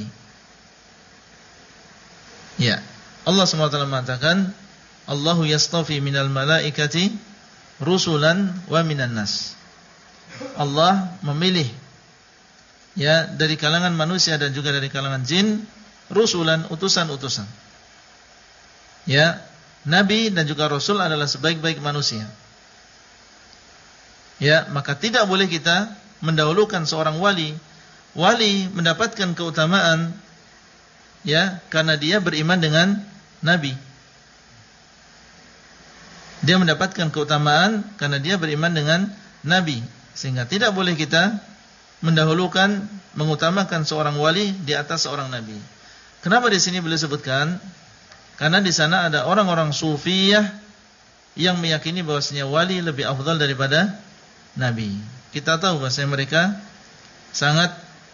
[SPEAKER 1] Ya, Allah SWT mengatakan Allahu yastafi minal malaikati rusulan wa minan nas. Allah memilih ya dari kalangan manusia dan juga dari kalangan jin rusulan, utusan-utusan. Ya, nabi dan juga rasul adalah sebaik-baik manusia. Ya, maka tidak boleh kita mendahulukan seorang wali wali mendapatkan keutamaan ya karena dia beriman dengan nabi. Dia mendapatkan keutamaan karena dia beriman dengan nabi, sehingga tidak boleh kita mendahulukan, mengutamakan seorang wali di atas seorang nabi. Kenapa di sini beliau sebutkan? Karena di sana ada orang-orang sufiyah yang meyakini bahwasanya wali lebih afdal daripada nabi. Kita tahu bahwasanya mereka sangat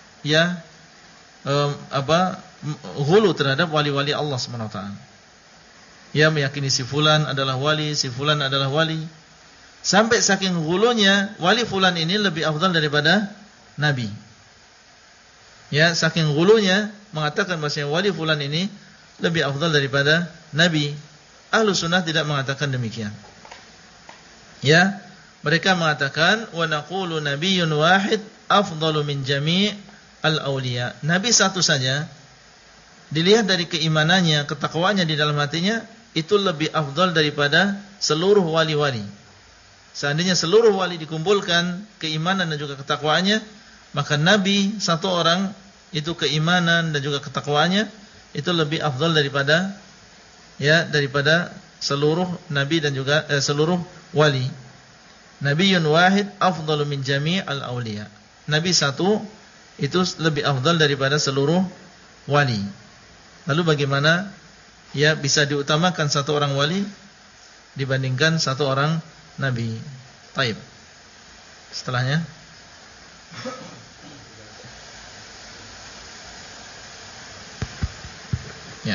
[SPEAKER 1] ghulu terhadap wali-wali Allah Subhanahu wa taala. Ya, meyakini si fulan adalah wali, si fulan adalah wali. Sampai saking ghulunya wali fulan ini lebih afdal daripada nabi. Ya, saking ghulunya mengatakan bahwasanya wali fulan ini lebih afdal daripada nabi. Ahlus sunnah tidak mengatakan demikian. Ya, mereka mengatakan wa naqulu nabiyyun wahid afdalu min jami' al-awliya. Nabi satu saja, dilihat dari keimanannya, ketakwaannya di dalam hatinya, itu lebih afdal daripada seluruh wali-wali. Seandainya seluruh wali dikumpulkan keimanan dan juga ketakwaannya, maka nabi satu orang itu keimanan dan juga ketakwaannya itu lebih afdal daripada seluruh nabi dan juga seluruh wali. Nabiyyun wahid afdalu min jami' al-awliya. Nabi satu itu lebih afdal daripada seluruh wali. Lalu bagaimana ya bisa diutamakan satu orang wali dibandingkan satu orang nabi? Taib. Setelahnya ya.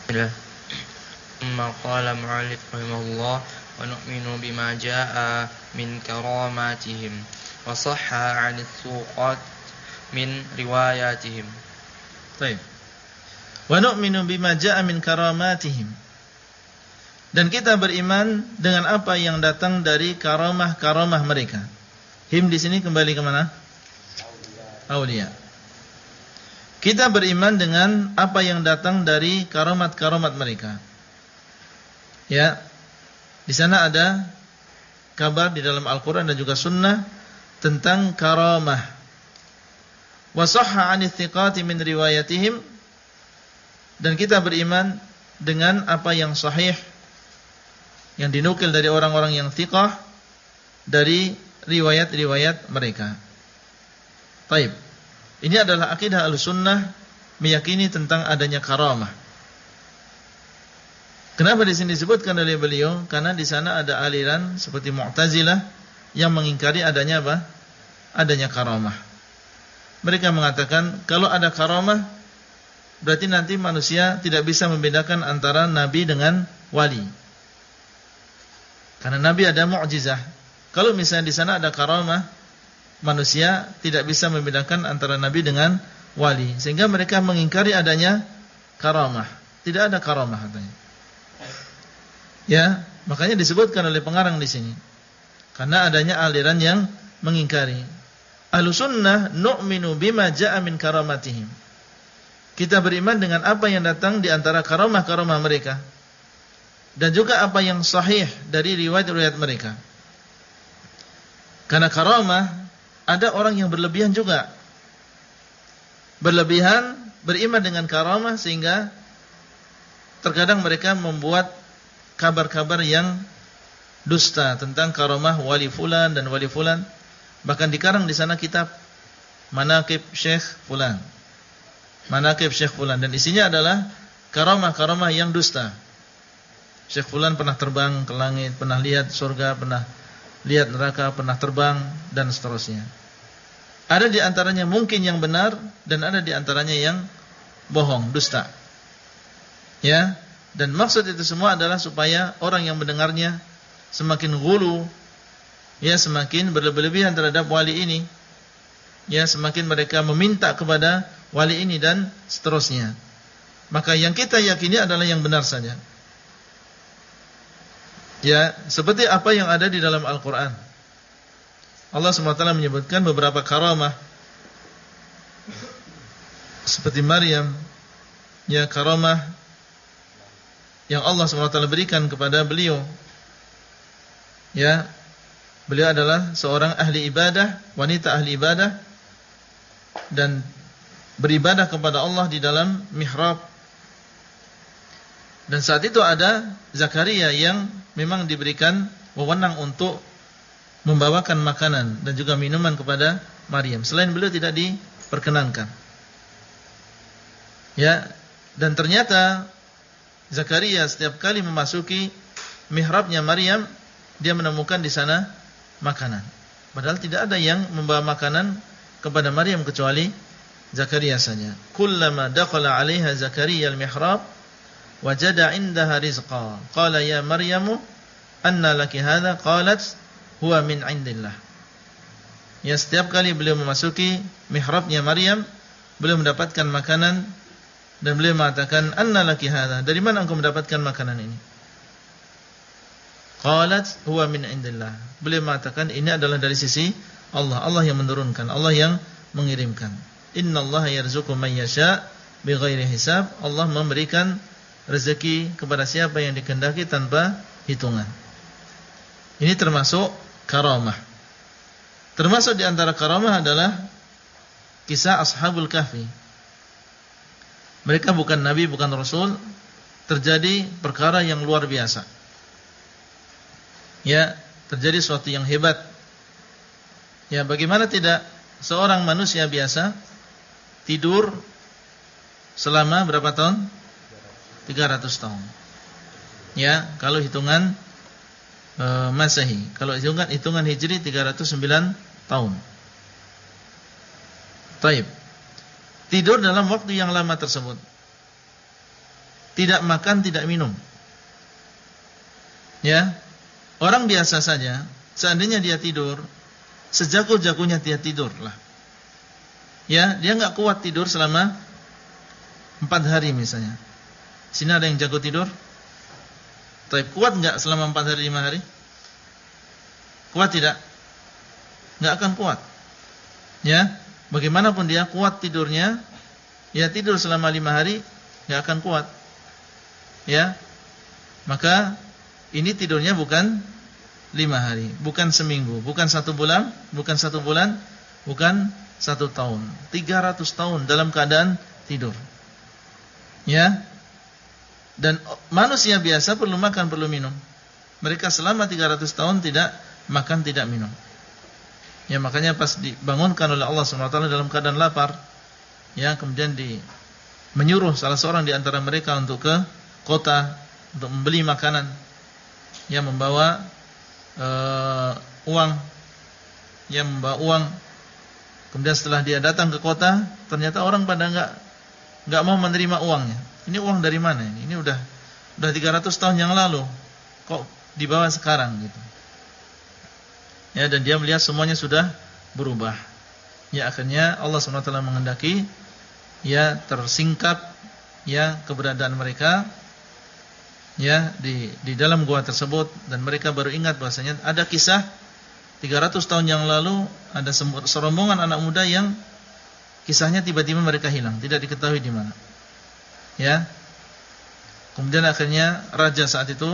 [SPEAKER 9] Maqala mu'allif rahimahullah wa nu'minu bima jaa'a min karamatihim wa sahha 'anil suqat min riwayatihim.
[SPEAKER 1] Taib. Wa nu'minu bima jaa'a min karamatihim. Dan kita beriman dengan apa yang datang dari karamah-karamah mereka. Him di sini kembali ke mana? Aulia. Kita beriman dengan apa yang datang dari karamat-karamat mereka. Ya. Di sana ada kabar di dalam Al-Qur'an dan juga sunnah tentang karamah. Wa sahha 'anil thiqati min riwayatihim. Dan kita beriman dengan apa yang sahih, yang dinukil dari orang-orang yang thiqah dari riwayat-riwayat mereka. Taib. Ini adalah akidah Ahlussunnah, meyakini tentang adanya karamah. Kenapa di sini disebutkan oleh beliau? Karena di sana ada aliran seperti Mu'tazilah yang mengingkari adanya apa? Adanya karamah. Mereka mengatakan kalau ada karamah berarti nanti manusia tidak bisa membedakan antara nabi dengan wali. Karena nabi ada mukjizah. Kalau misalnya di sana ada karamah, manusia tidak bisa membedakan antara nabi dengan wali, sehingga mereka mengingkari adanya karamah. Tidak ada karamah katanya. Ya, makanya disebutkan oleh pengarang di sini. Karena adanya aliran yang mengingkari. Ahlussunnah nu'minu bima jaa'a min karamatihim. Kita beriman dengan apa yang datang di antara karamah-karamah mereka, dan juga apa yang sahih dari riwayat-riwayat mereka. Karena karamah, ada orang yang berlebihan juga. Berlebihan, beriman dengan karamah, sehingga terkadang mereka membuat kabar-kabar yang dusta tentang karamah wali fulan dan wali fulan. Bahkan dikarang di sana kitab Manaqib Syekh fulan, Manaqib Syekh fulan, dan isinya adalah karamah-karamah yang dusta. Syekh fulan pernah terbang ke langit, pernah lihat surga, pernah lihat neraka, pernah terbang, dan seterusnya. Ada di antaranya mungkin yang benar, dan ada di antaranya yang bohong, dusta. Ya, dan maksud itu semua adalah supaya orang yang mendengarnya semakin ghulu, ya, semakin berlebihan terhadap wali ini, ya, semakin mereka meminta kepada wali ini dan seterusnya. Maka yang kita yakini adalah yang benar saja. Ya, seperti apa yang ada di dalam Al-Quran. Allah SWT menyebutkan beberapa karamah, seperti Maryam, ya, karamah yang Allah SWT berikan kepada beliau. Ya, beliau adalah seorang ahli ibadah, wanita ahli ibadah, dan beribadah kepada Allah di dalam mihrab. Dan saat itu ada Zakaria yang memang diberikan wewenang untuk membawakan makanan dan juga minuman kepada Maryam. Selain beliau tidak diperkenankan. Ya, dan ternyata Zakaria setiap kali memasuki mihrabnya Maryam, dia menemukan di sana makanan. Padahal tidak ada yang membawa makanan kepada Maryam kecuali Zakaria saja. Kullama dakhala 'alaiha Zakaria al-mihrab wajada 'indaha rizqa. Qala ya Maryamu anna laki hadha? Qalat huwa min 'indillah. Ya, setiap kali beliau memasuki mihrabnya Maryam, beliau mendapatkan makanan dan beliau mengatakan, anna laki hadha? Dari mana engkau mendapatkan makanan ini? Qalat huwa min 'indillah. Beliau mengatakan ini adalah dari sisi Allah. Allah yang menurunkan, Allah yang mengirimkan. Innallaha yarzuqu man yasha bighairi hisab. Allah memberikan rezeki kepada siapa yang dikehendaki tanpa hitungan. Ini termasuk karamah. Termasuk di antara karamah adalah kisah Ashabul Kahfi. Mereka bukan nabi, bukan rasul. Terjadi perkara yang luar biasa. Ya, terjadi sesuatu yang hebat. Ya, bagaimana tidak seorang manusia biasa tidur selama berapa tahun? 300 tahun. Ya, kalau hitungan Masehi. Kalau hitungan Hijri 309 tahun. Taib. Tidur dalam waktu yang lama tersebut. Tidak makan, tidak minum. Ya. Orang biasa saja, seandainya dia tidur, sejago-jagonya dia tidurlah. Ya, dia enggak kuat tidur selama 4 hari misalnya. Sini ada yang jago tidur? Tapi kuat enggak selama 4 hari 5 hari? Kuat tidak? Enggak akan kuat. Ya, bagaimanapun dia kuat tidurnya, ya tidur selama 5 hari enggak akan kuat. Ya. Maka ini tidurnya bukan 5 hari, bukan seminggu, bukan 1 bulan, bukan 1 bulan, bukan 1 tahun. 300 tahun dalam keadaan tidur. Ya. Dan manusia biasa perlu makan, perlu minum. Mereka selama 300 tahun tidak makan, tidak minum. Ya, makanya pas dibangunkan oleh Allah SWT dalam keadaan lapar, ya, kemudian menyuruh salah seorang di antara mereka untuk ke kota untuk membeli makanan. Ya, membawa uang. Ya, membawa uang. Kemudian setelah dia datang ke kota, ternyata orang pada enggak mau menerima uangnya. Ini uang dari mana ini? Ini udah 300 tahun yang lalu. Kok dibawa sekarang gitu. Ya, dan dia melihat semuanya sudah berubah. Ya, akhirnya Allah SWT menghendaki ya tersingkap ya keberadaan mereka ya di dalam gua tersebut, dan mereka baru ingat bahasanya ada kisah 300 tahun yang lalu ada serombongan anak muda yang kisahnya tiba-tiba mereka hilang, tidak diketahui di mana. Ya. Kemudian akhirnya raja saat itu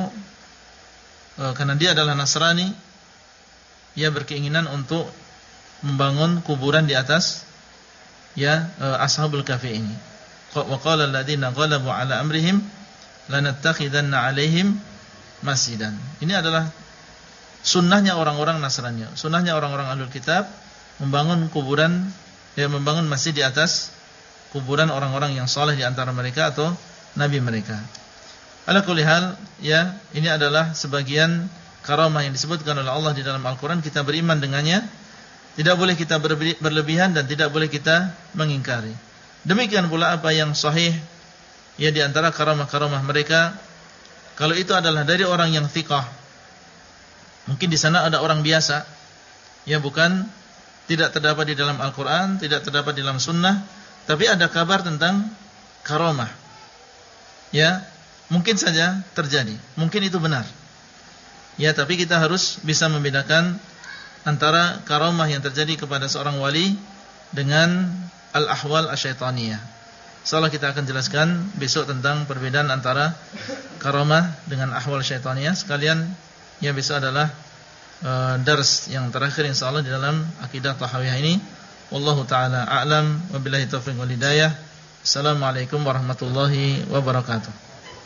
[SPEAKER 1] karena dia adalah Nasrani, ia berkeinginan untuk membangun kuburan di atas ya Ashabul Kahfi ini. Wa qala alladziina ghalabu 'ala amrihim lanattakhidanna 'alaihim masjidan. Ini adalah sunnahnya orang-orang Nasrani, sunnahnya orang-orang Ahlul Kitab membangun kuburan, ya, membangun masjid di atas kuburan orang-orang yang saleh di antara mereka atau nabi mereka. Ala kulli hal, ya, ini adalah sebagian karamah yang disebutkan oleh Allah di dalam Al-Qur'an, kita beriman dengannya. Tidak boleh kita berlebihan dan tidak boleh kita mengingkari. Demikian pula apa yang sahih ya di antara karamah-karamah mereka, kalau itu adalah dari orang yang thiqah. Mungkin di sana ada orang biasa, ya, bukan tidak terdapat di dalam Al-Qur'an, tidak terdapat di dalam sunnah, tapi ada kabar tentang karamah. Ya, mungkin saja terjadi, mungkin itu benar. Ya, tapi kita harus bisa membedakan antara karamah yang terjadi kepada seorang wali dengan al-ahwal asyaitaniyah. Insyaallah kita akan jelaskan besok tentang perbedaan antara karamah dengan ahwal syaitaniyah. Sekalian, ya, besok adalah dars yang terakhir insyaallah di dalam akidah tahawiyah ini. Wallahu taala a'lam, wabillahi taufiq wal hidayah. Assalamualaikum warahmatullahi wabarakatuh.